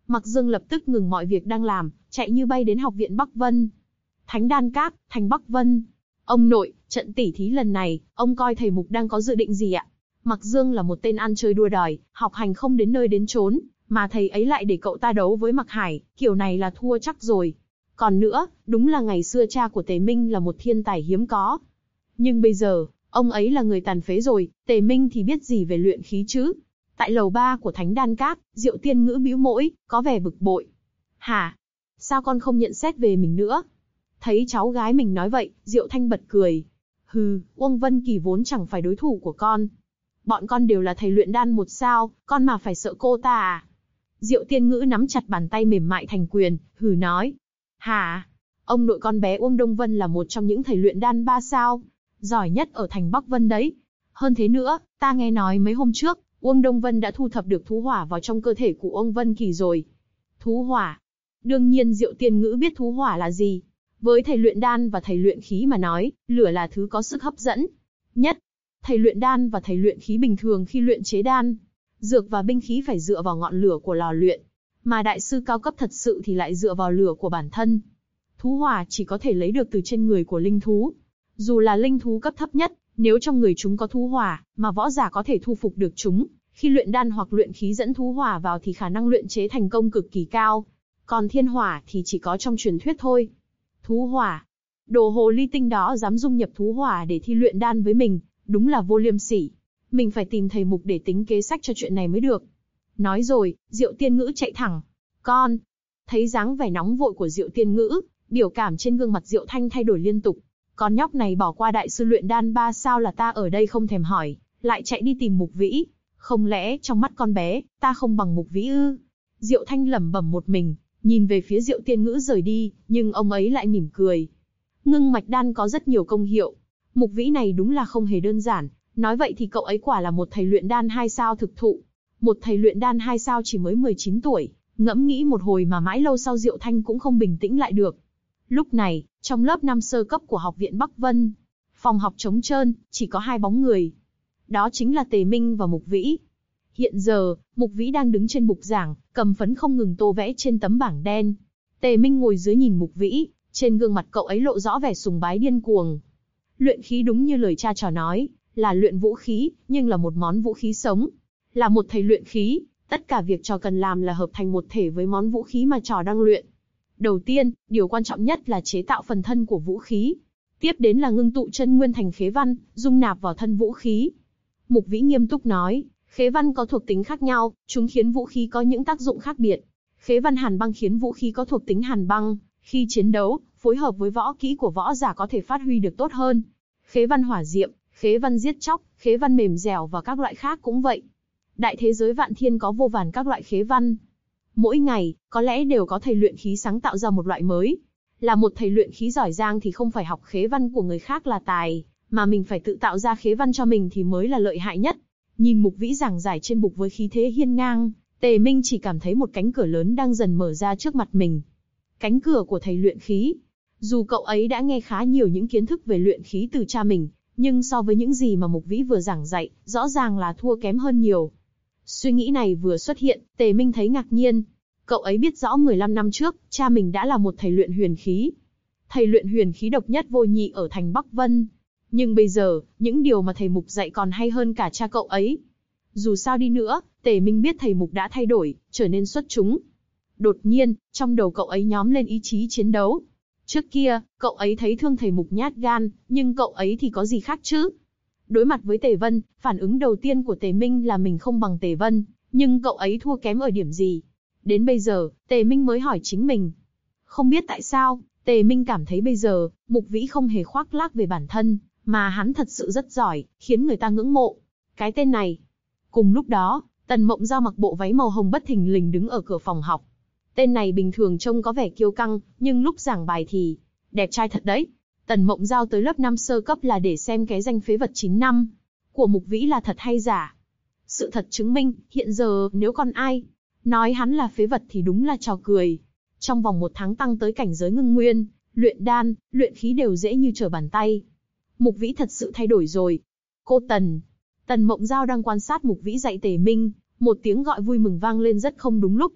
Mặc Dương lập tức ngừng mọi việc đang làm, chạy như bay đến học viện Bắc Vân. Thánh Đan Các, thành Bắc Vân. Ông nội, trận tỉ thí lần này, ông coi thầy Mục đang có dự định gì ạ? Mặc Dương là một tên ăn chơi đua đòi, học hành không đến nơi đến chốn, mà thầy ấy lại để cậu ta đấu với Mặc Hải, kiểu này là thua chắc rồi. Còn nữa, đúng là ngày xưa cha của Tề Minh là một thiên tài hiếm có. Nhưng bây giờ, ông ấy là người tàn phế rồi, Tề Minh thì biết gì về luyện khí chứ? Tại lầu 3 của Thánh Đan Các, Diệu Tiên Ngữ bĩu môi, có vẻ bực bội. Hả? Sao con không nhận xét về mình nữa? Thấy cháu gái mình nói vậy, Diệu Thanh bật cười. Hừ, Uông Vân Kỳ vốn chẳng phải đối thủ của con. Bọn con đều là thầy luyện đan một sao, con mà phải sợ cô ta à? Diệu Tiên Ngữ nắm chặt bàn tay mềm mại thành quyền, hừ nói. Hả? Ông nội con bé Uông Đông Vân là một trong những thầy luyện đan 3 sao, giỏi nhất ở thành Bắc Vân đấy. Hơn thế nữa, ta nghe nói mấy hôm trước, Uông Đông Vân đã thu thập được thú hỏa vào trong cơ thể của Uông Vân Kỳ rồi. Thú hỏa? Đương nhiên Diệu Tiên Ngữ biết thú hỏa là gì. Với thầy luyện đan và thầy luyện khí mà nói, lửa là thứ có sức hấp dẫn nhất. Thầy luyện đan và thầy luyện khí bình thường khi luyện chế đan, dược và binh khí phải dựa vào ngọn lửa của lò luyện, mà đại sư cao cấp thật sự thì lại dựa vào lửa của bản thân. Thú hỏa chỉ có thể lấy được từ trên người của linh thú. Dù là linh thú cấp thấp nhất, nếu trong người chúng có thú hỏa, mà võ giả có thể thu phục được chúng, khi luyện đan hoặc luyện khí dẫn thú hỏa vào thì khả năng luyện chế thành công cực kỳ cao. Còn thiên hỏa thì chỉ có trong truyền thuyết thôi. Thú hỏa. Đồ hồ ly tinh đó dám dung nhập thú hỏa để thi luyện đan với mình, đúng là vô liêm sỉ. Mình phải tìm thầy Mục để tính kế sách cho chuyện này mới được. Nói rồi, Diệu Tiên Ngữ chạy thẳng. Con. Thấy dáng vẻ nóng vội của Diệu Tiên Ngữ, biểu cảm trên gương mặt Diệu Thanh thay đổi liên tục. Con nhóc này bỏ qua đại sư luyện đan 3 sao là ta ở đây không thèm hỏi, lại chạy đi tìm Mục Vĩ. Không lẽ trong mắt con bé, ta không bằng Mục Vĩ ư? Diệu Thanh lẩm bẩm một mình, nhìn về phía Diệu Tiên Ngữ rời đi, nhưng ông ấy lại mỉm cười. Ngưng mạch đan có rất nhiều công hiệu. Mục Vĩ này đúng là không hề đơn giản, nói vậy thì cậu ấy quả là một thầy luyện đan 2 sao thực thụ. Một thầy luyện đan 2 sao chỉ mới 19 tuổi, ngẫm nghĩ một hồi mà mãi lâu sau Diệu Thanh cũng không bình tĩnh lại được. Lúc này, trong lớp 5 sơ cấp của học viện Bắc Vân, phòng học trống trơn, chỉ có 2 bóng người. Đó chính là Tề Minh và Mục Vĩ. Hiện giờ, Mục Vĩ đang đứng trên bục giảng, cầm phấn không ngừng tô vẽ trên tấm bảng đen. Tề Minh ngồi dưới nhìn Mục Vĩ, trên gương mặt cậu ấy lộ rõ vẻ sùng bái điên cuồng. Luyện khí đúng như lời cha trò nói, là luyện vũ khí, nhưng là một món vũ khí sống. Là một thầy luyện khí, tất cả việc trò cần làm là hợp thành một thể với món vũ khí mà trò đang luyện. Đầu tiên, điều quan trọng nhất là chế tạo phần thân của vũ khí. Tiếp đến là ngưng tụ chân nguyên thành khế văn, dung nạp vào thân vũ khí. Mục Vĩ nghiêm túc nói, khế văn có thuộc tính khác nhau, chúng khiến vũ khí có những tác dụng khác biệt. Khế văn hàn băng khiến vũ khí có thuộc tính hàn băng, khi chiến đấu, phối hợp với võ kỹ của võ giả có thể phát huy được tốt hơn. Khế văn hỏa diệm, khế văn giết chóc, khế văn mềm dẻo và các loại khác cũng vậy. Đại thế giới vạn thiên có vô vàn các loại khế văn. Mỗi ngày, có lẽ đều có thầy luyện khí sáng tạo ra một loại mới. Là một thầy luyện khí giỏi giang thì không phải học khế văn của người khác là tài, mà mình phải tự tạo ra khế văn cho mình thì mới là lợi hại nhất. Nhìn Mục Vĩ giảng giải trên bục với khí thế hiên ngang, Tề Minh chỉ cảm thấy một cánh cửa lớn đang dần mở ra trước mặt mình. Cánh cửa của thầy luyện khí. Dù cậu ấy đã nghe khá nhiều những kiến thức về luyện khí từ cha mình, nhưng so với những gì mà Mục Vĩ vừa giảng dạy, rõ ràng là thua kém hơn nhiều. Suy nghĩ này vừa xuất hiện, Tề Minh thấy ngạc nhiên. Cậu ấy biết rõ 15 năm trước, cha mình đã là một thầy luyện huyền khí. Thầy luyện huyền khí độc nhất vô nhị ở thành Bắc Vân. Nhưng bây giờ, những điều mà thầy Mục dạy còn hay hơn cả cha cậu ấy. Dù sao đi nữa, Tề Minh biết thầy Mục đã thay đổi, trở nên xuất chúng. Đột nhiên, trong đầu cậu ấy nhóm lên ý chí chiến đấu. Trước kia, cậu ấy thấy thương thầy Mục nhát gan, nhưng cậu ấy thì có gì khác chứ? Đối mặt với Tề Vân, phản ứng đầu tiên của Tề Minh là mình không bằng Tề Vân, nhưng cậu ấy thua kém ở điểm gì? Đến bây giờ, Tề Minh mới hỏi chính mình. Không biết tại sao, Tề Minh cảm thấy bây giờ, Mục Vĩ không hề khoác lác về bản thân, mà hắn thật sự rất giỏi, khiến người ta ngưỡng mộ. Cái tên này. Cùng lúc đó, Tần Mộng Giao mặc bộ váy màu hồng bất thình lình đứng ở cửa phòng học. Tên này bình thường trông có vẻ kiêu căng, nhưng lúc giảng bài thì đẹp trai thật đấy. Tần Mộng Giao tới lớp 5 sơ cấp là để xem cái danh phế vật 9 năm của Mục Vĩ là thật hay giả. Sự thật chứng minh, hiện giờ nếu còn ai nói hắn là phế vật thì đúng là trò cười. Trong vòng 1 tháng tăng tới cảnh giới ngưng nguyên, luyện đan, luyện khí đều dễ như trở bàn tay. Mục Vĩ thật sự thay đổi rồi. Cô Tần. Tần Mộng Giao đang quan sát Mục Vĩ dạy Tề Minh, một tiếng gọi vui mừng vang lên rất không đúng lúc.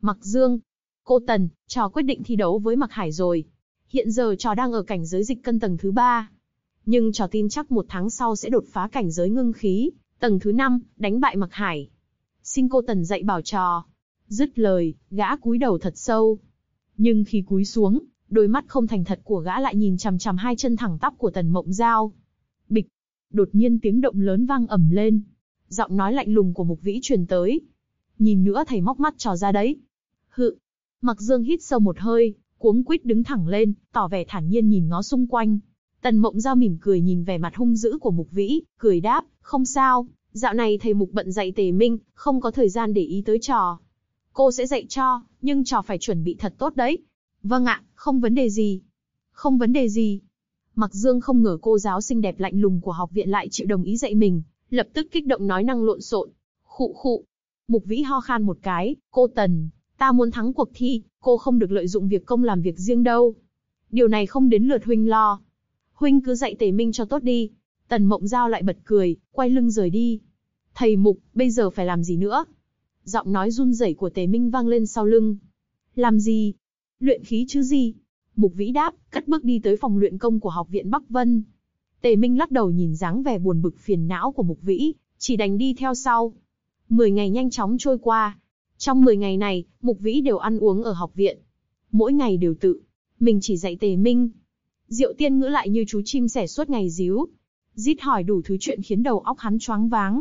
Mặc Dương. Cô Tần, trò quyết định thi đấu với Mặc Hải rồi. Hiện giờ trò đang ở cảnh giới dịch cân tầng thứ 3. Nhưng trò tin chắc 1 tháng sau sẽ đột phá cảnh giới ngưng khí, tầng thứ 5, đánh bại Mặc Hải. Xin cô Tần dạy bảo trò. Dứt lời, gã cúi đầu thật sâu. Nhưng khi cúi xuống, đôi mắt không thành thật của gã lại nhìn chằm chằm 2 chân thẳng tắp của Tần Mộng Giao. Bịch! Đột nhiên tiếng động lớn vang ầm lên. Giọng nói lạnh lùng của Mục Vĩ truyền tới. Nhìn nữa thầy móc mắt trò ra đấy. Hự! Mặc Dương hít sâu một hơi, cuống quýt đứng thẳng lên, tỏ vẻ thản nhiên nhìn ngó xung quanh. Tần Mộng Giao mỉm cười nhìn vẻ mặt hung dữ của Mục Vĩ, cười đáp, không sao, dạo này thầy Mục bận dạy Tề Minh, không có thời gian để ý tới trò. Cô sẽ dạy cho, nhưng trò phải chuẩn bị thật tốt đấy. Vâng ạ, không vấn đề gì. Không vấn đề gì. Mặc Dương không ngờ cô giáo xinh đẹp lạnh lùng của học viện lại chịu đồng ý dạy mình, lập tức kích động nói năng lộn xộn. Khụ khụ. Mục Vĩ ho khan một cái, cô Tần, ta muốn thắng cuộc thi, cô không được lợi dụng việc công làm việc riêng đâu. Điều này không đến lượt huynh lo. Huynh cứ dạy Tề Minh cho tốt đi. Tần Mộng Giao lại bật cười, quay lưng rời đi. Thầy Mục, bây giờ phải làm gì nữa? Giọng nói run rẩy của Tề Minh vang lên sau lưng. Làm gì? Luyện khí chứ gì? Mục Vĩ đáp, cất bước đi tới phòng luyện công của học viện Bắc Vân. Tề Minh lắc đầu nhìn dáng vẻ buồn bực phiền não của Mục Vĩ, chỉ đành đi theo sau. 10 ngày nhanh chóng trôi qua. Trong 10 ngày này, Mục Vĩ đều ăn uống ở học viện. Mỗi ngày đều tự mình chỉ dạy Tề Minh. Diệu Tiên Ngữ lại như chú chim sẻ suốt ngày díu, rít hỏi đủ thứ chuyện khiến đầu óc hắn choáng váng.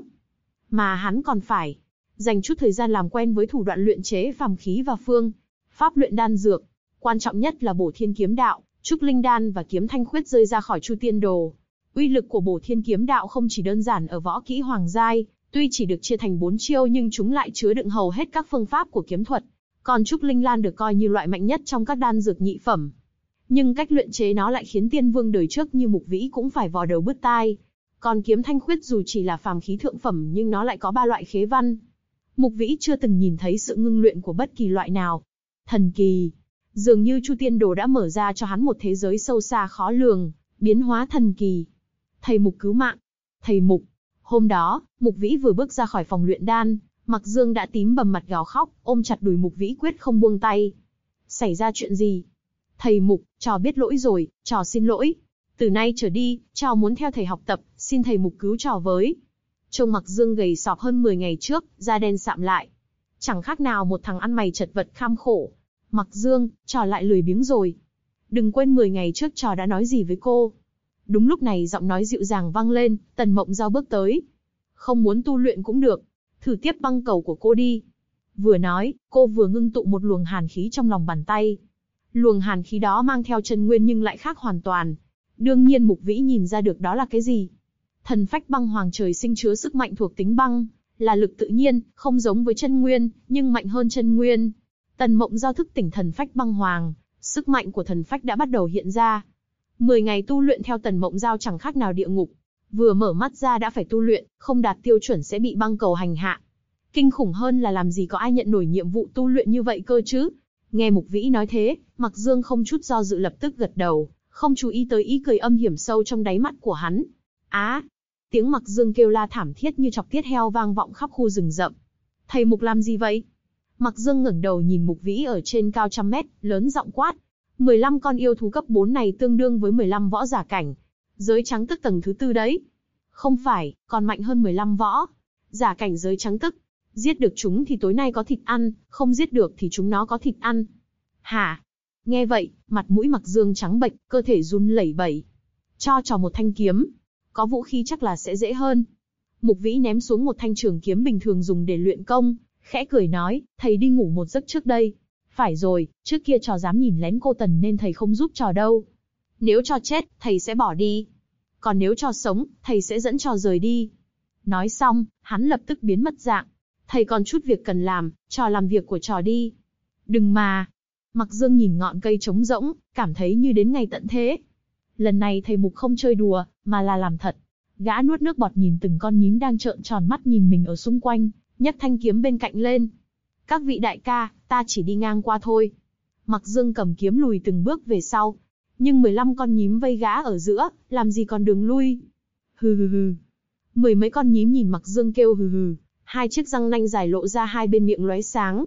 Mà hắn còn phải dành chút thời gian làm quen với thủ đoạn luyện chế phàm khí và phương pháp luyện đan dược. Quan trọng nhất là Bổ Thiên Kiếm Đạo, Trúc Linh Đan và Kiếm Thanh Khuyết rơi ra khỏi Chu Tiên Đồ. Uy lực của Bổ Thiên Kiếm Đạo không chỉ đơn giản ở võ kỹ hoàng giai, tuy chỉ được chia thành 4 chiêu nhưng chúng lại chứa đựng hầu hết các phương pháp của kiếm thuật. Còn Trúc Linh Lan được coi như loại mạnh nhất trong các đan dược nhị phẩm. Nhưng cách luyện chế nó lại khiến tiên vương đời trước như Mục Vĩ cũng phải vò đầu bứt tai. Còn Kiếm Thanh Khuyết dù chỉ là phàm khí thượng phẩm nhưng nó lại có 3 loại khế văn. Mục Vĩ chưa từng nhìn thấy sự ngưng luyện của bất kỳ loại nào. Thần kỳ! Dường như Chu Tiên Đồ đã mở ra cho hắn một thế giới sâu xa khó lường, biến hóa thần kỳ. Thầy Mục cứu mạng! Thầy Mục! Hôm đó, Mục Vĩ vừa bước ra khỏi phòng luyện đan, Mặc Dương đã tím bầm mặt gào khóc, ôm chặt đùi Mục Vĩ quyết không buông tay. Xảy ra chuyện gì? Thầy Mục, trò biết lỗi rồi, trò xin lỗi. Từ nay trở đi, trò muốn theo thầy học tập, xin thầy Mục cứu trò với. Trông Mặc Dương gầy sọp hơn 10 ngày trước, da đen sạm lại. Chẳng khác nào một thằng ăn mày chật vật kham khổ. Mặc Dương, trò lại lười biếng rồi. Đừng quên 10 ngày trước trò đã nói gì với cô. Đúng lúc này giọng nói dịu dàng vang lên, Tần Mộng Giao bước tới. Không muốn tu luyện cũng được. Thử tiếp băng cầu của cô đi. Vừa nói, cô vừa ngưng tụ một luồng hàn khí trong lòng bàn tay. Luồng hàn khí đó mang theo chân nguyên nhưng lại khác hoàn toàn. Đương nhiên Mục Vĩ nhìn ra được đó là cái gì. Thần phách băng hoàng trời sinh chứa sức mạnh thuộc tính băng, là lực tự nhiên, không giống với chân nguyên, nhưng mạnh hơn chân nguyên. Tần Mộng Giao thức tỉnh thần phách băng hoàng, sức mạnh của thần phách đã bắt đầu hiện ra. 10 ngày tu luyện theo Tần Mộng Giao chẳng khác nào địa ngục. Vừa mở mắt ra đã phải tu luyện, không đạt tiêu chuẩn sẽ bị băng cầu hành hạ. Kinh khủng hơn là làm gì có ai nhận nổi nhiệm vụ tu luyện như vậy cơ chứ. Nghe Mục Vĩ nói thế, Mặc Dương không chút do dự lập tức gật đầu, không chú ý tới ý cười âm hiểm sâu trong đáy mắt của hắn. Á! Tiếng Mặc Dương kêu la thảm thiết như chọc tiết heo vang vọng khắp khu rừng rậm. Thầy Mục làm gì vậy? Mặc Dương ngẩng đầu nhìn Mục Vĩ ở trên cao trăm mét, lớn giọng quát. 15 con yêu thú cấp 4 này tương đương với 15 võ giả cảnh. Giới trắng tức tầng thứ 4 đấy. Không phải, còn mạnh hơn 15 võ giả cảnh giới trắng tức. Giết được chúng thì tối nay có thịt ăn, không giết được thì chúng nó có thịt ăn. Hả? Nghe vậy, mặt mũi Mặc Dương trắng bệch, cơ thể run lẩy bẩy. Cho trò một thanh kiếm. Có vũ khí chắc là sẽ dễ hơn. Mục Vĩ ném xuống một thanh trường kiếm bình thường dùng để luyện công, khẽ cười nói, thầy đi ngủ một giấc trước đây. Phải rồi, trước kia trò dám nhìn lén cô Tần nên thầy không giúp trò đâu. Nếu trò chết, thầy sẽ bỏ đi. Còn nếu trò sống, thầy sẽ dẫn trò rời đi. Nói xong, hắn lập tức biến mất dạng. Thầy còn chút việc cần làm, trò làm việc của trò đi. Đừng mà. Mặc Dương nhìn ngọn cây trống rỗng, cảm thấy như đến ngày tận thế. Lần này thầy Mục không chơi đùa, mà là làm thật. Gã nuốt nước bọt nhìn từng con nhím đang trợn tròn mắt nhìn mình ở xung quanh, nhấc thanh kiếm bên cạnh lên. Các vị đại ca, ta chỉ đi ngang qua thôi. Mặc Dương cầm kiếm lùi từng bước về sau. Nhưng 15 con nhím vây gã ở giữa, làm gì còn đường lui. Hừ hừ hừ. 10 mấy con nhím nhìn Mặc Dương kêu hừ hừ. Hai chiếc răng nanh dài lộ ra hai bên miệng lóe sáng.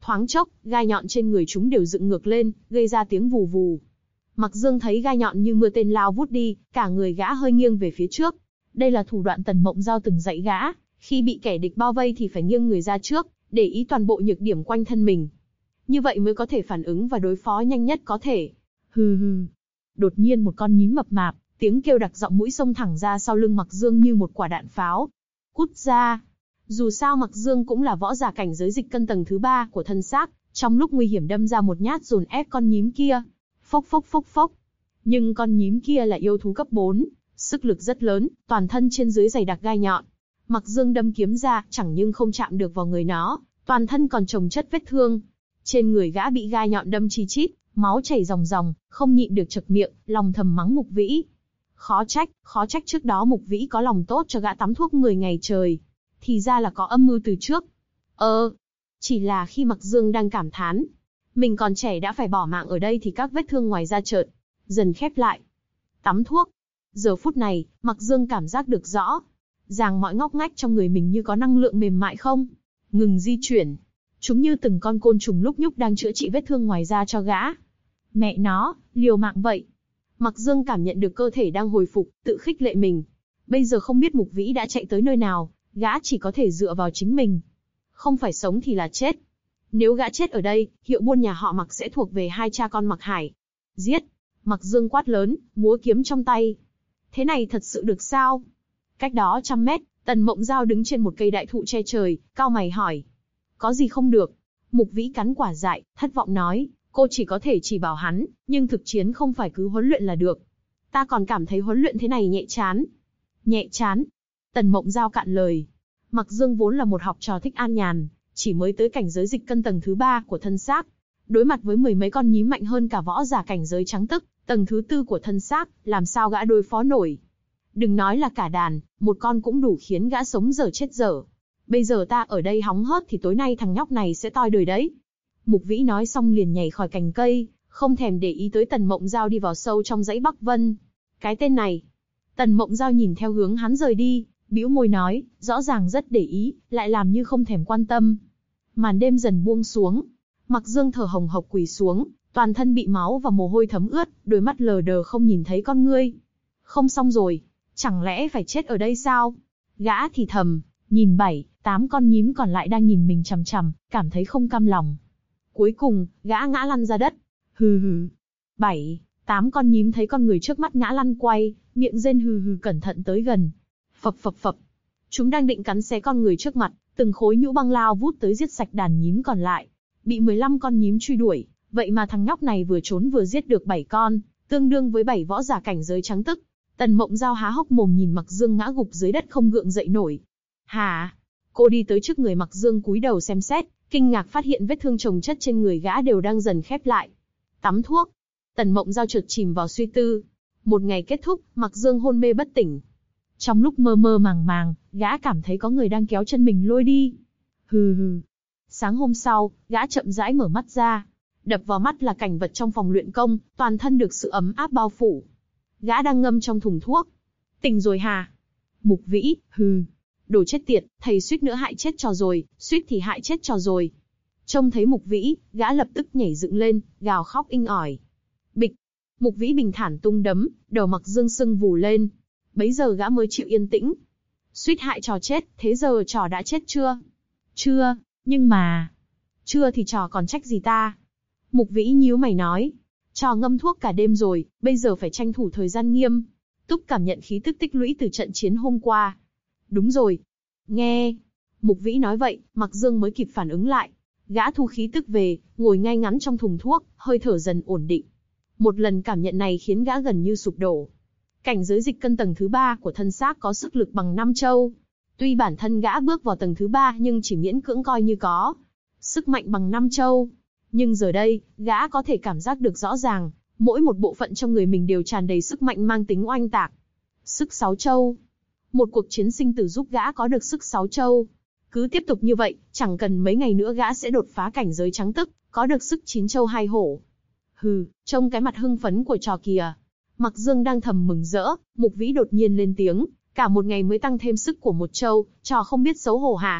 Thoáng chốc, gai nhọn trên người chúng đều dựng ngược lên, gây ra tiếng vù vù. Mặc Dương thấy gai nhọn như mưa tên lao vút đi, cả người gã hơi nghiêng về phía trước. Đây là thủ đoạn Tần Mộng Giao từng dạy gã, khi bị kẻ địch bao vây thì phải nghiêng người ra trước, để ý toàn bộ nhược điểm quanh thân mình. Như vậy mới có thể phản ứng và đối phó nhanh nhất có thể. Hừ hừ. Đột nhiên một con nhím mập mạp, tiếng kêu đặc giọng mũi xông thẳng ra sau lưng Mặc Dương như một quả đạn pháo. Cút ra! Dù sao Mặc Dương cũng là võ giả cảnh giới dịch cân tầng thứ 3 của thân xác, trong lúc nguy hiểm đâm ra một nhát dồn ép con nhím kia. Phốc phốc phốc phốc. Nhưng con nhím kia là yêu thú cấp 4, sức lực rất lớn, toàn thân trên dưới dày đặc gai nhọn. Mặc Dương đâm kiếm ra, chẳng nhưng không chạm được vào người nó, toàn thân còn chồng chất vết thương. Trên người gã bị gai nhọn đâm chi chít, máu chảy ròng ròng, không nhịn được chực miệng, lòng thầm mắng Mục Vĩ. Khó trách trước đó Mục Vĩ có lòng tốt cho gã tắm thuốc 10 ngày trời. Thì ra là có âm mưu từ trước. Chỉ là khi Mặc Dương đang cảm thán, mình còn trẻ đã phải bỏ mạng ở đây thì các vết thương ngoài da chợt dần khép lại. Tắm thuốc. Giờ phút này, Mặc Dương cảm giác được rõ ràng mọi ngóc ngách trong người mình như có năng lượng mềm mại không ngừng di chuyển. Chúng như từng con côn trùng lúc nhúc đang chữa trị vết thương ngoài da cho gã. Mẹ nó, liều mạng vậy. Mặc Dương cảm nhận được cơ thể đang hồi phục, tự khích lệ mình. Bây giờ không biết Mục Vĩ đã chạy tới nơi nào, gã chỉ có thể dựa vào chính mình. Không phải sống thì là chết. Nếu gã chết ở đây, hiệu buôn nhà họ Mặc sẽ thuộc về hai cha con Mặc Hải. Giết! Mặc Dương quát lớn, múa kiếm trong tay. Thế này thật sự được sao? Cách đó 100 mét, Tần Mộng Giao đứng trên một cây đại thụ che trời, cau mày hỏi. Có gì không được? Mục Vĩ cắn quả dại, thất vọng nói, cô chỉ có thể chỉ bảo hắn, nhưng thực chiến không phải cứ huấn luyện là được. Ta còn cảm thấy huấn luyện thế này nhẹ chán. Nhẹ chán? Tần Mộng Giao cạn lời. Mặc Dương vốn là một học trò thích an nhàn, chỉ mới tới cảnh giới dịch cân tầng thứ 3 của thân xác. Đối mặt với mười mấy con nhím mạnh hơn cả võ giả cảnh giới trắng tức, tầng thứ 4 của thân xác, làm sao gã đối phó nổi. Đừng nói là cả đàn, một con cũng đủ khiến gã sống dở chết dở. Bây giờ ta ở đây hóng hớt thì tối nay thằng nhóc này sẽ toi đời đấy. Mục Vĩ nói xong liền nhảy khỏi cành cây, không thèm để ý tới Tần Mộng Giao đi vào sâu trong dãy Bắc Vân. Cái tên này. Tần Mộng Giao nhìn theo hướng hắn rời đi, bĩu môi nói, rõ ràng rất để ý, lại làm như không thèm quan tâm. Màn đêm dần buông xuống, Mặc Dương thở hồng hộc quỳ xuống, toàn thân bị máu và mồ hôi thấm ướt, đôi mắt lờ đờ không nhìn thấy con ngươi. Không xong rồi, chẳng lẽ phải chết ở đây sao? Gã thì thầm, nhìn 7-8 con nhím còn lại đang nhìn mình chằm chằm, cảm thấy không cam lòng. Cuối cùng, gã ngã lăn ra đất. Hừ hừ. 7-8 con nhím thấy con người trước mắt ngã lăn quay, miệng rên hừ hừ cẩn thận tới gần. Phập phập phập. Chúng đang định cắn xé con người trước mặt, từng khối nhũ băng lao vút tới giết sạch đàn nhím còn lại. Bị 15 con nhím truy đuổi, vậy mà thằng nhóc này vừa trốn vừa giết được 7 con, tương đương với 7 võ giả cảnh giới trắng tức. Tần Mộng Giao há hốc mồm nhìn Mặc Dương ngã gục dưới đất không gượng dậy nổi. Hả? Cô đi tới trước người Mặc Dương cúi đầu xem xét, kinh ngạc phát hiện vết thương chồng chất trên người gã đều đang dần khép lại. Tắm thuốc. Tần Mộng Giao chợt chìm vào suy tư. Một ngày kết thúc, Mặc Dương hôn mê bất tỉnh. Trong lúc mơ mơ màng màng, gã cảm thấy có người đang kéo chân mình lôi đi. Hừ hừ. Sáng hôm sau, gã chậm rãi mở mắt ra. Đập vào mắt là cảnh vật trong phòng luyện công, toàn thân được sự ấm áp bao phủ. Gã đang ngâm trong thùng thuốc. Tỉnh rồi hả? Mục Vĩ, hừ. Đồ chết tiệt, thầy suýt nữa hại chết trò rồi, suýt thì hại chết trò rồi. Trông thấy Mục Vĩ, gã lập tức nhảy dựng lên, gào khóc inh ỏi. Bịch. Mục Vĩ bình thản tung đấm, đầu Mặc Dương sưng vù lên. Bấy giờ gã mới chịu yên tĩnh. Suýt hại trò chết, thế giờ trò đã chết chưa? Chưa, nhưng mà... Chưa thì trò còn trách gì ta? Mục Vĩ nhíu mày nói. Trò ngâm thuốc cả đêm rồi, bây giờ phải tranh thủ thời gian nghiêm túc cảm nhận khí tức tích lũy từ trận chiến hôm qua. Đúng rồi. Nghe. Mục Vĩ nói vậy, Mặc Dương mới kịp phản ứng lại. Gã thu khí tức về, ngồi ngay ngắn trong thùng thuốc, hơi thở dần ổn định. Một lần cảm nhận này khiến gã gần như sụp đổ. Cảnh giới dịch cân tầng thứ 3 của thân xác có sức lực bằng 5 châu. Tuy bản thân gã bước vào tầng thứ 3 nhưng chỉ miễn cưỡng coi như có sức mạnh bằng 5 châu. Nhưng giờ đây, gã có thể cảm giác được rõ ràng, mỗi một bộ phận trong người mình đều tràn đầy sức mạnh mang tính oanh tạc. Sức 6 châu. Một cuộc chiến sinh tử giúp gã có được sức 6 châu. Cứ tiếp tục như vậy, chẳng cần mấy ngày nữa gã sẽ đột phá cảnh giới trắng tức, có được sức 9 châu 2 hổ. Hừ, trông cái mặt hưng phấn của trò kìa. Mặc Dương đang thầm mừng rỡ, Mục Vĩ đột nhiên lên tiếng, cả một ngày mới tăng thêm sức của 1 châu, trò không biết xấu hổ hả?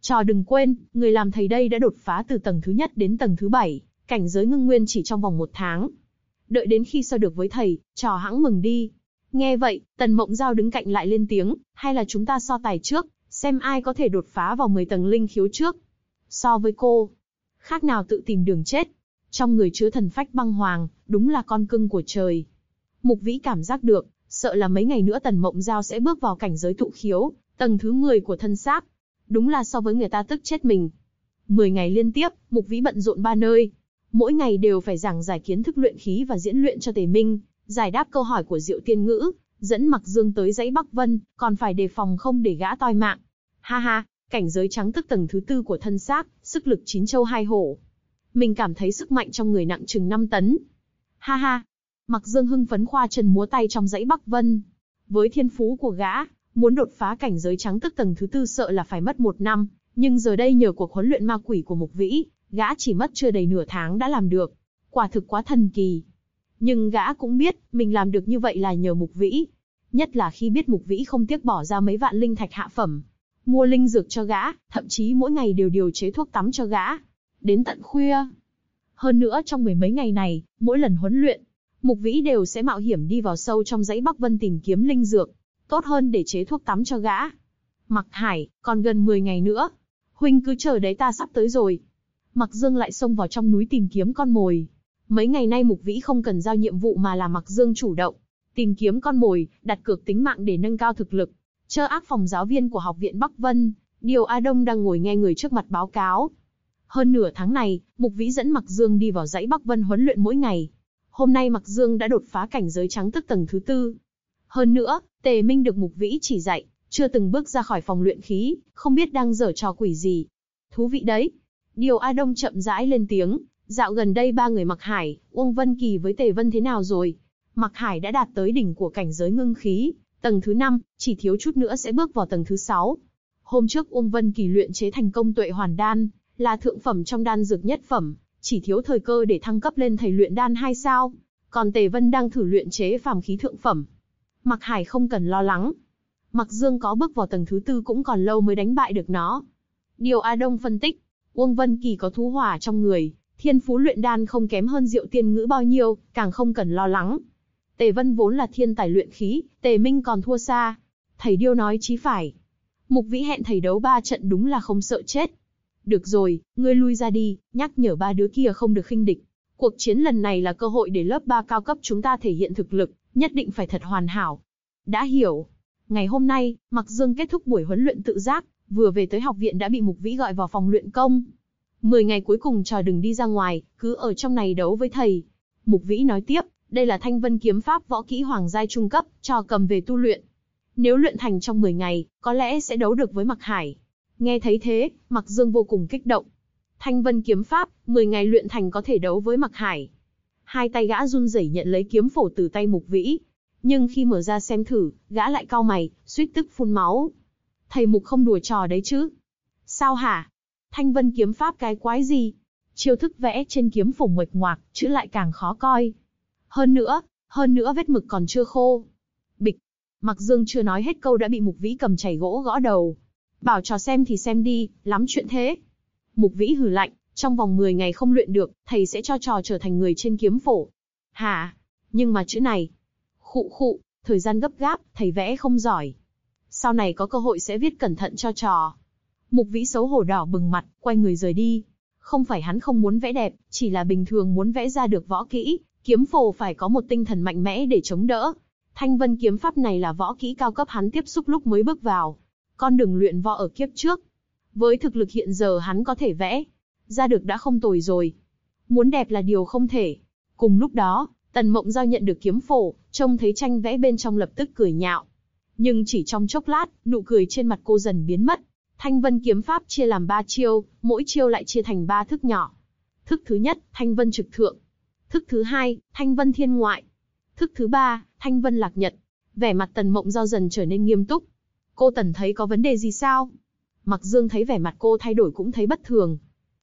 Trò đừng quên, người làm thầy đây đã đột phá từ tầng thứ nhất đến tầng thứ 7, cảnh giới ngưng nguyên chỉ trong vòng 1 tháng. Đợi đến khi so được với thầy, trò hãng mừng đi. Nghe vậy, Tần Mộng Giao đứng cạnh lại lên tiếng, hay là chúng ta so tài trước, xem ai có thể đột phá vào 10 tầng linh khiếu trước. So với cô, khác nào tự tìm đường chết. Trong người chứa thần phách băng hoàng, đúng là con cưng của trời. Mục Vĩ cảm giác được, sợ là mấy ngày nữa Tần Mộng Giao sẽ bước vào cảnh giới thụ khiếu, tầng thứ 10 của thân xác. Đúng là so với người ta tức chết mình. 10 ngày liên tiếp, Mục Vĩ bận rộn 3 nơi. Mỗi ngày đều phải giảng giải kiến thức luyện khí và diễn luyện cho Tề Minh, giải đáp câu hỏi của Diệu Tiên Ngữ, dẫn Mặc Dương tới dãy Bắc Vân, còn phải đề phòng không để gã toi mạng. Ha ha, cảnh giới trắng tức tầng thứ 4 của thân xác, sức lực 9 châu 2 hổ. Mình cảm thấy sức mạnh trong người nặng chừng 5 tấn. Ha ha. Mặc Dương hưng phấn khoa chân múa tay trong dãy Bắc Vân. Với thiên phú của gã, muốn đột phá cảnh giới trắng tức tầng thứ 4 sợ là phải mất 1 năm, nhưng giờ đây nhờ cuộc huấn luyện ma quỷ của Mục Vĩ, gã chỉ mất chưa đầy nửa tháng đã làm được. Quả thực quá thần kỳ. Nhưng gã cũng biết, mình làm được như vậy là nhờ Mục Vĩ. Nhất là khi biết Mục Vĩ không tiếc bỏ ra mấy vạn linh thạch hạ phẩm, mua linh dược cho gã, thậm chí mỗi ngày đều điều chế thuốc tắm cho gã. Đến tận khuya. Hơn nữa trong 10 mấy ngày này, mỗi lần huấn luyện, Mục Vĩ đều sẽ mạo hiểm đi vào sâu trong dãy Bắc Vân tìm kiếm linh dược, tốt hơn để chế thuốc tắm cho gã. Mặc Hải, còn gần 10 ngày nữa. Huynh cứ chờ đấy, ta sắp tới rồi. Mặc Dương lại xông vào trong núi tìm kiếm con mồi. Mấy ngày nay Mục Vĩ không cần giao nhiệm vụ mà là Mặc Dương chủ động tìm kiếm con mồi, đặt cược tính mạng để nâng cao thực lực. Chơ ác phòng giáo viên của học viện Bắc Vân, Điều A Đông đang ngồi nghe người trước mặt báo cáo. Hơn nửa tháng này, Mục Vĩ dẫn Mặc Dương đi vào dãy Bắc Vân huấn luyện mỗi ngày. Hôm nay Mặc Dương đã đột phá cảnh giới trắng tức tầng thứ 4. Hơn nữa, Tề Minh được Mục Vĩ chỉ dạy, chưa từng bước ra khỏi phòng luyện khí, không biết đang giở trò quỷ gì. Thú vị đấy. Điều A Đông chậm rãi lên tiếng, dạo gần đây 3 người Mặc Hải, Uông Vân Kỳ với Tề Vân thế nào rồi? Mặc Hải đã đạt tới đỉnh của cảnh giới ngưng khí, tầng thứ 5, chỉ thiếu chút nữa sẽ bước vào tầng thứ 6. Hôm trước Uông Vân Kỳ luyện chế thành công Tuệ Hoàn Đan, là thượng phẩm trong đan dược nhất phẩm, chỉ thiếu thời cơ để thăng cấp lên thầy luyện đan 2 sao. Còn Tề Vân đang thử luyện chế phàm khí thượng phẩm. Mặc Hải không cần lo lắng. Mặc Dương có bước vào tầng thứ 4 cũng còn lâu mới đánh bại được nó. Điều A Đông phân tích, Uông Vân Kỳ có thú hỏa trong người, thiên phú luyện đan không kém hơn Diệu Tiên Ngữ bao nhiêu, càng không cần lo lắng. Tề Vân vốn là thiên tài luyện khí, Tề Minh còn thua xa. Thầy Điêu nói chí phải. Mục Vĩ hẹn thầy đấu 3 trận đúng là không sợ chết. Được rồi, ngươi lui ra đi, nhắc nhở 3 đứa kia không được khinh địch. Cuộc chiến lần này là cơ hội để lớp 3 cao cấp chúng ta thể hiện thực lực, nhất định phải thật hoàn hảo. Đã hiểu. Ngày hôm nay, Mặc Dương kết thúc buổi huấn luyện tự giác, vừa về tới học viện đã bị Mục Vĩ gọi vào phòng luyện công. 10 ngày cuối cùng trò đừng đi ra ngoài, cứ ở trong này đấu với thầy. Mục Vĩ nói tiếp, đây là Thanh Vân kiếm pháp võ kỹ hoàng giai trung cấp, trò cầm về tu luyện. Nếu luyện thành trong 10 ngày, có lẽ sẽ đấu được với Mặc Hải. Nghe thấy thế, Mặc Dương vô cùng kích động. Thanh Vân kiếm pháp, 10 ngày luyện thành có thể đấu với Mặc Hải. Hai tay gã run rẩy nhận lấy kiếm phổ từ tay Mục Vĩ. Nhưng khi mở ra xem thử, gã lại cau mày, suýt tức phun máu. Thầy Mục không đùa trò đấy chứ? Sao hả? Thanh Vân kiếm pháp cái quái gì? Chiêu thức vẽ trên kiếm phổ nguệch ngoạc, chữ lại càng khó coi. Hơn nữa vết mực còn chưa khô. Bịch. Mặc Dương chưa nói hết câu đã bị Mục Vĩ cầm chảy gỗ gõ đầu. Bảo trò xem thì xem đi, lắm chuyện thế. Mục Vĩ hừ lạnh, trong vòng 10 ngày không luyện được, thầy sẽ cho trò trở thành người trên kiếm phổ. Hả? Nhưng mà chữ này. Khụ, thời gian gấp gáp, thầy vẽ không giỏi. Sau này có cơ hội sẽ viết cẩn thận cho trò. Mục Vĩ xấu hổ đỏ bừng mặt, quay người rời đi. Không phải hắn không muốn vẽ đẹp, chỉ là bình thường muốn vẽ ra được võ kỹ, kiếm phổ phải có một tinh thần mạnh mẽ để chống đỡ. Thanh Vân kiếm pháp này là võ kỹ cao cấp hắn tiếp xúc lúc mới bước vào. Con đường luyện võ ở kiếp trước. Với thực lực hiện giờ hắn có thể vẽ ra được đã không tồi rồi. Muốn đẹp là điều không thể. Cùng lúc đó, Tần Mộng Giao nhận được kiếm phổ, trông thấy tranh vẽ bên trong lập tức cười nhạo. Nhưng chỉ trong chốc lát, nụ cười trên mặt cô dần biến mất. Thanh Vân kiếm pháp chia làm 3 chiêu, mỗi chiêu lại chia thành 3 thức nhỏ. Thức thứ nhất, Thanh Vân trực thượng. Thức thứ hai, Thanh Vân thiên ngoại. Thức thứ ba, Thanh Vân lạc nhật. Vẻ mặt Tần Mộng Giao dần trở nên nghiêm túc. Cô Tần thấy có vấn đề gì sao? Mặc Dương thấy vẻ mặt cô thay đổi cũng thấy bất thường.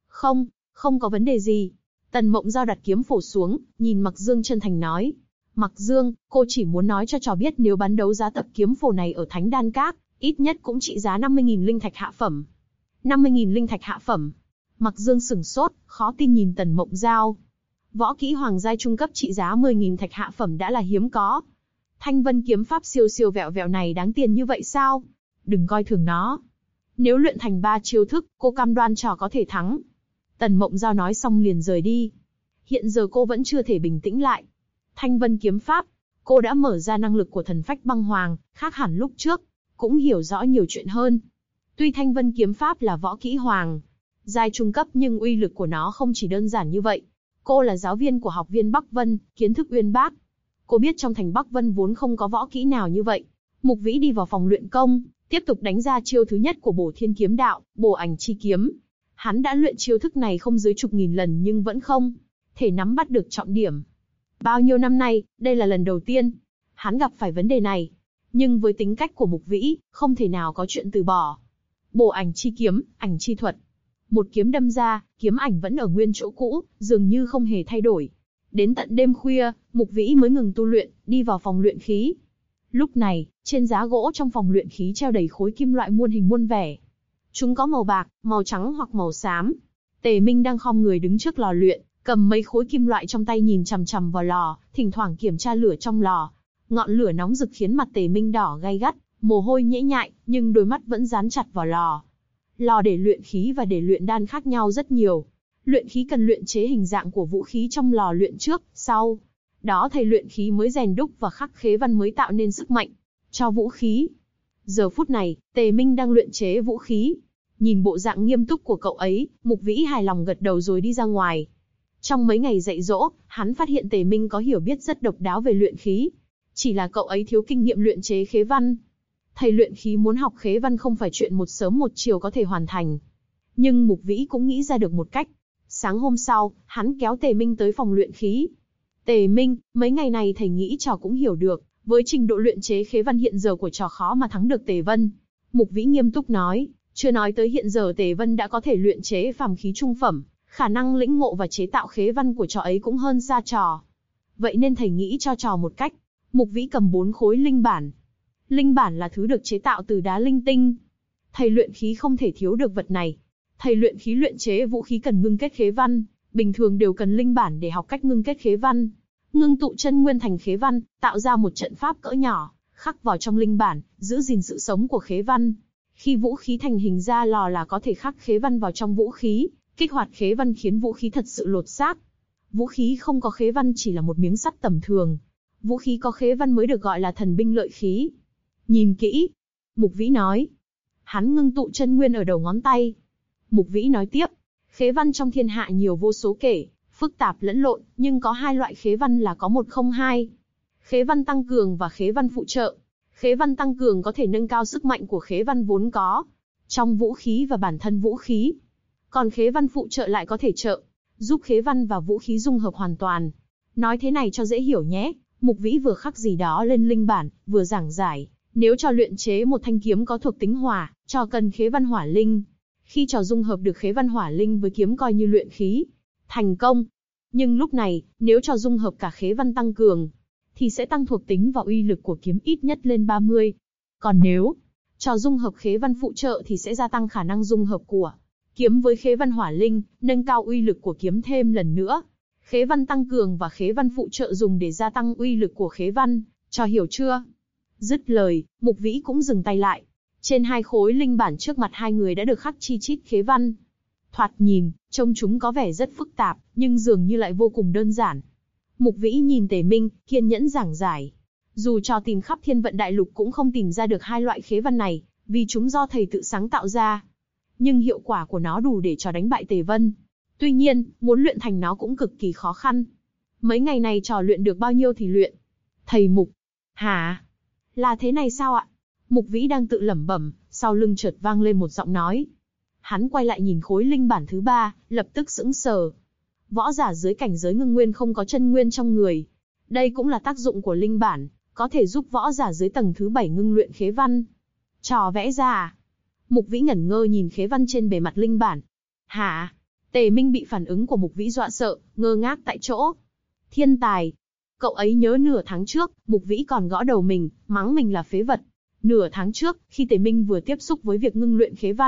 Không có vấn đề gì. Tần Mộng Giao đặt kiếm phổ xuống, nhìn Mặc Dương chân thành nói. Mặc Dương, cô chỉ muốn nói cho trò biết nếu bán đấu giá tập kiếm phổ này ở Thánh Đan Các, ít nhất cũng trị giá 50.000 linh thạch hạ phẩm. 50.000 linh thạch hạ phẩm. Mặc Dương sửng sốt, khó tin nhìn Tần Mộng Giao. Võ kỹ hoàng giai trung cấp trị giá 10.000 thạch hạ phẩm đã là hiếm có. Thanh vân kiếm pháp siêu siêu vẹo vẹo này đáng tiền như vậy sao? Đừng coi thường nó. Nếu luyện thành 3 chiêu thức, cô cam đoan trò có thể thắng. Tần Mộng Giao nói xong liền rời đi. Hiện giờ cô vẫn chưa thể bình tĩnh lại. Thanh vân kiếm pháp, cô đã mở ra năng lực của thần phách băng hoàng, khác hẳn lúc trước, cũng hiểu rõ nhiều chuyện hơn. Tuy thanh vân kiếm pháp là võ kỹ hoàng giai trung cấp nhưng uy lực của nó không chỉ đơn giản như vậy. Cô là giáo viên của học viên Bắc Vân, kiến thức uyên bác. Cô biết trong thành Bắc Vân vốn không có võ kỹ nào như vậy. Mục Vĩ đi vào phòng luyện công, tiếp tục đánh ra chiêu thứ nhất của Bổ Thiên kiếm đạo, Bổ Ảnh chi kiếm. Hắn đã luyện chiêu thức này không dưới chục nghìn lần nhưng vẫn không thể nắm bắt được trọng điểm. Bao nhiêu năm nay, đây là lần đầu tiên hắn gặp phải vấn đề này. Nhưng với tính cách của Mục Vĩ, không thể nào có chuyện từ bỏ. Bổ Ảnh chi kiếm, ảnh chi thuật. Một kiếm đâm ra, kiếm ảnh vẫn ở nguyên chỗ cũ, dường như không hề thay đổi. Đến tận đêm khuya, Mục Vĩ mới ngừng tu luyện, đi vào phòng luyện khí. Lúc này, trên giá gỗ trong phòng luyện khí treo đầy khối kim loại muôn hình muôn vẻ. Chúng có màu bạc, màu trắng hoặc màu xám. Tề Minh đang khom người đứng trước lò luyện, cầm mấy khối kim loại trong tay nhìn chằm chằm vào lò, thỉnh thoảng kiểm tra lửa trong lò. Ngọn lửa nóng rực khiến mặt Tề Minh đỏ gay gắt, mồ hôi nhễ nhại, nhưng đôi mắt vẫn dán chặt vào lò. Lò để luyện khí và để luyện đan khác nhau rất nhiều. Luyện khí cần luyện chế hình dạng của vũ khí trong lò luyện trước, sau đó thầy luyện khí mới rèn đúc và khắc khế văn mới tạo nên sức mạnh cho vũ khí. Giờ phút này, Tề Minh đang luyện chế vũ khí. Nhìn bộ dạng nghiêm túc của cậu ấy, Mục Vĩ hài lòng gật đầu rồi đi ra ngoài. Trong mấy ngày dạy dỗ, hắn phát hiện Tề Minh có hiểu biết rất độc đáo về luyện khí. Chỉ là cậu ấy thiếu kinh nghiệm luyện chế khế văn. Thầy luyện khí muốn học khế văn không phải chuyện một sớm một chiều có thể hoàn thành. Nhưng Mục Vĩ cũng nghĩ ra được một cách. Sáng hôm sau, hắn kéo Tề Minh tới phòng luyện khí. Tề Minh, mấy ngày này thầy nghĩ trò cũng hiểu được, với trình độ luyện chế khế văn hiện giờ của trò khó mà thắng được Tề Vân. Mục Vĩ nghiêm túc nói, chưa nói tới hiện giờ Tề Vân đã có thể luyện chế phàm khí trung phẩm, khả năng lĩnh ngộ và chế tạo khế văn của trò ấy cũng hơn xa trò. Vậy nên thầy nghĩ cho trò một cách. Mục Vĩ cầm 4 khối linh bản. Linh bản là thứ được chế tạo từ đá linh tinh. Thầy luyện khí không thể thiếu được vật này. Thầy luyện khí luyện chế vũ khí cần ngưng kết khế văn, bình thường đều cần linh bản để học cách ngưng kết khế văn. Ngưng tụ chân nguyên thành khế văn, tạo ra một trận pháp cỡ nhỏ, khắc vào trong linh bản, giữ gìn sự sống của khế văn. Khi vũ khí thành hình ra lò là có thể khắc khế văn vào trong vũ khí, kích hoạt khế văn khiến vũ khí thật sự lột xác. Vũ khí không có khế văn chỉ là một miếng sắt tầm thường. Vũ khí có khế văn mới được gọi là thần binh lợi khí. Nhìn kỹ, Mục Vĩ nói. Hắn ngưng tụ chân nguyên ở đầu ngón tay. Mục Vĩ nói tiếp, khế văn trong thiên hạ nhiều vô số kể, phức tạp lẫn lộn, nhưng có 2 loại khế văn là có 1 không 2. Khế văn tăng cường và khế văn phụ trợ. Khế văn tăng cường có thể nâng cao sức mạnh của khế văn vốn có trong vũ khí và bản thân vũ khí. Còn khế văn phụ trợ lại có thể giúp khế văn và vũ khí dung hợp hoàn toàn. Nói thế này cho dễ hiểu nhé. Mục Vĩ vừa khắc gì đó lên linh bản, vừa giảng giải. Nếu trò luyện chế một thanh kiếm có thuộc tính hỏa, trò cần khế văn hỏa linh. Khi trò dung hợp được khế văn hỏa linh với kiếm coi như luyện khí thành công. Nhưng lúc này, nếu trò dung hợp cả khế văn tăng cường, thì sẽ tăng thuộc tính và uy lực của kiếm ít nhất lên 30. Còn nếu trò dung hợp khế văn phụ trợ thì sẽ gia tăng khả năng dung hợp của kiếm với khế văn hỏa linh, nâng cao uy lực của kiếm thêm lần nữa. Khế văn tăng cường và khế văn phụ trợ dùng để gia tăng uy lực của khế văn, trò hiểu chưa? Dứt lời, Mục Vĩ cũng dừng tay lại. Trên 2 khối linh bản trước mặt hai người đã được khắc chi chít khế văn. Thoạt nhìn, trông chúng có vẻ rất phức tạp, nhưng dường như lại vô cùng đơn giản. Mục Vĩ nhìn Tề Minh, kiên nhẫn giảng giải. Dù cho tìm khắp thiên vận đại lục cũng không tìm ra được 2 loại khế văn này, vì chúng do thầy tự sáng tạo ra. Nhưng hiệu quả của nó đủ để trò đánh bại Tề Vân. Tuy nhiên, muốn luyện thành nó cũng cực kỳ khó khăn. Mấy ngày này trò luyện được bao nhiêu thì luyện. Thầy Mục. Hả? Là thế này sao ạ? Mục Vĩ đang tự lẩm bẩm, sau lưng chợt vang lên một giọng nói. Hắn quay lại nhìn khối linh bản thứ 3, lập tức sững sờ. Võ giả dưới cảnh giới ngưng nguyên không có chân nguyên trong người. Đây cũng là tác dụng của linh bản, có thể giúp võ giả dưới tầng thứ 7 ngưng luyện khế văn. Trò vẽ ra à? Mục Vĩ ngẩn ngơ nhìn khế văn trên bề mặt linh bản. Hả? Tề Minh bị phản ứng của Mục Vĩ dọa sợ, ngơ ngác tại chỗ. Thiên tài! Cậu ấy nhớ nửa tháng trước, Mục Vĩ còn gõ đầu mình, mắng mình là phế vật. Nửa tháng trước, khi Tề Minh vừa tiếp xúc với việc ngưng luyện khế văn,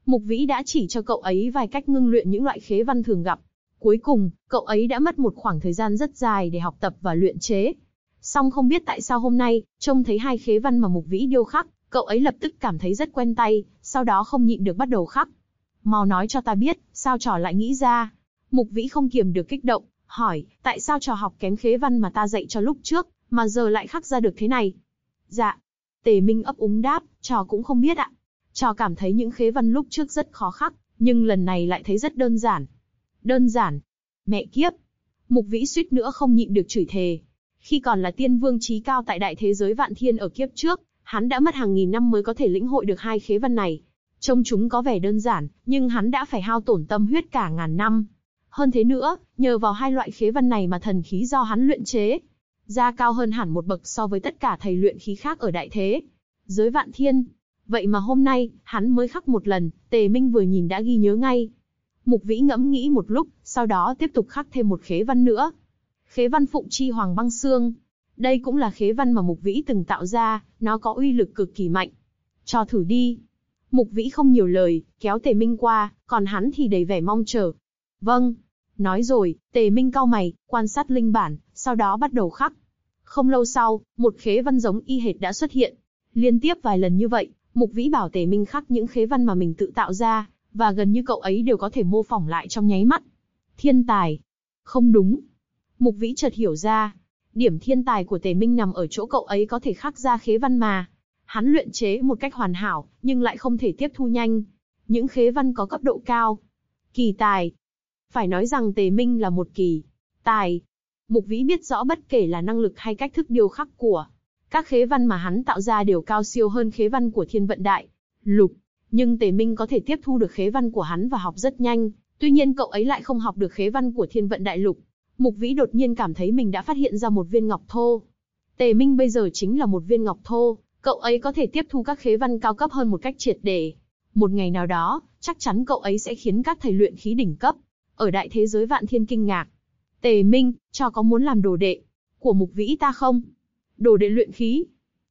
Mục Vĩ đã chỉ cho cậu ấy vài cách ngưng luyện những loại khế văn thường gặp. Cuối cùng, cậu ấy đã mất một khoảng thời gian rất dài để học tập và luyện chế. Song không biết tại sao hôm nay, trông thấy hai khế văn mà Mục Vĩ điêu khắc, cậu ấy lập tức cảm thấy rất quen tay, sau đó không nhịn được bắt đầu khắc. Mau nói cho ta biết, sao trò lại nghĩ ra? Mục Vĩ không kiềm được kích động, hỏi, tại sao trò học kém khế văn mà ta dạy cho lúc trước, mà giờ lại khắc ra được thế này? Dạ. Tề Minh ấp úng đáp, trò cũng không biết ạ. Trò cảm thấy những khế văn lúc trước rất khó khắc, nhưng lần này lại thấy rất đơn giản. Đơn giản? Mẹ kiếp! Mục Vĩ suýt nữa không nhịn được chửi thề. Khi còn là tiên vương chí cao tại đại thế giới Vạn Thiên ở kiếp trước, hắn đã mất hàng nghìn năm mới có thể lĩnh hội được hai khế văn này. Trông chúng có vẻ đơn giản, nhưng hắn đã phải hao tổn tâm huyết cả ngàn năm. Hơn thế nữa, nhờ vào hai loại khế văn này mà thần khí do hắn luyện chế ra cao hơn hẳn một bậc so với tất cả thầy luyện khí khác ở đại thế giới Vạn Thiên. Vậy mà hôm nay, hắn mới khắc một lần, Tề Minh vừa nhìn đã ghi nhớ ngay. Mục Vĩ ngẫm nghĩ một lúc, sau đó tiếp tục khắc thêm một khế văn nữa. Khế văn Phụng Chi Hoàng Băng Xương. Đây cũng là khế văn mà Mục Vĩ từng tạo ra, nó có uy lực cực kỳ mạnh. Cho thử đi. Mục Vĩ không nhiều lời, kéo Tề Minh qua, còn hắn thì đầy vẻ mong chờ. Vâng. Nói rồi, Tề Minh cau mày, quan sát linh bản, sau đó bắt đầu khắc. Không lâu sau, một khế văn giống y hệt đã xuất hiện. Liên tiếp vài lần như vậy, Mục Vĩ bảo Tề Minh khắc những khế văn mà mình tự tạo ra, và gần như cậu ấy đều có thể mô phỏng lại trong nháy mắt. Thiên tài. Không đúng. Mục Vĩ chợt hiểu ra. Điểm thiên tài của Tề Minh nằm ở chỗ cậu ấy có thể khắc ra khế văn mà. Hắn luyện chế một cách hoàn hảo, nhưng lại không thể tiếp thu nhanh. Những khế văn có cấp độ cao. Kỳ tài. Phải nói rằng Tề Minh là một kỳ tài. Mục Vĩ biết rõ bất kể là năng lực hay cách thức điêu khắc của các khế văn mà hắn tạo ra đều cao siêu hơn khế văn của Thiên Vận Đại Lục. Nhưng Tề Minh có thể tiếp thu được khế văn của hắn và học rất nhanh. Tuy nhiên cậu ấy lại không học được khế văn của Thiên Vận Đại Lục. Mục Vĩ đột nhiên cảm thấy mình đã phát hiện ra một viên ngọc thô. Tề Minh bây giờ chính là một viên ngọc thô, cậu ấy có thể tiếp thu các khế văn cao cấp hơn một cách triệt để. Một ngày nào đó, chắc chắn cậu ấy sẽ khiến các thầy luyện khí đỉnh cấp ở đại thế giới Vạn Thiên kinh ngạc. Tề Minh, cho có muốn làm đồ đệ của Mục Vĩ ta không? Đồ đệ luyện khí?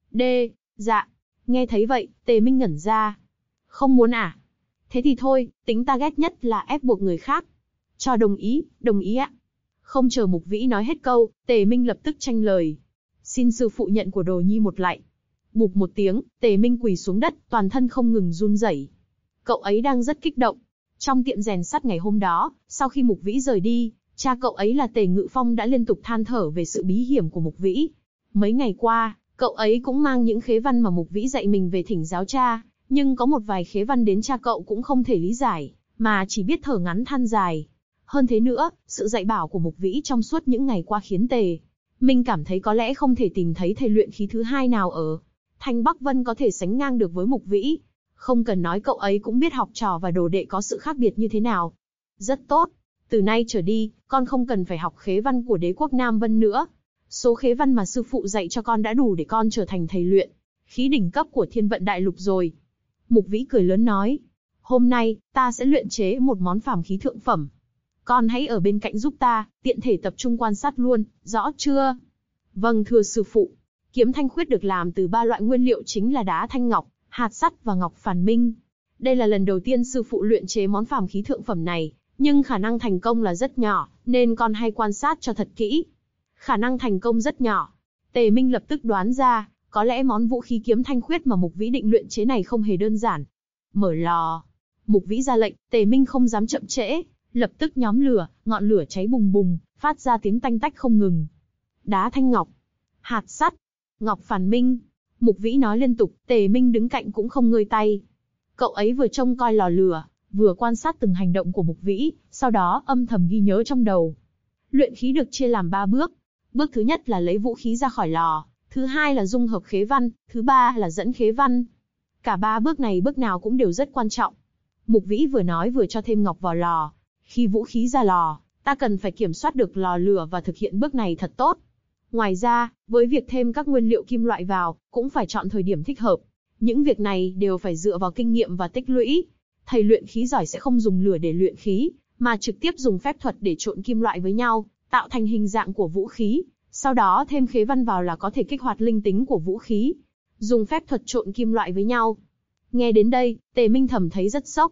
Dạ. Nghe thấy vậy, Tề Minh ngẩn ra. Không muốn à? Thế thì thôi, tính ta ghét nhất là ép buộc người khác. Cho đồng ý ạ. Không chờ Mục Vĩ nói hết câu, Tề Minh lập tức tranh lời. Xin sư phụ nhận của đồ nhi một lạy. Bụp một tiếng, Tề Minh quỳ xuống đất, toàn thân không ngừng run rẩy. Cậu ấy đang rất kích động. Trong tiệm rèn sắt ngày hôm đó, sau khi Mục Vĩ rời đi, cha cậu ấy là Tề Ngự Phong đã liên tục than thở về sự bí hiểm của Mục Vĩ. Mấy ngày qua, cậu ấy cũng mang những khế văn mà Mục Vĩ dạy mình về thỉnh giáo cha, nhưng có một vài khế văn đến cha cậu cũng không thể lý giải, mà chỉ biết thở ngắn than dài. Hơn thế nữa, sự dạy bảo của Mục Vĩ trong suốt những ngày qua khiến Tề Minh cảm thấy có lẽ không thể tìm thấy thầy luyện khí thứ hai nào ở Thanh Bắc Vân có thể sánh ngang được với Mục Vĩ. Không cần nói cậu ấy cũng biết học trò và đồ đệ có sự khác biệt như thế nào. Rất tốt. Từ nay trở đi, con không cần phải học khế văn của đế quốc Nam Vân nữa. Số khế văn mà sư phụ dạy cho con đã đủ để con trở thành thầy luyện khí đỉnh cấp của Thiên Vận Đại Lục rồi. Mục Vĩ cười lớn nói. Hôm nay, ta sẽ luyện chế một món phàm khí thượng phẩm. Con hãy ở bên cạnh giúp ta, tiện thể tập trung quan sát luôn, rõ chưa? Vâng thưa sư phụ. Kiếm thanh khuyết được làm từ 3 loại nguyên liệu chính là đá thanh ngọc, hạt sắt và ngọc phàn minh. Đây là lần đầu tiên sư phụ luyện chế món phàm khí thượng phẩm này, nhưng khả năng thành công là rất nhỏ, nên con hãy quan sát cho thật kỹ. Khả năng thành công rất nhỏ. Tề Minh lập tức đoán ra, có lẽ món vũ khí kiếm thanh khuyết mà Mục Vĩ định luyện chế này không hề đơn giản. Mở lò. Mục Vĩ ra lệnh, Tề Minh không dám chậm trễ, lập tức nhóm lửa, ngọn lửa cháy bùng bùng, phát ra tiếng tanh tách không ngừng. Đá thanh ngọc, hạt sắt, ngọc phàn minh. Mục Vĩ nói liên tục, Tề Minh đứng cạnh cũng không ngơi tay. Cậu ấy vừa trông coi lò lửa, vừa quan sát từng hành động của Mục Vĩ, sau đó âm thầm ghi nhớ trong đầu. Luyện khí được chia làm 3 bước. Bước thứ nhất là lấy vũ khí ra khỏi lò, thứ hai là dung hợp khế văn, thứ ba là dẫn khế văn. Cả 3 bước này bước nào cũng đều rất quan trọng. Mục Vĩ vừa nói vừa cho thêm ngọc vào lò. Khi vũ khí ra lò, ta cần phải kiểm soát được lò lửa và thực hiện bước này thật tốt. Ngoài ra, với việc thêm các nguyên liệu kim loại vào, cũng phải chọn thời điểm thích hợp. Những việc này đều phải dựa vào kinh nghiệm và tích lũy. Thầy luyện khí giỏi sẽ không dùng lửa để luyện khí, mà trực tiếp dùng phép thuật để trộn kim loại với nhau, tạo thành hình dạng của vũ khí. Sau đó thêm khế văn vào là có thể kích hoạt linh tính của vũ khí. Dùng phép thuật trộn kim loại với nhau. Nghe đến đây, Tề Minh thầm thấy rất sốc.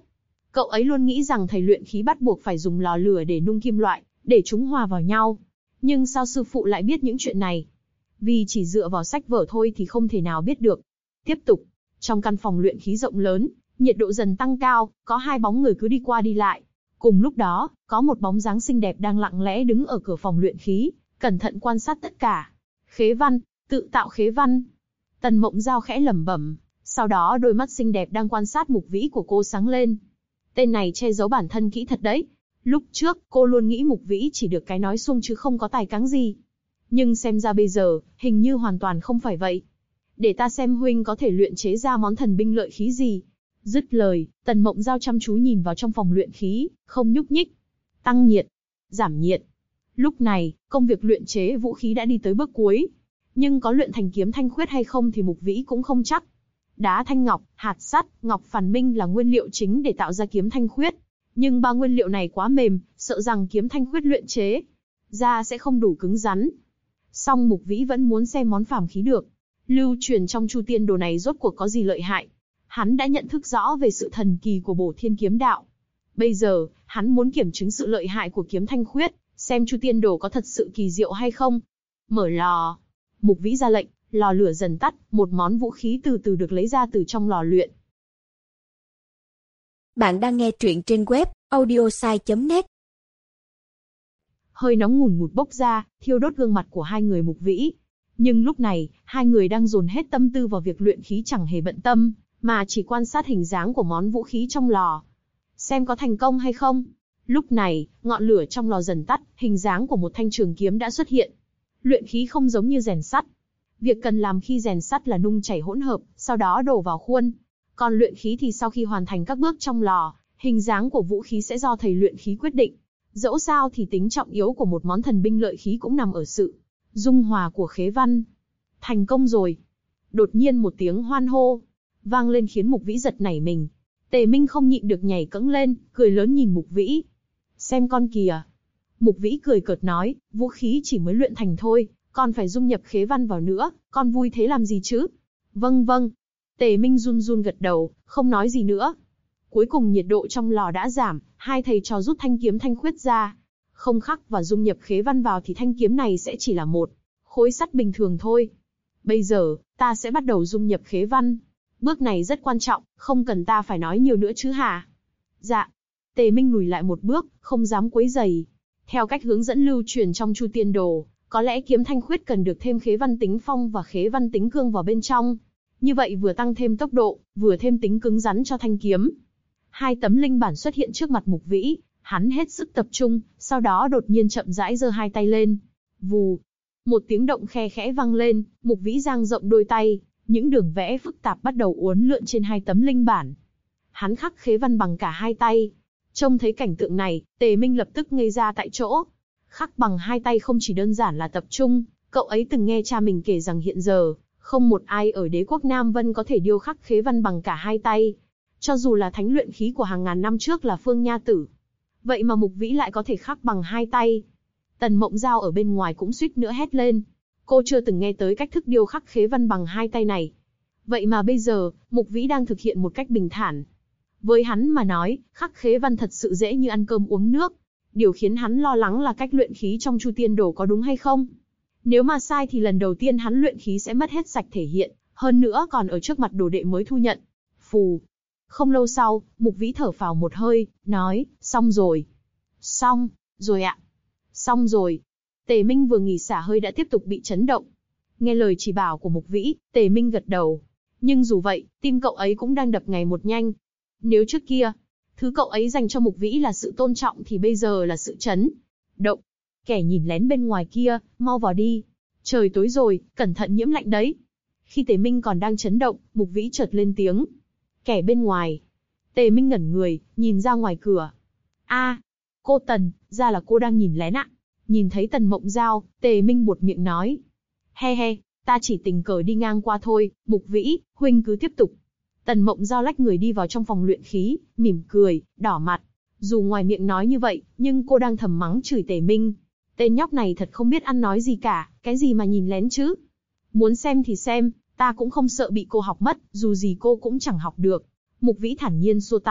Cậu ấy luôn nghĩ rằng thầy luyện khí bắt buộc phải dùng lò lửa để nung kim loại, để chúng hòa vào nhau. Nhưng sao sư phụ lại biết những chuyện này? Vì chỉ dựa vào sách vở thôi thì không thể nào biết được. Tiếp tục, trong căn phòng luyện khí rộng lớn, nhiệt độ dần tăng cao, có hai bóng người cứ đi qua đi lại. Cùng lúc đó, có một bóng dáng xinh đẹp đang lặng lẽ đứng ở cửa phòng luyện khí, cẩn thận quan sát tất cả. Khế văn, tự tạo khế văn. Tần Mộng Giao khẽ lẩm bẩm, sau đó đôi mắt xinh đẹp đang quan sát Mục Vĩ của cô sáng lên. Tên này che giấu bản thân kỹ thật đấy. Lúc trước, cô luôn nghĩ Mục Vĩ chỉ được cái nói suông chứ không có tài cán gì. Nhưng xem ra bây giờ, hình như hoàn toàn không phải vậy. Để ta xem huynh có thể luyện chế ra món thần binh lợi khí gì. Dứt lời, Tần Mộng Giao chăm chú nhìn vào trong phòng luyện khí, không nhúc nhích. Tăng nhiệt, giảm nhiệt. Lúc này, công việc luyện chế vũ khí đã đi tới bước cuối. Nhưng có luyện thành kiếm thanh khuyết hay không thì Mục Vĩ cũng không chắc. Đá thanh ngọc, hạt sắt, ngọc phản minh là nguyên liệu chính để tạo ra kiếm thanh khuyết. Nhưng ba nguyên liệu này quá mềm, sợ rằng kiếm thanh khuyết luyện chế ra sẽ không đủ cứng rắn. Song Mục Vĩ vẫn muốn xem món phàm khí được. Lưu truyền trong Chu Tiên Đồ này rốt cuộc có gì lợi hại. Hắn đã nhận thức rõ về sự thần kỳ của Bổ Thiên kiếm đạo. Bây giờ, hắn muốn kiểm chứng sự lợi hại của kiếm thanh khuyết, xem Chu Tiên Đồ có thật sự kỳ diệu hay không. Mở lò. Mục Vĩ ra lệnh, lò lửa dần tắt, một món vũ khí từ từ được lấy ra từ trong lò luyện. Bạn đang nghe truyện trên web audiosai.net. Hơi nóng ngùn ngụt bốc ra, thiêu đốt gương mặt của hai người Mục Vĩ. Nhưng lúc này, hai người đang dồn hết tâm tư vào việc luyện khí chẳng hề bận tâm, mà chỉ quan sát hình dáng của món vũ khí trong lò. Xem có thành công hay không. Lúc này, ngọn lửa trong lò dần tắt, hình dáng của một thanh trường kiếm đã xuất hiện. Luyện khí không giống như rèn sắt. Việc cần làm khi rèn sắt là nung chảy hỗn hợp, sau đó đổ vào khuôn. Còn luyện khí thì sau khi hoàn thành các bước trong lò, hình dáng của vũ khí sẽ do thầy luyện khí quyết định. Dẫu sao thì tính trọng yếu của một món thần binh lợi khí cũng nằm ở sự dung hòa của khế văn. Thành công rồi. Đột nhiên một tiếng hoan hô vang lên khiến Mục Vĩ giật nảy mình. Tề Minh không nhịn được nhảy cẫng lên, cười lớn nhìn Mục Vĩ. Xem con kìa. Mục Vĩ cười cợt nói, vũ khí chỉ mới luyện thành thôi, còn phải dung nhập khế văn vào nữa, con vui thế làm gì chứ? Vâng vâng. Tề Minh run run gật đầu, không nói gì nữa. Cuối cùng nhiệt độ trong lò đã giảm, hai thầy trò rút thanh kiếm thanh khuyết ra. Không khắc và dung nhập khế văn vào thì thanh kiếm này sẽ chỉ là một khối sắt bình thường thôi. Bây giờ, ta sẽ bắt đầu dung nhập khế văn. Bước này rất quan trọng, không cần ta phải nói nhiều nữa chứ hả? Dạ. Tề Minh lùi lại một bước, không dám quấy rầy. Theo cách hướng dẫn lưu truyền trong Chu Tiên Đồ, có lẽ kiếm thanh khuyết cần được thêm khế văn tính phong và khế văn tính cương vào bên trong. Như vậy vừa tăng thêm tốc độ, vừa thêm tính cứng rắn cho thanh kiếm. Hai tấm linh bản xuất hiện trước mặt Mục Vĩ, hắn hết sức tập trung, sau đó đột nhiên chậm rãi giơ hai tay lên. Vù. Một tiếng động khe khẽ vang lên, Mục Vĩ dang rộng đôi tay, những đường vẽ phức tạp bắt đầu uốn lượn trên hai tấm linh bản. Hắn khắc khế văn bằng cả hai tay. Trông thấy cảnh tượng này, Tề Minh lập tức ngây ra tại chỗ. Khắc bằng hai tay không chỉ đơn giản là tập trung, cậu ấy từng nghe cha mình kể rằng hiện giờ, không một ai ở đế quốc Nam Vân có thể điêu khắc khế văn bằng cả hai tay. Cho dù là thánh luyện khí của hàng ngàn năm trước là Phương Nha Tử. Vậy mà Mục Vĩ lại có thể khắc bằng hai tay. Tần Mộng Giao ở bên ngoài cũng suýt nữa hét lên. Cô chưa từng nghe tới cách thức điêu khắc khế văn bằng hai tay này. Vậy mà bây giờ, Mục Vĩ đang thực hiện một cách bình thản. Với hắn mà nói, khắc khế văn thật sự dễ như ăn cơm uống nước. Điều khiến hắn lo lắng là cách luyện khí trong Chu Tiên Đồ có đúng hay không. Nếu mà sai thì lần đầu tiên hắn luyện khí sẽ mất hết sạch thể hiện, hơn nữa còn ở trước mặt đồ đệ mới thu nhận. Phù. Không lâu sau, Mục Vĩ thở phào một hơi, nói, xong rồi. Xong, rồi ạ. Xong rồi. Tề Minh vừa nghỉ xả hơi đã tiếp tục bị chấn động. Nghe lời chỉ bảo của Mục Vĩ, Tề Minh gật đầu. Nhưng dù vậy, tim cậu ấy cũng đang đập ngày một nhanh. Nếu trước kia, thứ cậu ấy dành cho Mục Vĩ là sự tôn trọng thì bây giờ là sự chấn động. Kẻ nhìn lén bên ngoài kia, mau vào đi. Trời tối rồi, cẩn thận nhiễm lạnh đấy. Khi Tề Minh còn đang chấn động, Mục Vĩ chợt lên tiếng. Kẻ bên ngoài. Tề Minh ngẩn người, nhìn ra ngoài cửa. A, cô Tần, ra là cô đang nhìn lén ạ. Nhìn thấy Tần Mộng Giao, Tề Minh buột miệng nói. He he, ta chỉ tình cờ đi ngang qua thôi, Mục Vĩ, huynh cứ tiếp tục. Tần Mộng Giao lách người đi vào trong phòng luyện khí, mỉm cười, đỏ mặt. Dù ngoài miệng nói như vậy, nhưng cô đang thầm mắng chửi Tề Minh. Tên nhóc này thật không biết ăn nói gì cả, cái gì mà nhìn lén chứ. Muốn xem thì xem, ta cũng không sợ bị cô học mất, dù gì cô cũng chẳng học được. Mục Vĩ thản nhiên xua tay,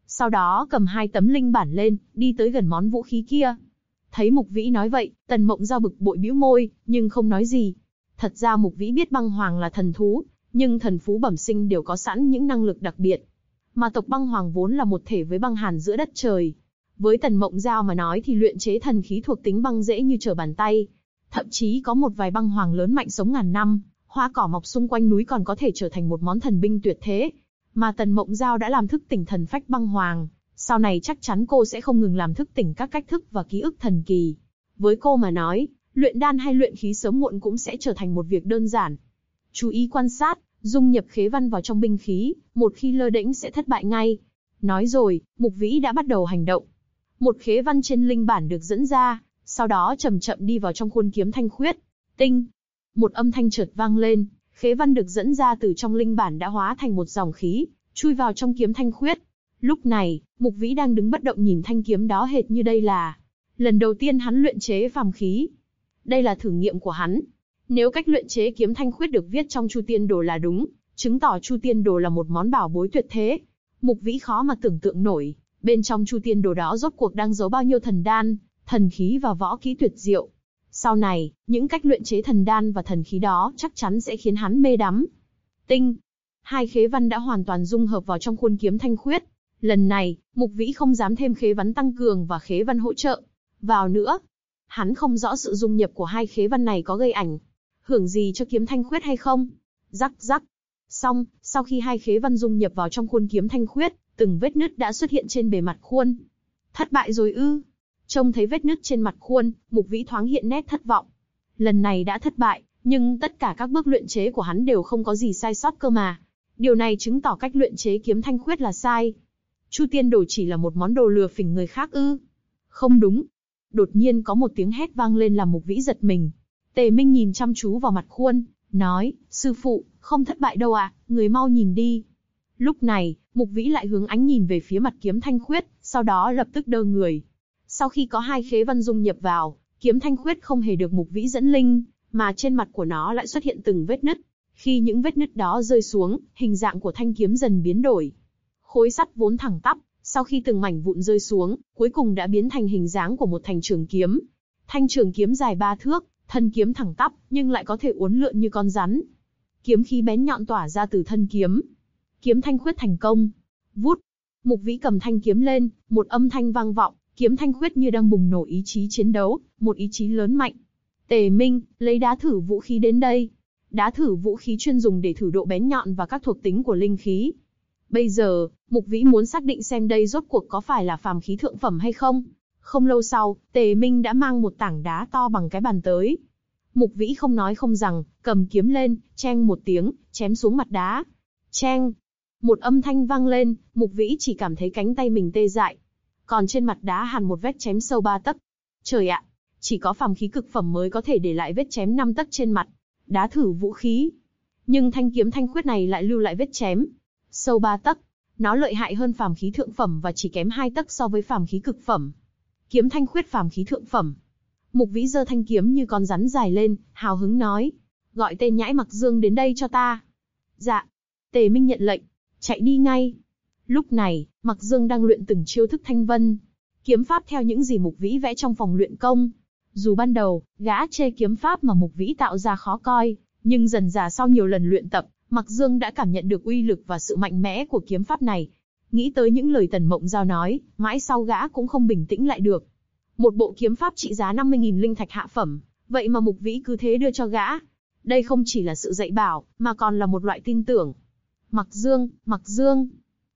Sau đó cầm 2 tấm linh bản lên, đi tới gần món vũ khí kia. Thấy Mục Vĩ nói vậy, Tần Mộng Giao bực bội bĩu môi, nhưng không nói gì. Thật ra Mục Vĩ biết băng hoàng là thần thú, nhưng thần phú bẩm sinh đều có sẵn những năng lực đặc biệt. Mà tộc băng hoàng vốn là một thể với băng hàn giữa đất trời. Với Tần Mộng Giao mà nói thì luyện chế thần khí thuộc tính băng dễ như trở bàn tay. Thậm chí có một vài băng hoàng lớn mạnh sống ngàn năm, hoa cỏ mọc xung quanh núi còn có thể trở thành một món thần binh tuyệt thế. Mà Tần Mộng Giao đã làm thức tỉnh thần phách băng hoàng, sau này chắc chắn cô sẽ không ngừng làm thức tỉnh các cách thức và ký ức thần kỳ. Với cô mà nói, luyện đan hay luyện khí sớm muộn cũng sẽ trở thành một việc đơn giản. Chú ý quan sát, dung nhập khế văn vào trong binh khí, một khi lơ đễnh sẽ thất bại ngay. Nói rồi, Mục Vĩ đã bắt đầu hành động. Một khế văn trên linh bản được dẫn ra, sau đó chậm chậm đi vào trong khuôn kiếm thanh khuyết. Tinh! Một âm thanh chợt vang lên, khế văn được dẫn ra từ trong linh bản đã hóa thành một dòng khí, chui vào trong kiếm thanh khuyết. Lúc này, Mục Vĩ đang đứng bất động nhìn thanh kiếm đó hệt như đây là lần đầu tiên hắn luyện chế phàm khí. Đây là thử nghiệm của hắn. Nếu cách luyện chế kiếm thanh khuyết được viết trong Chu Tiên Đồ là đúng, chứng tỏ Chu Tiên Đồ là một món bảo bối tuyệt thế. Mục Vĩ khó mà tưởng tượng nổi, bên trong Chu Tiên Đồ đó rốt cuộc đang giấu bao nhiêu thần đan, thần khí và võ kỹ tuyệt diệu. Sau này, những cách luyện chế thần đan và thần khí đó chắc chắn sẽ khiến hắn mê đắm. Tinh! 2 khế văn đã hoàn toàn dung hợp vào trong khuôn kiếm thanh khuyết. Lần này, Mục Vĩ không dám thêm khế văn tăng cường và khế văn hỗ trợ vào nữa. Hắn không rõ sự dung nhập của 2 khế văn này có gây ảnh hưởng gì cho kiếm thanh khuyết hay không. Rắc rắc. Xong, sau khi 2 khế văn dung nhập vào trong khuôn kiếm thanh khuyết, từng vết nứt đã xuất hiện trên bề mặt khuôn. Thất bại rồi ư? Trông thấy vết nứt trên mặt khuôn, Mục Vĩ thoáng hiện nét thất vọng. Lần này đã thất bại, nhưng tất cả các bước luyện chế của hắn đều không có gì sai sót cơ mà. Điều này chứng tỏ cách luyện chế kiếm thanh khuyết là sai. Chu Tiên Đồ chỉ là một món đồ lừa phỉnh người khác ư? Không đúng. Đột nhiên có một tiếng hét vang lên làm Mục Vĩ giật mình. Tề Minh nhìn chăm chú vào mặt khuôn, nói, sư phụ, không thất bại đâu ạ, người mau nhìn đi. Lúc này, Mục Vĩ lại hướng ánh nhìn về phía mặt kiếm thanh khuyết, sau đó lập tức đơ người. Sau khi có 2 khế văn dung nhập vào, kiếm thanh khuyết không hề được Mục Vĩ dẫn linh, mà trên mặt của nó lại xuất hiện từng vết nứt. Khi những vết nứt đó rơi xuống, hình dạng của thanh kiếm dần biến đổi. Khối sắt vốn thẳng tắp, sau khi từng mảnh vụn rơi xuống, cuối cùng đã biến thành hình dáng của một thanh trường kiếm. Thanh trường kiếm dài 3 thước, thân kiếm thẳng tắp, nhưng lại có thể uốn lượn như con rắn. Kiếm khí bén nhọn tỏa ra từ thân kiếm. Kiếm thanh khuyết thành công. Vút. Mục Vĩ cầm thanh kiếm lên, một âm thanh vang vọng, kiếm thanh khuyết như đang bùng nổ ý chí chiến đấu, một ý chí lớn mạnh. Tề Minh, lấy đá thử vũ khí đến đây. Đá thử vũ khí chuyên dùng để thử độ bén nhọn và các thuộc tính của linh khí. Bây giờ, Mục Vĩ muốn xác định xem đây rốt cuộc có phải là phàm khí thượng phẩm hay không. Không lâu sau, Tề Minh đã mang một tảng đá to bằng cái bàn tới. Mục Vĩ không nói không rằng, cầm kiếm lên, cheng một tiếng, chém xuống mặt đá. Cheng! Một âm thanh vang lên, Mục Vĩ chỉ cảm thấy cánh tay mình tê dại. Còn trên mặt đá hằn một vết chém sâu 3 tấc. Trời ạ! Chỉ có phàm khí cực phẩm mới có thể để lại vết chém 5 tấc trên mặt. Đá thử vũ khí. Nhưng thanh kiếm thanh khuyết này lại lưu lại vết chém sâu 3 tấc. Nó lợi hại hơn phàm khí thượng phẩm và chỉ kém 2 tấc so với phàm khí cực phẩm. Kiếm thanh khuyết phàm khí thượng phẩm. Mục Vĩ giơ thanh kiếm như con rắn dài lên, hào hứng nói, gọi tên nhãi Mặc Dương đến đây cho ta. Dạ. Tề Minh nhận lệnh, chạy đi ngay. Lúc này, Mặc Dương đang luyện từng chiêu thức thanh vân kiếm pháp theo những gì Mục Vĩ vẽ trong phòng luyện công. Dù ban đầu, gã chê kiếm pháp mà Mục Vĩ tạo ra khó coi, nhưng dần dà sau nhiều lần luyện tập, Mặc Dương đã cảm nhận được uy lực và sự mạnh mẽ của kiếm pháp này. Nghĩ tới những lời Tần Mộng Giao nói, mãi sau gã cũng không bình tĩnh lại được. Một bộ kiếm pháp trị giá 50.000 linh thạch hạ phẩm, vậy mà Mục Vĩ cứ thế đưa cho gã. Đây không chỉ là sự dạy bảo, mà còn là một loại tin tưởng. Mặc Dương,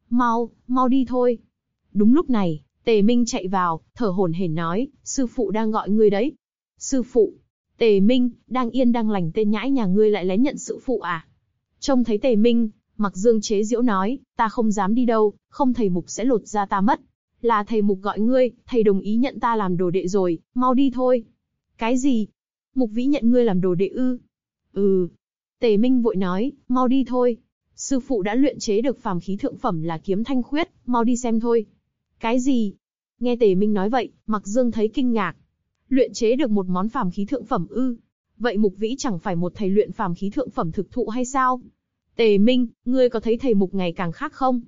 mau đi thôi. Đúng lúc này, Tề Minh chạy vào, thở hổn hển nói, sư phụ đang gọi ngươi đấy. Sư phụ? Tề Minh, đang yên đang lành tên nhãi nhà ngươi lại lén nhận sư phụ à? Trông thấy Tề Minh, Mặc Dương chế giễu nói, ta không dám đi đâu, không thầy Mục sẽ lột da ta mất. Là thầy Mục gọi ngươi, thầy đồng ý nhận ta làm đồ đệ rồi, mau đi thôi. Cái gì? Mục Vĩ nhận ngươi làm đồ đệ ư? Ừ. Tề Minh vội nói, mau đi thôi. Sư phụ đã luyện chế được phàm khí thượng phẩm là kiếm thanh khuyết, mau đi xem thôi. Cái gì? Nghe Tề Minh nói vậy, Mặc Dương thấy kinh ngạc. Luyện chế được một món phàm khí thượng phẩm ư? Vậy Mục Vĩ chẳng phải một thầy luyện phàm khí thượng phẩm thực thụ hay sao? Tề Minh, ngươi có thấy thầy Mục ngày càng khác không?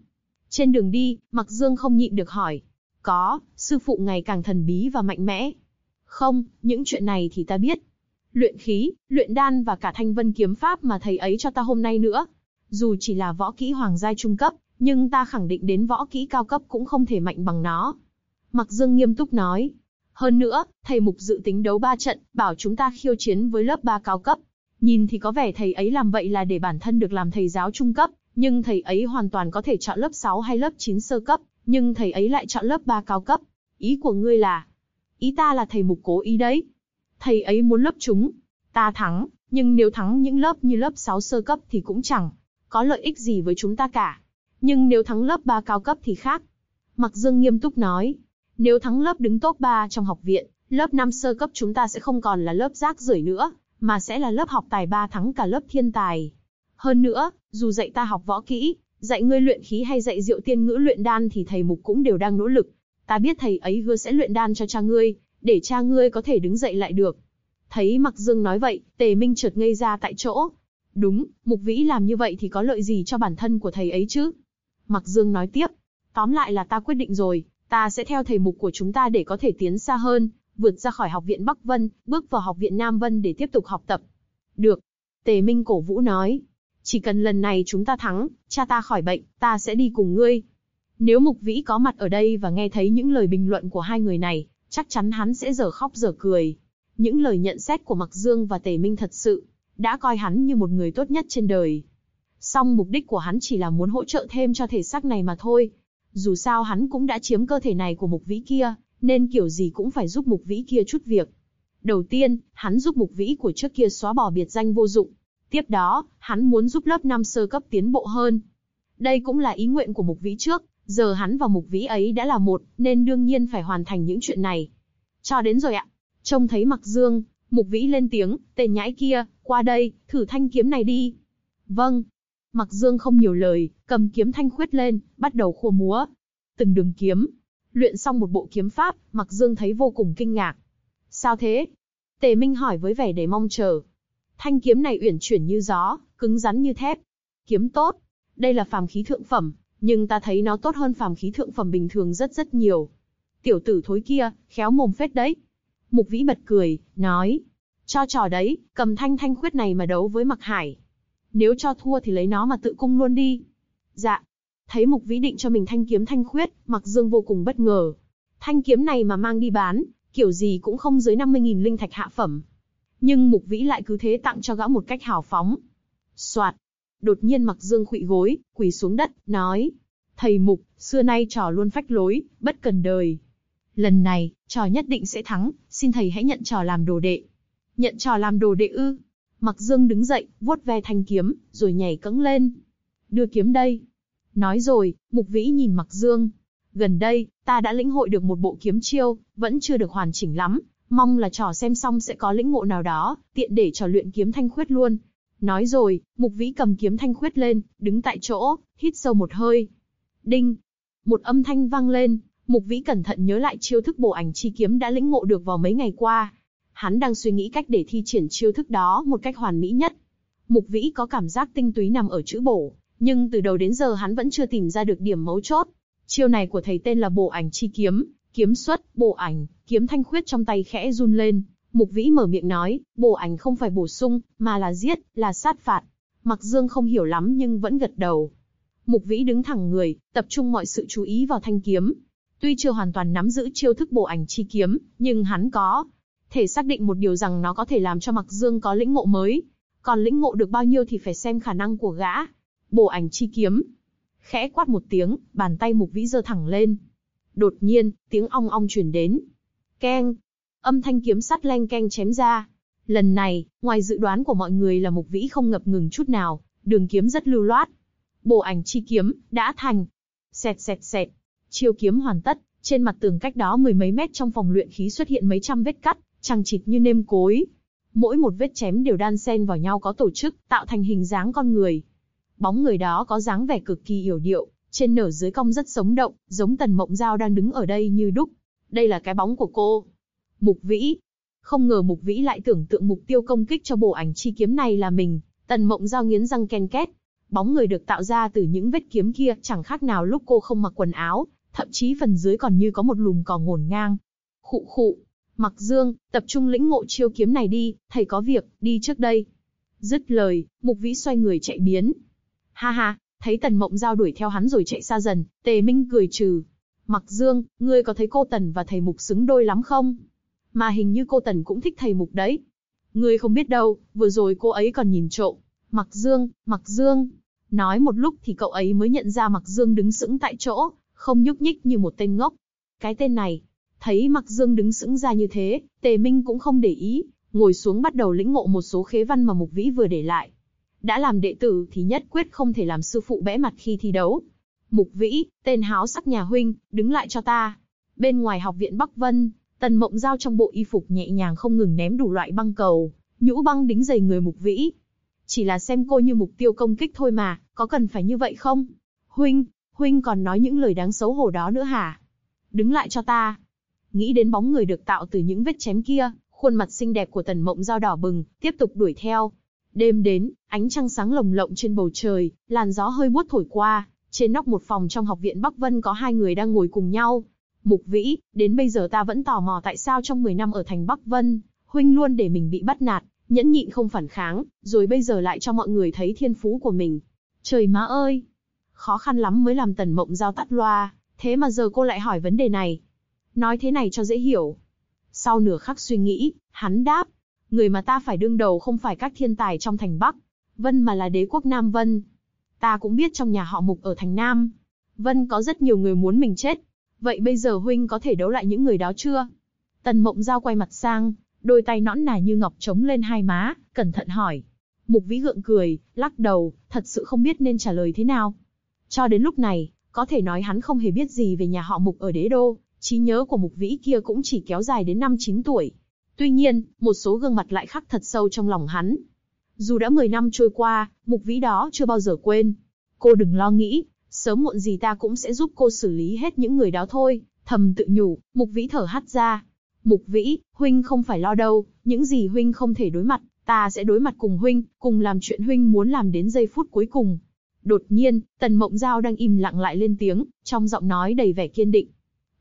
Trên đường đi, Mặc Dương không nhịn được hỏi. Có, sư phụ ngày càng thần bí và mạnh mẽ. Không, những chuyện này thì ta biết. Luyện khí, luyện đan và cả thanh vân kiếm pháp mà thầy ấy cho ta hôm nay nữa. Dù chỉ là võ kỹ hoàng giai trung cấp, nhưng ta khẳng định đến võ kỹ cao cấp cũng không thể mạnh bằng nó. Mặc Dương nghiêm túc nói. Hơn nữa, thầy Mục dự tính đấu 3 trận, bảo chúng ta khiêu chiến với lớp 3 cao cấp. Nhìn thì có vẻ thầy ấy làm vậy là để bản thân được làm thầy giáo trung cấp, nhưng thầy ấy hoàn toàn có thể chọn lớp 6 hay lớp 9 sơ cấp, nhưng thầy ấy lại chọn lớp 3 cao cấp. Ý của ngươi là? Ý ta là thầy Mục cố ý đấy. Thầy ấy muốn lớp chúng. Ta thắng, nhưng nếu thắng những lớp như lớp 6 sơ cấp thì cũng chẳng có lợi ích gì với chúng ta cả. Nhưng nếu thắng lớp 3 cao cấp thì khác. Mặc Dương nghiêm túc nói. Nếu thắng lớp đứng top 3 trong học viện, lớp 5 sơ cấp chúng ta sẽ không còn là lớp rác rưởi nữa, mà sẽ là lớp học tài ba thắng cả lớp thiên tài. Hơn nữa, dù dạy ta học võ kỹ, dạy ngươi luyện khí hay dạy Diệu Tiên Ngữ luyện đan thì thầy Mục cũng đều đang nỗ lực. Ta biết thầy ấy hứa sẽ luyện đan cho cha ngươi, để cha ngươi có thể đứng dậy lại được. Thấy Mặc Dương nói vậy, Tề Minh chợt ngây ra tại chỗ. Đúng, Mục Vĩ làm như vậy thì có lợi gì cho bản thân của thầy ấy chứ? Mặc Dương nói tiếp. Tóm lại là ta quyết định rồi, ta sẽ theo thầy Mục của chúng ta để có thể tiến xa hơn, vượt ra khỏi học viện Bắc Vân, bước vào học viện Nam Vân để tiếp tục học tập. Được. Tề Minh cổ vũ nói. Chỉ cần lần này chúng ta thắng, cha ta khỏi bệnh, ta sẽ đi cùng ngươi. Nếu Mục Vĩ có mặt ở đây và nghe thấy những lời bình luận của hai người này, chắc chắn hắn sẽ dở khóc dở cười. Những lời nhận xét của Mặc Dương và Tề Minh thật sự đã coi hắn như một người tốt nhất trên đời. Song mục đích của hắn chỉ là muốn hỗ trợ thêm cho thể xác này mà thôi. Dù sao hắn cũng đã chiếm cơ thể này của Mục Vĩ kia, nên kiểu gì cũng phải giúp Mục Vĩ kia chút việc. Đầu tiên, hắn giúp Mục Vĩ của trước kia xóa bỏ biệt danh vô dụng. Tiếp đó, hắn muốn giúp lớp 5 sơ cấp tiến bộ hơn. Đây cũng là ý nguyện của Mục Vĩ trước, giờ hắn và Mục Vĩ ấy đã là một, nên đương nhiên phải hoàn thành những chuyện này. Cho đến rồi ạ. Trông thấy Mặc Dương, Mục Vĩ lên tiếng, tên nhãi kia, qua đây, thử thanh kiếm này đi. Vâng. Mặc Dương không nhiều lời, cầm kiếm thanh khuyết lên, bắt đầu khua múa. Từng đường kiếm. Luyện xong một bộ kiếm pháp, Mặc Dương thấy vô cùng kinh ngạc. Sao thế? Tề Minh hỏi với vẻ đầy mong chờ. Thanh kiếm này uyển chuyển như gió, cứng rắn như thép. Kiếm tốt. Đây là phàm khí thượng phẩm, nhưng ta thấy nó tốt hơn phàm khí thượng phẩm bình thường rất nhiều. Tiểu tử thối kia, khéo mồm phết đấy. Mục Vĩ bật cười, nói. Cho trò đấy, cầm thanh khuyết này mà đấu với Mặc Hải. Nếu cho thua thì lấy nó mà tự cung luôn đi. Dạ. Thấy Mục Vĩ định cho mình thanh kiếm thanh khuyết, Mặc Dương vô cùng bất ngờ. Thanh kiếm này mà mang đi bán, kiểu gì cũng không dưới 50.000 linh thạch hạ phẩm. Nhưng Mục Vĩ lại cứ thế tặng cho gã một cách hào phóng. Soạt. Đột nhiên Mặc Dương khuỵu gối, quỳ xuống đất, nói. Thầy Mục, xưa nay trò luôn phách lối, bất cần đời. Lần này, trò nhất định sẽ thắng, xin thầy hãy nhận trò làm đồ đệ. Nhận trò làm đồ đệ ư? Mặc Dương đứng dậy, vuốt ve thanh kiếm, rồi nhảy cẫng lên. Đưa kiếm đây. Nói rồi, Mục Vĩ nhìn Mặc Dương. Gần đây, ta đã lĩnh hội được một bộ kiếm chiêu, vẫn chưa được hoàn chỉnh lắm. Mong là trò xem xong sẽ có lĩnh ngộ nào đó, tiện để trò luyện kiếm thanh khuyết luôn. Nói rồi, Mục Vĩ cầm kiếm thanh khuyết lên, đứng tại chỗ, hít sâu một hơi. Đinh. Một âm thanh vang lên, Mục Vĩ cẩn thận nhớ lại chiêu thức bổ ảnh chi kiếm đã lĩnh ngộ được vào mấy ngày qua. Hắn đang suy nghĩ cách để thi triển chiêu thức đó một cách hoàn mỹ nhất. Mục Vĩ có cảm giác tinh túy nằm ở chữ bổ, nhưng từ đầu đến giờ hắn vẫn chưa tìm ra được điểm mấu chốt. Chiêu này của thầy tên là bổ ảnh chi kiếm, kiếm xuất, bổ ảnh, kiếm thanh khuyết trong tay khẽ run lên. Mục Vĩ mở miệng nói, bổ ảnh không phải bổ sung, mà là giết, là sát phạt. Mặc Dương không hiểu lắm nhưng vẫn gật đầu. Mục Vĩ đứng thẳng người, tập trung mọi sự chú ý vào thanh kiếm. Tuy chưa hoàn toàn nắm giữ chiêu thức bổ ảnh chi kiếm, nhưng hắn có thể xác định một điều rằng nó có thể làm cho Mặc Dương có lĩnh ngộ mới. Còn lĩnh ngộ được bao nhiêu thì phải xem khả năng của gã. Bổ ảnh chi kiếm. Khẽ quát một tiếng, bàn tay Mục Vĩ giơ thẳng lên. Đột nhiên, tiếng ong ong truyền đến. Keng. Âm thanh kiếm sắt leng keng chém ra. Lần này, ngoài dự đoán của mọi người là Mục Vĩ không ngập ngừng chút nào, đường kiếm rất lưu loát. Bổ ảnh chi kiếm, đã thành. Xẹt xẹt xẹt. Chiêu kiếm hoàn tất, trên mặt tường cách đó mười mấy mét trong phòng luyện khí xuất hiện mấy trăm vết cắt, chằng chịt như nêm cối. Mỗi một vết chém đều đan xen vào nhau có tổ chức, tạo thành hình dáng con người. Bóng người đó có dáng vẻ cực kỳ yểu điệu, trên nở dưới cong rất sống động, giống Tần Mộng Giao đang đứng ở đây như đúc. Đây là cái bóng của cô. Mục Vĩ. Không ngờ Mục Vĩ lại tưởng tượng mục tiêu công kích cho bổ ảnh chi kiếm này là mình. Tần Mộng Giao nghiến răng ken két. Bóng người được tạo ra từ những vết kiếm kia chẳng khác nào lúc cô không mặc quần áo, thậm chí phần dưới còn như có một lùm cỏ ngổn ngang. Khụ khụ, Mặc Dương, tập trung lĩnh ngộ chiêu kiếm này đi, thầy có việc, đi trước đây. Dứt lời, Mục Vĩ xoay người chạy biến. Ha ha, thấy Tần Mộng Giao đuổi theo hắn rồi chạy xa dần, Tề Minh cười trừ. Mặc Dương, ngươi có thấy cô Tần và thầy Mục xứng đôi lắm không? Mà hình như cô Tần cũng thích thầy Mục đấy. Ngươi không biết đâu, vừa rồi cô ấy còn nhìn trộm. Mặc Dương. Nói một lúc thì cậu ấy mới nhận ra Mặc Dương đứng sững tại chỗ, không nhúc nhích như một tên ngốc. Cái tên này, thấy Mặc Dương đứng sững ra như thế, Tề Minh cũng không để ý, ngồi xuống bắt đầu lĩnh ngộ một số khế văn mà Mục Vĩ vừa để lại. Đã làm đệ tử thì nhất quyết không thể làm sư phụ bẽ mặt khi thi đấu. Mục Vĩ, tên háo sắc nhà huynh, đứng lại cho ta. Bên ngoài học viện Bắc Vân, Tần Mộng Giao trong bộ y phục nhẹ nhàng không ngừng ném đủ loại băng cầu, nhũ băng đính dày người Mục Vĩ. Chỉ là xem cô như mục tiêu công kích thôi mà, có cần phải như vậy không? Huynh còn nói những lời đáng xấu hổ đó nữa hả? Đứng lại cho ta. Nghĩ đến bóng người được tạo từ những vết chém kia, khuôn mặt xinh đẹp của Tần Mộng Giao đỏ bừng, tiếp tục đuổi theo. Đêm đến, ánh trăng sáng lồng lộng trên bầu trời, làn gió hơi buốt thổi qua, trên nóc một phòng trong học viện Bắc Vân có hai người đang ngồi cùng nhau. Mục Vĩ, đến bây giờ ta vẫn tò mò tại sao trong 10 năm ở thành Bắc Vân, huynh luôn để mình bị bắt nạt, nhẫn nhịn không phản kháng, rồi bây giờ lại cho mọi người thấy thiên phú của mình. Trời má ơi! Khó khăn lắm mới làm Tần Mộng Giao tắt loa, thế mà giờ cô lại hỏi vấn đề này. Nói thế này cho dễ hiểu. Sau nửa khắc suy nghĩ, hắn đáp, người mà ta phải đương đầu không phải các thiên tài trong thành Bắc Vân mà là đế quốc Nam Vân. Ta cũng biết trong nhà họ Mục ở thành Nam Vân có rất nhiều người muốn mình chết. Vậy bây giờ huynh có thể đấu lại những người đó chưa? Tần Mộng Giao quay mặt sang, đôi tay nõn nà như ngọc chống lên hai má, cẩn thận hỏi. Mục Vĩ gượng cười, lắc đầu, thật sự không biết nên trả lời thế nào. Cho đến lúc này, có thể nói hắn không hề biết gì về nhà họ Mục ở đế đô, trí nhớ của Mục Vĩ kia cũng chỉ kéo dài đến 5-9 tuổi. Tuy nhiên, một số gương mặt lại khắc thật sâu trong lòng hắn. Dù đã 10 năm trôi qua, Mục Vĩ đó chưa bao giờ quên. Cô đừng lo nghĩ, sớm muộn gì ta cũng sẽ giúp cô xử lý hết những người đó thôi, thầm tự nhủ. Mục Vĩ thở hắt ra. Mục Vĩ, huynh không phải lo đâu, những gì huynh không thể đối mặt, ta sẽ đối mặt cùng huynh, cùng làm chuyện huynh muốn làm đến giây phút cuối cùng. Đột nhiên, Tần Mộng Giao đang im lặng lại lên tiếng, trong giọng nói đầy vẻ kiên định.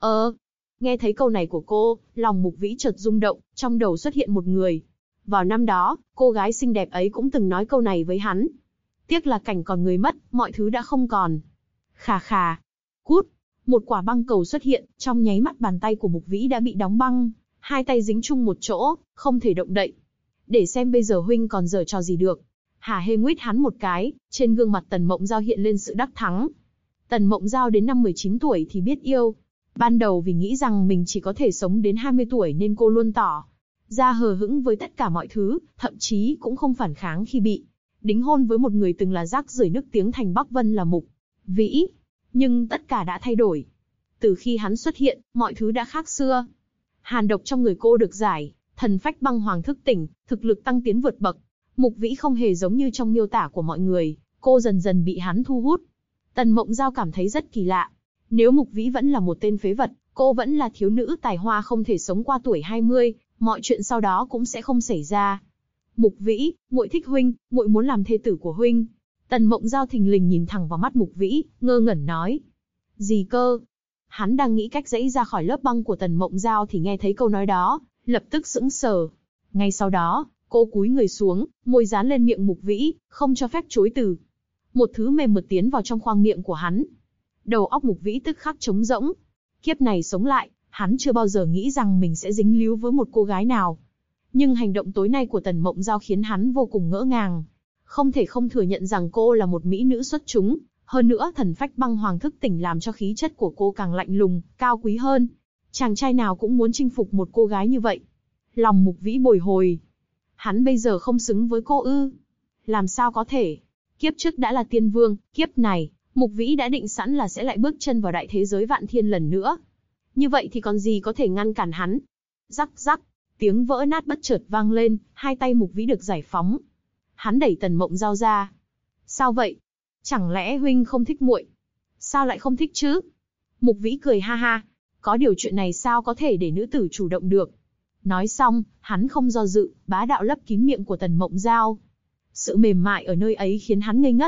Nghe thấy câu này của cô, lòng Mục Vĩ chợt rung động, trong đầu xuất hiện một người. Vào năm đó, cô gái xinh đẹp ấy cũng từng nói câu này với hắn. Tiếc là cảnh còn người mất, mọi thứ đã không còn. Khà khà. Cút. Một quả băng cầu xuất hiện, trong nháy mắt bàn tay của Mục Vĩ đã bị đóng băng, hai tay dính chung một chỗ, không thể động đậy. Để xem bây giờ huynh còn giở trò gì được. Hả hê nguyết hắn một cái, trên gương mặt Tần Mộng Giao hiện lên sự đắc thắng. Tần Mộng Giao đến năm 19 tuổi thì biết yêu. Ban đầu vì nghĩ rằng mình chỉ có thể sống đến 20 tuổi nên cô luôn tỏ ra hờ hững với tất cả mọi thứ, thậm chí cũng không phản kháng khi bị đính hôn với một người từng là rác rưởi nức tiếng thành Bắc Vân là Mục Vĩ. Nhưng tất cả đã thay đổi. Từ khi hắn xuất hiện, mọi thứ đã khác xưa. Hàn độc trong người cô được giải, thần phách băng hoàng thức tỉnh, thực lực tăng tiến vượt bậc. Mục Vĩ không hề giống như trong miêu tả của mọi người, cô dần dần bị hắn thu hút. Tần Mộng Giao cảm thấy rất kỳ lạ. Nếu Mục Vĩ vẫn là một tên phế vật, cô vẫn là thiếu nữ tài hoa không thể sống qua tuổi 20, mọi chuyện sau đó cũng sẽ không xảy ra. Mục Vĩ, muội thích huynh, muội muốn làm thê tử của huynh. Tần Mộng Giao thình lình nhìn thẳng vào mắt Mục Vĩ, ngơ ngẩn nói. Gì cơ? Hắn đang nghĩ cách giãy ra khỏi lớp băng của Tần Mộng Giao thì nghe thấy câu nói đó, lập tức sững sờ. Ngay sau đó, cô cúi người xuống, môi dán lên miệng Mục Vĩ, không cho phép chối từ. Một thứ mềm mượt tiến vào trong khoang miệng của hắn. Đầu óc Mục Vĩ tức khắc trống rỗng. Kiếp này sống lại, hắn chưa bao giờ nghĩ rằng mình sẽ dính líu với một cô gái nào. Nhưng hành động tối nay của Tần Mộng Giao khiến hắn vô cùng ngỡ ngàng. Không thể không thừa nhận rằng cô là một mỹ nữ xuất chúng. Hơn nữa thần phách băng hoàng thức tỉnh làm cho khí chất của cô càng lạnh lùng, cao quý hơn. Chàng trai nào cũng muốn chinh phục một cô gái như vậy. Lòng Mục Vĩ bồi hồi. Hắn bây giờ không xứng với cô ư? Làm sao có thể? Kiếp trước đã là tiên vương, kiếp này, Mục Vĩ đã định sẵn là sẽ lại bước chân vào đại thế giới vạn thiên lần nữa. Như vậy thì còn gì có thể ngăn cản hắn? Rắc rắc, tiếng vỡ nát bất chợt vang lên, hai tay Mục Vĩ được giải phóng. Hắn đẩy Tần Mộng Giao ra. Sao vậy? Chẳng lẽ huynh không thích muội? Sao lại không thích chứ? Mục Vĩ cười ha ha. Có điều chuyện này sao có thể để nữ tử chủ động được? Nói xong, hắn không do dự, bá đạo lấp kín miệng của Tần Mộng Giao. Sự mềm mại ở nơi ấy khiến hắn ngây ngất.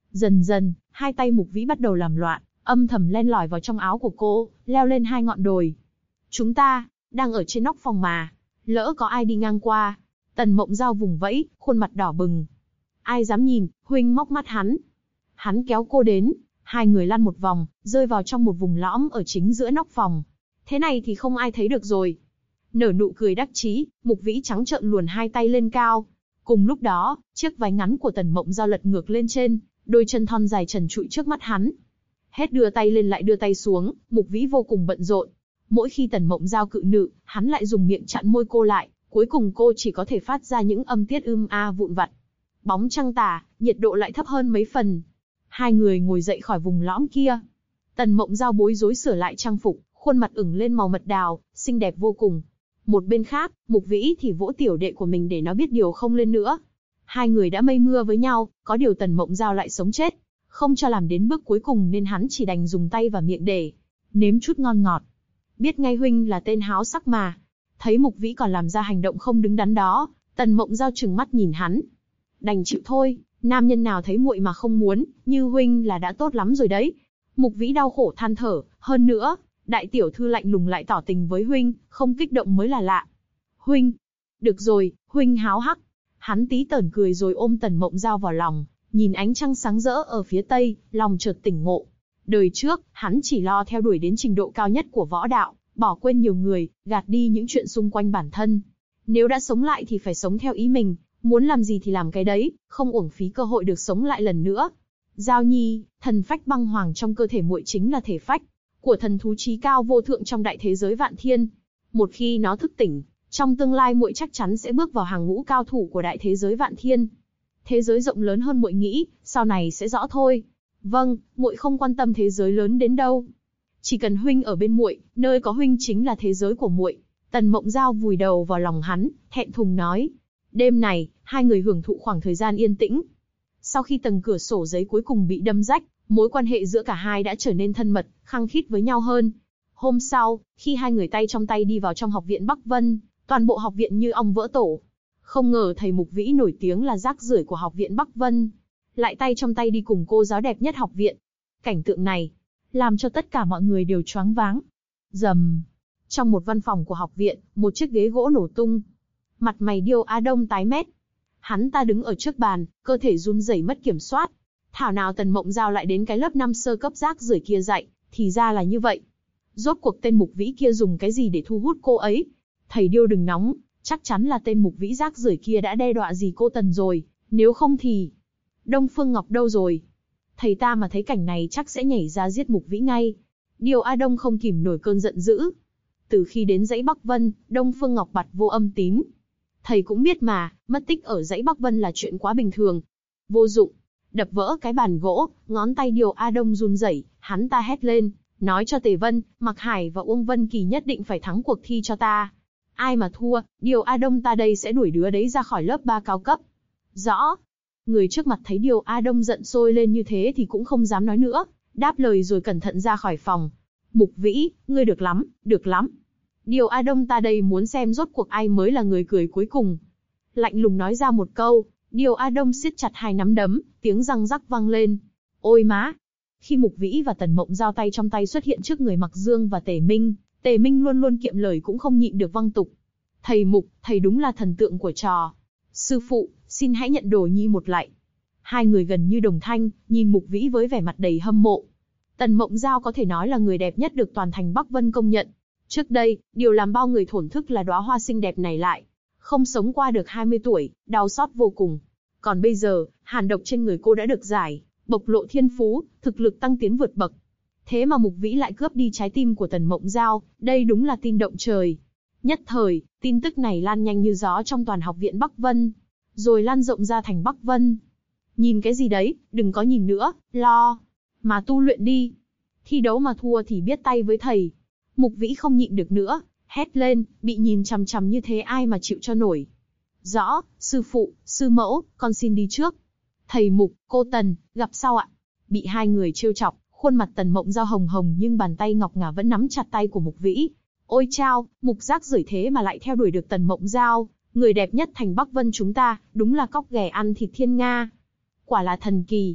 Dần dần, hai tay Mục Vĩ bắt đầu làm loạn, âm thầm len lỏi vào trong áo của cô, leo lên hai ngọn đồi. Chúng ta, đang ở trên nóc phòng mà. Lỡ có ai đi ngang qua. Tần Mộng Giao vùng vẫy, khuôn mặt đỏ bừng. Ai dám nhìn, huynh móc mắt hắn. Hắn kéo cô đến, hai người lăn một vòng, rơi vào trong một vùng lõm ở chính giữa nóc phòng. Thế này thì không ai thấy được rồi. Nở nụ cười đắc chí, Mục Vĩ trắng trợn luồn hai tay lên cao. Cùng lúc đó, chiếc váy ngắn của Tần Mộng Giao lật ngược lên trên, đôi chân thon dài trần trụi trước mắt hắn. Hết đưa tay lên lại đưa tay xuống, Mục Vĩ vô cùng bận rộn. Mỗi khi Tần Mộng Giao cự nự, hắn lại dùng miệng chặn môi cô lại, cuối cùng cô chỉ có thể phát ra những âm tiết vụn vặt. Bóng trăng tà, nhiệt độ lại thấp hơn mấy phần. Hai người ngồi dậy khỏi vùng lõm kia. Tần Mộng Giao bối rối sửa lại trang phục, khuôn mặt ửng lên màu mật đào, xinh đẹp vô cùng. Một bên khác, Mục Vĩ thì vỗ tiểu đệ của mình để nó biết điều không lên nữa. Hai người đã mây mưa với nhau, có điều Tần Mộng Giao lại sống chết, không cho làm đến bước cuối cùng nên hắn chỉ đành dùng tay và miệng để nếm chút ngon ngọt. Biết ngay huynh là tên háo sắc mà. Thấy Mục Vĩ còn làm ra hành động không đứng đắn đó, Tần Mộng Giao trừng mắt nhìn hắn. Đành chịu thôi, nam nhân nào thấy muội mà không muốn, như huynh là đã tốt lắm rồi đấy. Mục Vĩ đau khổ than thở, hơn nữa, đại tiểu thư lạnh lùng lại tỏ tình với huynh, không kích động mới là lạ. Huynh, được rồi, huynh háo hắc. Hắn tí tởn cười rồi ôm Tần Mộng Giao vào lòng, nhìn ánh trăng sáng rỡ ở phía tây, lòng chợt tỉnh ngộ. Đời trước, hắn chỉ lo theo đuổi đến trình độ cao nhất của võ đạo, bỏ quên nhiều người, gạt đi những chuyện xung quanh bản thân. Nếu đã sống lại thì phải sống theo ý mình, muốn làm gì thì làm cái đấy, không uổng phí cơ hội được sống lại lần nữa. Giao Nhi, thần phách băng hoàng trong cơ thể muội chính là thể phách của thần thú chí cao vô thượng trong đại thế giới vạn thiên. Một khi nó thức tỉnh, trong tương lai muội chắc chắn sẽ bước vào hàng ngũ cao thủ của đại thế giới vạn thiên. Thế giới rộng lớn hơn muội nghĩ, sau này sẽ rõ thôi. Vâng, muội không quan tâm thế giới lớn đến đâu. Chỉ cần huynh ở bên muội, nơi có huynh chính là thế giới của muội. Tần Mộng Giao vùi đầu vào lòng hắn, thẹn thùng nói. Đêm này, hai người hưởng thụ khoảng thời gian yên tĩnh. Sau khi tầng cửa sổ giấy cuối cùng bị đâm rách, mối quan hệ giữa cả hai đã trở nên thân mật, khăng khít với nhau hơn. Hôm sau, khi hai người tay trong tay đi vào trong học viện Bắc Vân, toàn bộ học viện như ong vỡ tổ. Không ngờ thầy Mục Vĩ nổi tiếng là rác rưởi của học viện Bắc Vân, lại tay trong tay đi cùng cô giáo đẹp nhất học viện. Cảnh tượng này làm cho tất cả mọi người đều choáng váng. Rầm. Trong một văn phòng của học viện, một chiếc ghế gỗ nổ tung. Mặt mày Điêu Á Đông tái mét. Hắn ta đứng ở trước bàn, cơ thể run rẩy mất kiểm soát. Thảo nào Tần Mộng Giao lại đến cái lớp 5 sơ cấp rác rưởi kia dạy, thì ra là như vậy. Rốt cuộc tên Mục Vĩ kia dùng cái gì để thu hút cô ấy? Thầy Điêu đừng nóng, chắc chắn là tên Mục Vĩ rác rưởi kia đã đe dọa gì cô Tần rồi, nếu không thì... Đông Phương Ngọc đâu rồi? Thầy ta mà thấy cảnh này chắc sẽ nhảy ra giết Mục Vĩ ngay. Điêu A Đông không kìm nổi cơn giận dữ. Từ khi đến dãy Bắc Vân, Đông Phương Ngọc bặt vô âm tín. Thầy cũng biết mà, mất tích ở dãy Bắc Vân là chuyện quá bình thường. Vô dụng. Đập vỡ cái bàn gỗ, ngón tay Điêu A Đông run rẩy, hắn ta hét lên, nói cho Tề Vân, Mạc Hải và Uông Vân Kỳ nhất định phải thắng cuộc thi cho ta. Ai mà thua, Điêu A Đông ta đây sẽ đuổi đứa đấy ra khỏi lớp 3 cao cấp. Rõ. Người trước mặt thấy Điêu A Đông giận sôi lên như thế thì cũng không dám nói nữa, đáp lời rồi cẩn thận ra khỏi phòng. Mục Vĩ, ngươi được lắm, được lắm. Điêu A Đông ta đây muốn xem rốt cuộc ai mới là người cười cuối cùng. Lạnh lùng nói ra một câu, Điêu A Đông siết chặt hai nắm đấm, tiếng răng rắc vang lên. Ôi má! Khi Mục Vĩ và Tần Mộng Giao tay trong tay xuất hiện trước người Mặc Dương và Tề Minh luôn luôn kiệm lời cũng không nhịn được văng tục. Thầy Mục, thầy đúng là thần tượng của trò. Sư phụ, xin hãy nhận đồ nhi một lạy. Hai người gần như đồng thanh, nhìn Mục Vĩ với vẻ mặt đầy hâm mộ. Tần Mộng Giao có thể nói là người đẹp nhất được toàn thành Bắc Vân công nhận. Trước đây, điều làm bao người thổn thức là đóa hoa xinh đẹp này lại không sống qua được 20 tuổi, đau xót vô cùng. Còn bây giờ, hàn độc trên người cô đã được giải, bộc lộ thiên phú, thực lực tăng tiến vượt bậc. Thế mà Mục Vĩ lại cướp đi trái tim của Tần Mộng Giao, đây đúng là tin động trời. Nhất thời, tin tức này lan nhanh như gió trong toàn học viện Bắc Vân, rồi lan rộng ra thành Bắc Vân. Nhìn cái gì đấy, đừng có nhìn nữa, lo mà tu luyện đi. Thi đấu mà thua thì biết tay với thầy. Mục Vĩ không nhịn được nữa, hét lên, bị nhìn chằm chằm như thế ai mà chịu cho nổi. Rõ, sư phụ, sư mẫu, con xin đi trước. Thầy Mục, cô Tần, gặp sau ạ. Bị hai người trêu chọc, khuôn mặt Tần Mộng Giao hồng hồng nhưng bàn tay ngọc ngà vẫn nắm chặt tay của Mục Vĩ. Ôi chao, Mục rác rưởi thế mà lại theo đuổi được Tần Mộng Giao, người đẹp nhất thành Bắc Vân chúng ta, đúng là cóc ghẻ ăn thịt thiên nga. Quả là thần kỳ.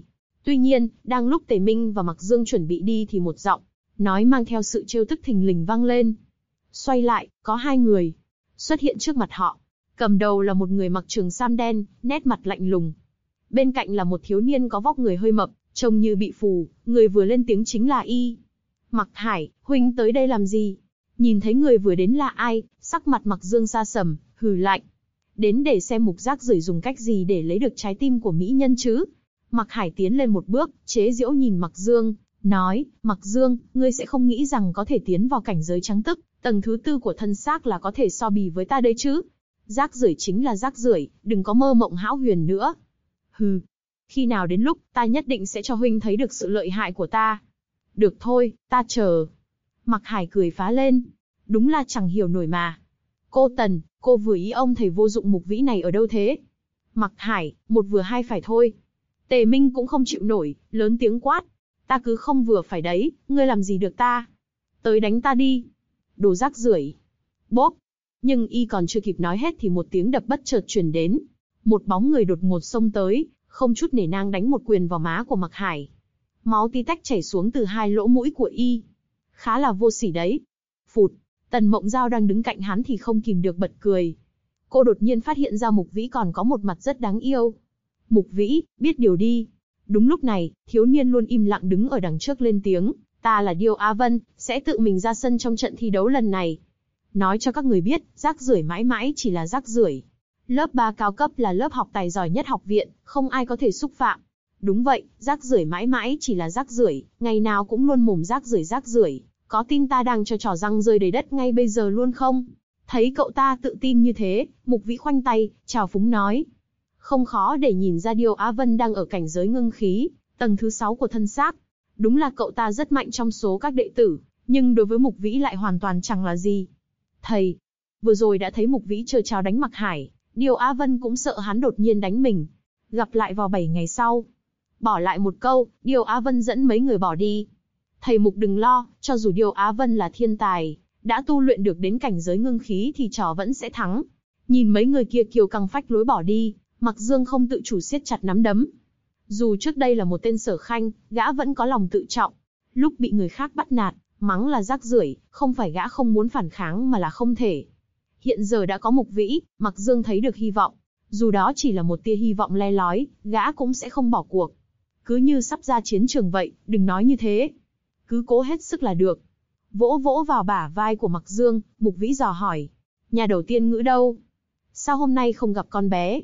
Tuy nhiên, đang lúc Tề Minh và Mặc Dương chuẩn bị đi thì một giọng nói mang theo sự trêu tức thình lình vang lên. Xoay lại, có hai người xuất hiện trước mặt họ. Cầm đầu là một người mặc trường sam đen, nét mặt lạnh lùng. Bên cạnh là một thiếu niên có vóc người hơi mập, trông như bị phù, người vừa lên tiếng chính là y. Mặc Hải, huynh tới đây làm gì? Nhìn thấy người vừa đến là ai, sắc mặt Mặc Dương sa sầm, hừ lạnh. Đến để xem mục rác rưởi dùng cách gì để lấy được trái tim của mỹ nhân chứ? Mặc Hải tiến lên một bước, chế giễu nhìn Mặc Dương, nói, Mặc Dương, ngươi sẽ không nghĩ rằng có thể tiến vào cảnh giới trắng tức, tầng thứ 4 của thân xác là có thể so bì với ta đây chứ? Rác rưởi chính là rác rưởi, đừng có mơ mộng hão huyền nữa. Hừ, khi nào đến lúc, ta nhất định sẽ cho huynh thấy được sự lợi hại của ta. Được thôi, ta chờ. Mặc Hải cười phá lên. Đúng là chẳng hiểu nổi mà. Cô Tần, cô vừa ý ông thầy vô dụng Mục Vĩ này ở đâu thế? Mặc Hải, một vừa hai phải thôi. Tề Minh cũng không chịu nổi, lớn tiếng quát. Ta cứ không vừa phải đấy, ngươi làm gì được ta? Tới đánh ta đi. Đồ rác rưởi. Bốp. Nhưng y còn chưa kịp nói hết thì một tiếng đập bất chợt truyền đến. Một bóng người đột ngột xông tới, không chút nể nang đánh một quyền vào má của Mặc Hải. Máu tí tách chảy xuống từ hai lỗ mũi của y. Khá là vô sỉ đấy. Phụt. Tần Mộng Giao đang đứng cạnh hắn thì không kìm được bật cười. Cô đột nhiên phát hiện ra Mục Vĩ còn có một mặt rất đáng yêu. Mục Vĩ, biết điều đi. Đúng lúc này, thiếu niên luôn im lặng đứng ở đằng trước lên tiếng. Ta là Điêu Á Vân, sẽ tự mình ra sân trong trận thi đấu lần này. Nói cho các người biết, rác rưởi mãi mãi chỉ là rác rưởi. Lớp 3 cao cấp là lớp học tài giỏi nhất học viện, không ai có thể xúc phạm. Đúng vậy, rác rưởi mãi mãi chỉ là rác rưởi, ngày nào cũng luôn mồm rác rưởi rác rưởi. Có tin ta đang cho trò răng rơi đầy đất ngay bây giờ luôn không? Thấy cậu ta tự tin như thế, Mục Vĩ khoanh tay, chào phúng nói. Không khó để nhìn ra Điêu Á Vân đang ở cảnh giới ngưng khí, tầng thứ 6 của thân xác. Đúng là cậu ta rất mạnh trong số các đệ tử, nhưng đối với Mục Vĩ lại hoàn toàn chẳng là gì. Thầy, vừa rồi đã thấy Mục Vĩ chơi chào đánh Mặc Hải, Điêu Á Vân cũng sợ hắn đột nhiên đánh mình. Gặp lại vào 7 ngày sau. Bỏ lại một câu, Điêu Á Vân dẫn mấy người bỏ đi. Thầy Mục đừng lo, cho dù Điêu Á Vân là thiên tài, đã tu luyện được đến cảnh giới ngưng khí thì trò vẫn sẽ thắng. Nhìn mấy người kia kiêu căng phách lối bỏ đi, Mặc Dương không tự chủ siết chặt nắm đấm. Dù trước đây là một tên sở khanh, gã vẫn có lòng tự trọng. Lúc bị người khác bắt nạt, mắng là rác rưởi, không phải gã không muốn phản kháng mà là không thể. Hiện giờ đã có Mục Vĩ, Mặc Dương thấy được hy vọng. Dù đó chỉ là một tia hy vọng le lói, gã cũng sẽ không bỏ cuộc. Cứ như sắp ra chiến trường vậy, đừng nói như thế. Cứ cố hết sức là được. Vỗ vỗ vào bả vai của Mặc Dương, Mục Vĩ dò hỏi. Nhà đầu tiên ngữ đâu? Sao hôm nay không gặp con bé?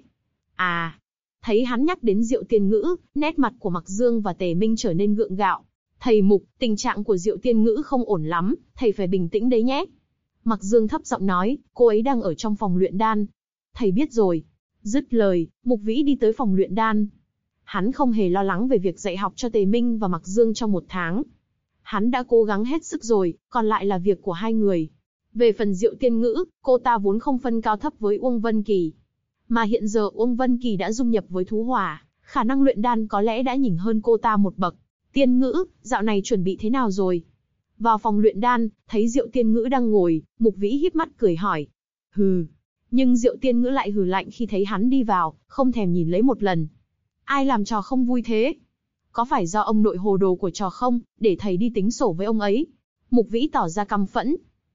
À, thấy hắn nhắc đến Diệu Tiên Ngữ, nét mặt của Mặc Dương và Tề Minh trở nên gượng gạo. Thầy Mục, tình trạng của Diệu Tiên Ngữ không ổn lắm, thầy phải bình tĩnh đấy nhé. Mặc Dương thấp giọng nói, cô ấy đang ở trong phòng luyện đan. Thầy biết rồi. Dứt lời, Mục Vĩ đi tới phòng luyện đan. Hắn không hề lo lắng về việc dạy học cho Tề Minh và Mặc Dương trong 1 tháng. Hắn đã cố gắng hết sức rồi, còn lại là việc của hai người. Về phần Diệu Tiên Ngữ, cô ta vốn không phân cao thấp với Uông Vân Kỳ. Mà hiện giờ Uông Vân Kỳ đã dung nhập với thú hỏa, khả năng luyện đan có lẽ đã nhỉnh hơn cô ta một bậc. Tiên Ngữ, dạo này chuẩn bị thế nào rồi? Vào phòng luyện đan, thấy Diệu Tiên Ngữ đang ngồi, Mục Vĩ híp mắt cười hỏi. Hừ. Nhưng Diệu Tiên Ngữ lại hừ lạnh khi thấy hắn đi vào, không thèm nhìn lấy một lần. Ai làm trò không vui thế? Có phải do ông nội hồ đồ của trò không, để thầy đi tính sổ với ông ấy? Mục Vĩ tỏ ra căm phẫn.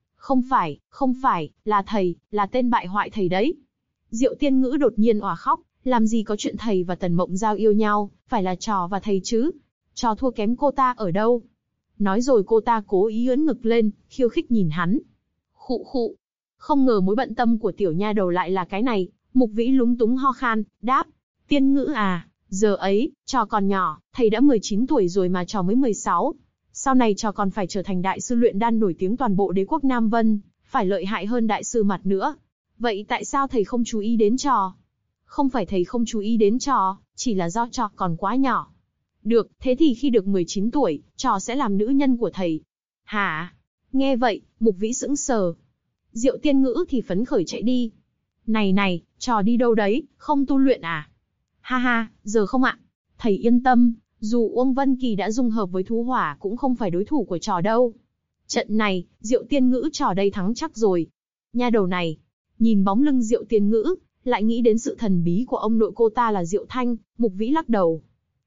Không phải, là thầy, là tên bại hoại thầy đấy. Diệu Tiên Ngữ đột nhiên òa khóc, làm gì có chuyện thầy và Tần Mộng Giao yêu nhau, phải là trò và thầy chứ. Trò thua kém cô ta ở đâu? Nói rồi cô ta cố ý ưỡn ngực lên, khiêu khích nhìn hắn. Khụ khụ. Không ngờ mối bận tâm của tiểu nha đầu lại là cái này. Mục Vĩ lúng túng ho khan, đáp. Tiên Ngữ à, giờ ấy, trò còn nhỏ, thầy đã 19 tuổi rồi mà trò mới 16. Sau này trò còn phải trở thành đại sư luyện đan nổi tiếng toàn bộ đế quốc Nam Vân, phải lợi hại hơn đại sư Mặt nữa. Vậy tại sao thầy không chú ý đến trò? Không phải thầy không chú ý đến trò, chỉ là do trò còn quá nhỏ. Được, thế thì khi được 19 tuổi, trò sẽ làm nữ nhân của thầy. Hả? Nghe vậy, Mục Vĩ sững sờ. Diệu Tiên Ngữ thì phấn khởi chạy đi. Này, trò đi đâu đấy, không tu luyện à? Ha ha, giờ không ạ. Thầy yên tâm, dù Uông Vân Kỳ đã dung hợp với thú hỏa cũng không phải đối thủ của trò đâu. Trận này, Diệu Tiên Ngữ trò đây thắng chắc rồi. Nha đầu này, nhìn bóng lưng Diệu Tiên Ngữ, lại nghĩ đến sự thần bí của ông nội cô ta là Diệu Thanh, Mục Vĩ lắc đầu.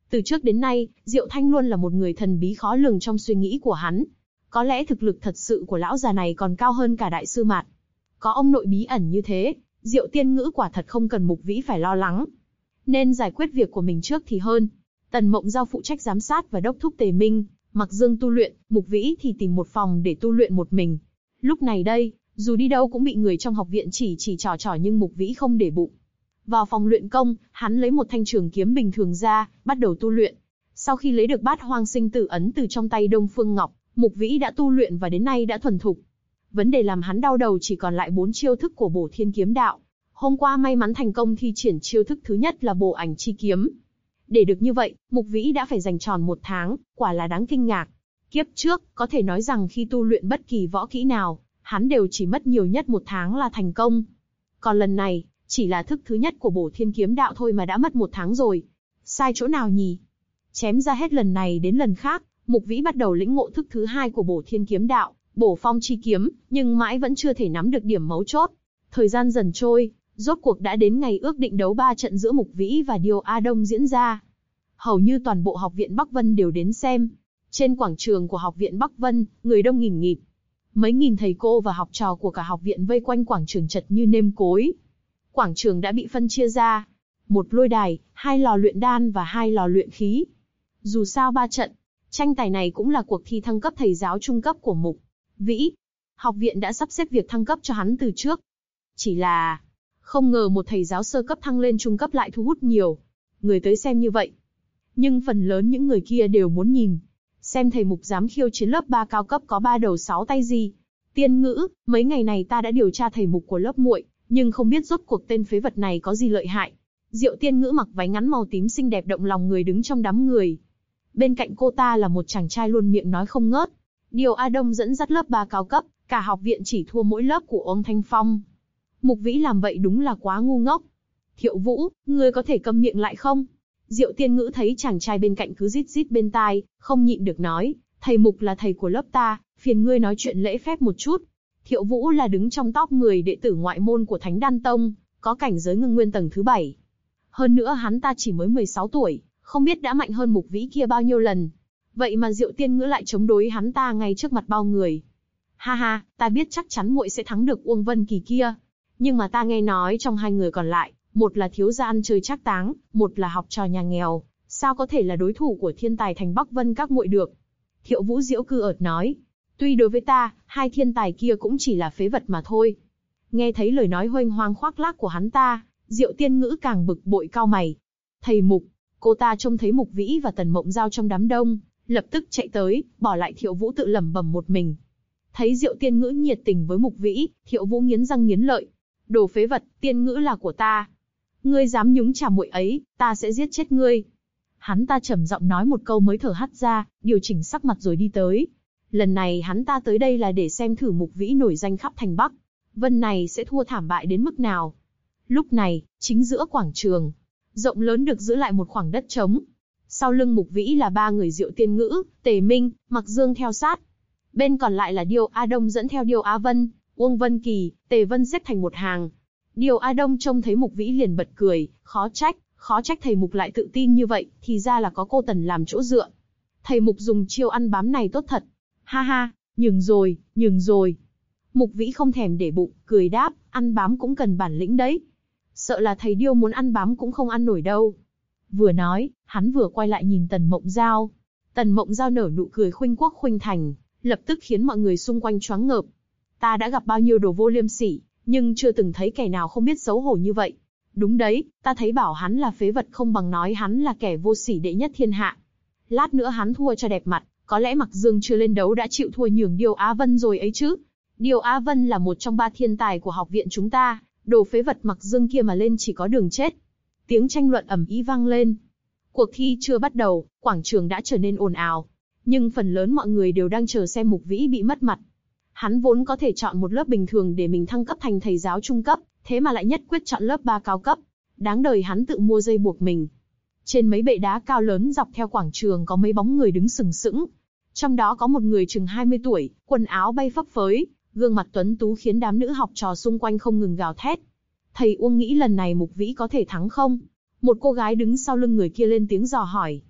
Từ trước đến nay, Diệu Thanh luôn là một người thần bí khó lường trong suy nghĩ của hắn. Có lẽ thực lực thật sự của lão già này còn cao hơn cả đại sư Mạt. Có ông nội bí ẩn như thế, Diệu Tiên Ngữ quả thật không cần Mục Vĩ phải lo lắng. Nên giải quyết việc của mình trước thì hơn. Tần Mộng Giao phụ trách giám sát và đốc thúc Tề Minh, Mặc Dương tu luyện, Mục Vĩ thì tìm một phòng để tu luyện một mình. Lúc này đây, dù đi đâu cũng bị người trong học viện chỉ trò nhưng Mục Vĩ không để bụng. Vào phòng luyện công, hắn lấy một thanh trường kiếm bình thường ra, bắt đầu tu luyện. Sau khi lấy được Bát Hoang Sinh Tử ấn từ trong tay Đông Phương Ngọc, Mục Vĩ đã tu luyện và đến nay đã thuần thục. Vấn đề làm hắn đau đầu chỉ còn lại 4 chiêu thức của Bổ Thiên Kiếm Đạo. Hôm qua may mắn thành công thi triển chiêu thức thứ nhất là Bổ Ảnh Chi Kiếm. Để được như vậy, Mục Vĩ đã phải dành tròn 1 tháng, quả là đáng kinh ngạc. Kiếp trước, có thể nói rằng khi tu luyện bất kỳ võ kỹ nào, hắn đều chỉ mất nhiều nhất 1 tháng là thành công. Còn lần này, chỉ là thức thứ nhất của Bổ Thiên Kiếm Đạo thôi mà đã mất 1 tháng rồi. Sai chỗ nào nhỉ? Chém ra hết lần này đến lần khác, Mục Vĩ bắt đầu lĩnh ngộ thức thứ hai của Bổ Thiên Kiếm Đạo, Bổ Phong Chi Kiếm, nhưng mãi vẫn chưa thể nắm được điểm mấu chốt. Thời gian dần trôi, rốt cuộc đã đến ngày ước định đấu 3 trận giữa Mục Vĩ và Điêu A Đông diễn ra. Hầu như toàn bộ học viện Bắc Vân đều đến xem. Trên quảng trường của học viện Bắc Vân, người đông nghìn nghịt. Mấy nghìn thầy cô và học trò của cả học viện vây quanh quảng trường chật như nêm cối. Quảng trường đã bị phân chia ra. 1 lôi đài, 2 lò luyện đan và 2 lò luyện khí. Dù sao 3 trận, tranh tài này cũng là cuộc thi thăng cấp thầy giáo trung cấp của Mục Vĩ. Học viện đã sắp xếp việc thăng cấp cho hắn từ trước. Chỉ là, không ngờ một thầy giáo sơ cấp thăng lên trung cấp lại thu hút nhiều người tới xem như vậy. Nhưng phần lớn những người kia đều muốn nhìn xem thầy Mục dám khiêu chiến lớp 3 cao cấp có 3 đầu 6 tay gì. Tiên Ngữ, mấy ngày này ta đã điều tra thầy Mục của lớp muội, nhưng không biết rốt cuộc tên phế vật này có gì lợi hại. Diệu Tiên Ngữ mặc váy ngắn màu tím xinh đẹp động lòng người đứng trong đám người. Bên cạnh cô ta là một chàng trai luôn miệng nói không ngớt. Điêu A Đông dẫn dắt lớp 3 cao cấp, cả học viện chỉ thua mỗi lớp của ông Thanh Phong. Mục Vĩ làm vậy đúng là quá ngu ngốc. Thiệu Vũ, ngươi có thể câm miệng lại không? Diệu Tiên Ngữ thấy chàng trai bên cạnh cứ rít rít bên tai, không nhịn được nói, thầy Mục là thầy của lớp ta, phiền ngươi nói chuyện lễ phép một chút. Thiệu Vũ là đứng trong top 10 đệ tử ngoại môn của Thánh Đan Tông, có cảnh giới ngưng nguyên tầng thứ 7. Hơn nữa hắn ta chỉ mới 16 tuổi, không biết đã mạnh hơn Mục Vĩ kia bao nhiêu lần. Vậy mà Diệu Tiên Ngữ lại chống đối hắn ta ngay trước mặt bao người. Ha ha, ta biết chắc chắn muội sẽ thắng được Uông Vân Kỳ kia. Nhưng mà ta nghe nói trong 2 người còn lại, một là thiếu gia ăn chơi trác táng, một là học trò nhà nghèo, sao có thể là đối thủ của thiên tài thành Bắc Vân các muội được? Thiệu Vũ giễu cư ợt nói, tuy đối với ta, 2 thiên tài kia cũng chỉ là phế vật mà thôi. Nghe thấy lời nói huênh hoang khoác lác của hắn ta, Diệu Tiên Ngữ càng bực bội cau mày. Thầy Mục, cô ta trông thấy Mục Vĩ và Tần Mộng Giao trong đám đông, lập tức chạy tới, bỏ lại Thiệu Vũ tự lẩm bẩm một mình. Thấy Diệu Tiên Ngữ nhiệt tình với Mục Vĩ, Thiệu Vũ nghiến răng nghiến lợi. Đồ phế vật, Tiên Ngữ là của ta. Ngươi dám nhúng chàm muội ấy, ta sẽ giết chết ngươi. Hắn ta trầm giọng nói một câu mới thở hắt ra, điều chỉnh sắc mặt rồi đi tới. Lần này hắn ta tới đây là để xem thử Mục Vĩ nổi danh khắp thành Bắc Vân này sẽ thua thảm bại đến mức nào. Lúc này, chính giữa quảng trường, rộng lớn được giữ lại một khoảng đất trống. Sau lưng Mục Vĩ là 3 người Diệu Tiên Ngữ, Tề Minh, Mặc Dương theo sát. Bên còn lại là Điêu A Đông dẫn theo Điêu A Vân, Uông Vân Kỳ, Tề Vân xếp thành một hàng. Điêu A Đông trông thấy Mục Vĩ liền bật cười, khó trách thầy Mục lại tự tin như vậy, thì ra là có cô Tần làm chỗ dựa. Thầy Mục dùng chiêu ăn bám này tốt thật. Ha ha, nhường rồi. Mục Vĩ không thèm để bụng, cười đáp, ăn bám cũng cần bản lĩnh đấy. Sợ là thầy Điêu muốn ăn bám cũng không ăn nổi đâu. Vừa nói, hắn vừa quay lại nhìn Tần Mộng Giao. Tần Mộng Giao nở nụ cười khuynh quốc khuynh thành, lập tức khiến mọi người xung quanh choáng ngợp. Ta đã gặp bao nhiêu đồ vô liêm sỉ, nhưng chưa từng thấy kẻ nào không biết xấu hổ như vậy. Đúng đấy, ta thấy bảo hắn là phế vật không bằng nói hắn là kẻ vô sỉ đệ nhất thiên hạ. Lát nữa hắn thua cho đẹp mặt, có lẽ Mặc Dương chưa lên đấu đã chịu thua nhường Điêu Á Vân rồi ấy chứ. Điêu Á Vân là một trong 3 thiên tài của học viện chúng ta, đồ phế vật Mặc Dương kia mà lên chỉ có đường chết. Tiếng tranh luận ầm ĩ vang lên. Cuộc thi chưa bắt đầu, quảng trường đã trở nên ồn ào. Nhưng phần lớn mọi người đều đang chờ xem Mục Vĩ bị mất mặt. Hắn vốn có thể chọn một lớp bình thường để mình thăng cấp thành thầy giáo trung cấp, thế mà lại nhất quyết chọn lớp 3 cao cấp. Đáng đời hắn tự mua dây buộc mình. Trên mấy bệ đá cao lớn dọc theo quảng trường có mấy bóng người đứng sừng sững. Trong đó có một người chừng 20 tuổi, quần áo bay phấp phới, gương mặt tuấn tú khiến đám nữ học trò xung quanh không ngừng gào thét. Thầy Uông nghĩ lần này Mục Vĩ có thể thắng không? Một cô gái đứng sau lưng người kia lên tiếng dò hỏi.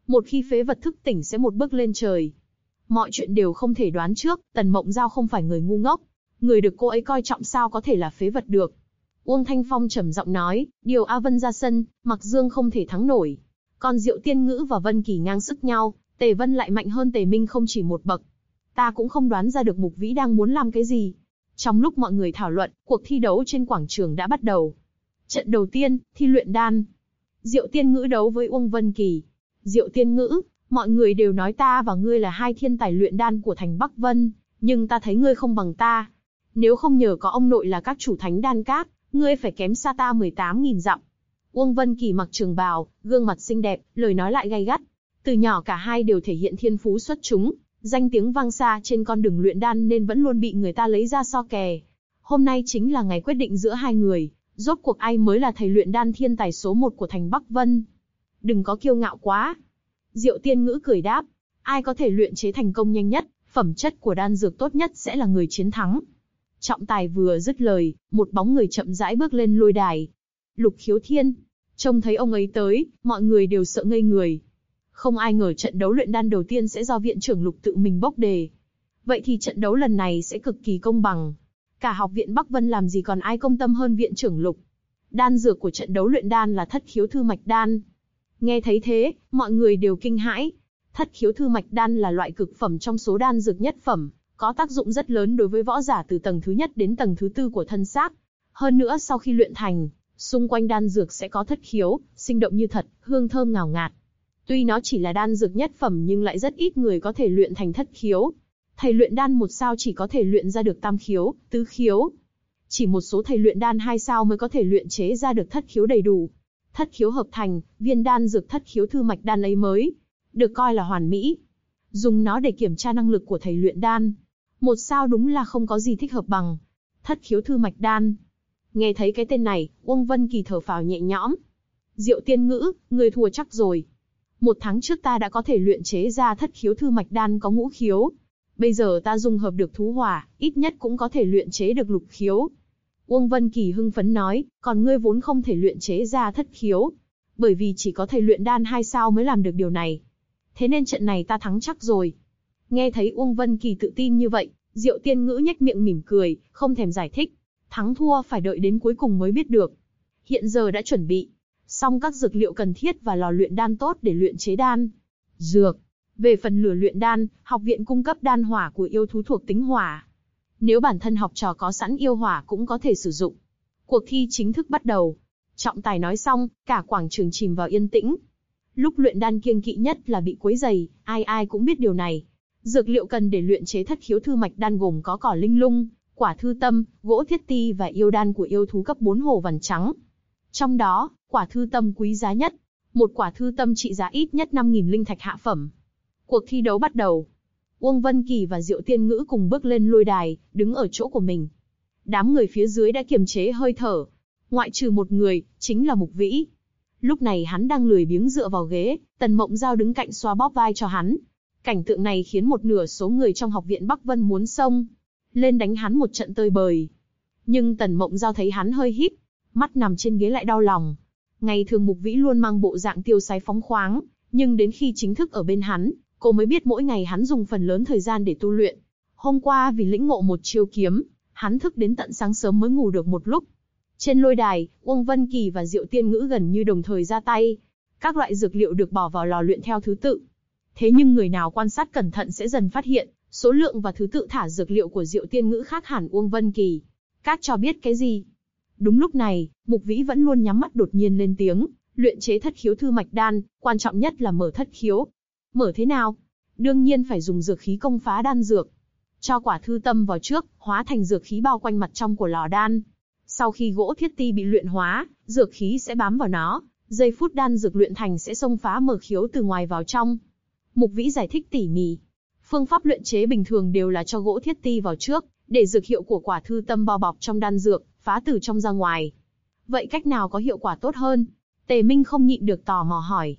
Một khi phế vật thức tỉnh sẽ một bước lên trời. Mọi chuyện đều không thể đoán trước, Tần Mộng Giao không phải người ngu ngốc. Người được cô ấy coi trọng sao có thể là phế vật được. Uông Thanh Phong trầm giọng nói, điều A Vân ra sân, Mặc Dương không thể thắng nổi. Còn Diệu Tiên Ngữ và Vân Kỳ ngang sức nhau, Tề Vân lại mạnh hơn Tề Minh không chỉ một bậc. Ta cũng không đoán ra được Mục Vĩ đang muốn làm cái gì. Trong lúc mọi người thảo luận, cuộc thi đấu trên quảng trường đã bắt đầu. Trận đầu tiên, thi luyện đan. Diệu Tiên Ngữ đấu với Uông Vân Kỳ. Diệu Tiên Ngữ, mọi người đều nói ta và ngươi là hai thiên tài luyện đan của thành Bắc Vân, nhưng ta thấy ngươi không bằng ta. Nếu không nhờ có ông nội là các chủ thánh đan các, ngươi phải kém xa ta 18.000 dặm. Uông Vân Kỳ mặc trường bào, gương mặt xinh đẹp, lời nói lại gay gắt. Từ nhỏ cả hai đều thể hiện thiên phú xuất chúng, danh tiếng vang xa trên con đường luyện đan nên vẫn luôn bị người ta lấy ra so kè. Hôm nay chính là ngày quyết định giữa hai người, rốt cuộc ai mới là thầy luyện đan thiên tài số 1 của thành Bắc Vân. Đừng có kiêu ngạo quá. Diệu Tiên Ngữ cười đáp, ai có thể luyện chế thành công nhanh nhất, phẩm chất của đan dược tốt nhất sẽ là người chiến thắng. Trọng tài vừa dứt lời, một bóng người chậm rãi bước lên lôi đài. Lục Khiếu Thiên. Trông thấy ông ấy tới, mọi người đều sợ ngây người. Không ai ngờ trận đấu luyện đan đầu tiên sẽ do viện trưởng Lục tự mình bốc đề. Vậy thì trận đấu lần này sẽ cực kỳ công bằng. Cả học viện Bắc Vân làm gì còn ai công tâm hơn viện trưởng Lục. Đan dược của trận đấu luyện đan là Thất Khiếu Thư Mạch Đan. Nghe thấy thế, mọi người đều kinh hãi. Thất Khiếu Thư Mạch Đan là loại cực phẩm trong số đan dược nhất phẩm, có tác dụng rất lớn đối với võ giả từ tầng thứ nhất đến tầng thứ tư của thân xác. Hơn nữa sau khi luyện thành, xung quanh đan dược sẽ có thất khiếu, sinh động như thật, hương thơm ngào ngạt. Tuy nó chỉ là đan dược nhất phẩm nhưng lại rất ít người có thể luyện thành thất khiếu. Thầy luyện đan 1 sao chỉ có thể luyện ra được tam khiếu, tứ khiếu. Chỉ một số thầy luyện đan 2 sao mới có thể luyện chế ra được thất khiếu đầy đủ. Thất khiếu hợp thành, viên đan dược Thất Khiếu Thư Mạch Đan ấy mới được coi là hoàn mỹ. Dùng nó để kiểm tra năng lực của thầy luyện đan. 1 sao đúng là không có gì thích hợp bằng Thất Khiếu Thư Mạch Đan. Nghe thấy cái tên này, Uông Vân Kỳ thở phào nhẹ nhõm. Diệu Tiên Ngữ, người thua chắc rồi. 1 tháng trước ta đã có thể luyện chế ra Thất Khiếu Thư Mạch Đan có ngũ khiếu. Bây giờ ta dung hợp được thú hỏa, ít nhất cũng có thể luyện chế được lục khiếu. Uông Vân Kỳ hưng phấn nói, còn ngươi vốn không thể luyện chế ra thất khiếu. Bởi vì chỉ có thầy luyện đan 2 sao mới làm được điều này. Thế nên trận này ta thắng chắc rồi. Nghe thấy Uông Vân Kỳ tự tin như vậy, Diệu Tiên Ngữ nhếch miệng mỉm cười, không thèm giải thích. Thắng thua phải đợi đến cuối cùng mới biết được. Hiện giờ đã chuẩn bị xong các dược liệu cần thiết và lò luyện đan tốt để luyện chế đan dược. Về phần lửa luyện đan, học viện cung cấp đan hỏa của yêu thú thuộc tính hỏa. Nếu bản thân học trò có sẵn yêu hỏa cũng có thể sử dụng. Cuộc thi chính thức bắt đầu. Trọng tài nói xong, cả quảng trường chìm vào yên tĩnh. Lúc luyện đan kiêng kỵ nhất là bị quấy rầy, ai ai cũng biết điều này. Dược liệu cần để luyện chế Thất Khiếu Thư Mạch Đan gồm có cỏ linh lung, quả thư tâm, gỗ thiết ti và yêu đan của yêu thú cấp 4 hổ vằn trắng. Trong đó, quả thư tâm quý giá nhất. Một quả thư tâm trị giá ít nhất 5.000 linh thạch hạ phẩm. Cuộc thi đấu bắt đầu. Uông Vân Kỳ và Diệu Tiên Ngữ cùng bước lên lôi đài, đứng ở chỗ của mình. Đám người phía dưới đã kiềm chế hơi thở. Ngoại trừ một người, chính là Mục Vĩ. Lúc này hắn đang lười biếng dựa vào ghế, Tần Mộng Giao đứng cạnh xoa bóp vai cho hắn. Cảnh tượng này khiến một nửa số người trong học viện Bắc Vân muốn xông lên đánh hắn một trận tơi bời. Nhưng Tần Mộng Giao thấy hắn hơi híp, mắt nằm trên ghế lại đau lòng. Ngày thường Mục Vĩ luôn mang bộ dạng tiêu sái phóng khoáng, nhưng đến khi chính thức ở bên hắn, cô mới biết mỗi ngày hắn dùng phần lớn thời gian để tu luyện. Hôm qua vì lĩnh ngộ một chiêu kiếm, hắn thức đến tận sáng sớm mới ngủ được một lúc. Trên lôi đài, Uông Vân Kỳ và Diệu Tiên Ngữ gần như đồng thời ra tay. Các loại dược liệu được bỏ vào lò luyện theo thứ tự. Thế nhưng người nào quan sát cẩn thận sẽ dần phát hiện, số lượng và thứ tự thả dược liệu của Diệu Tiên Ngữ khác hẳn Uông Vân Kỳ. Các cho biết cái gì? Đúng lúc này, Mục Vĩ vẫn luôn nhắm mắt đột nhiên lên tiếng, luyện chế Thất Khiếu Thư Mạch Đan, quan trọng nhất là mở thất khiếu. Mở thế nào? Đương nhiên phải dùng dược khí công phá đan dược. Cho quả thư tâm vào trước, hóa thành dược khí bao quanh mặt trong của lò đan. Sau khi gỗ thiết ti bị luyện hóa, dược khí sẽ bám vào nó, giây phút đan dược luyện thành sẽ xông phá mở khiếu từ ngoài vào trong. Mục Vĩ giải thích tỉ mỉ. Phương pháp luyện chế bình thường đều là cho gỗ thiết ti vào trước, để dược hiệu của quả thư tâm bao bọc trong đan dược, phá từ trong ra ngoài. Vậy cách nào có hiệu quả tốt hơn? Tề Minh không nhịn được tò mò hỏi.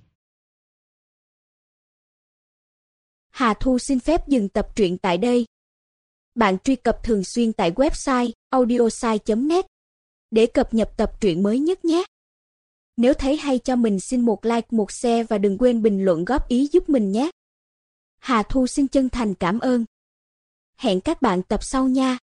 Hà Thu xin phép dừng tập truyện tại đây. Bạn truy cập thường xuyên tại website audiosai.net để cập nhật tập truyện mới nhất nhé. Nếu thấy hay cho mình xin một like, một share và đừng quên bình luận góp ý giúp mình nhé. Hà Thu xin chân thành cảm ơn. Hẹn các bạn tập sau nha.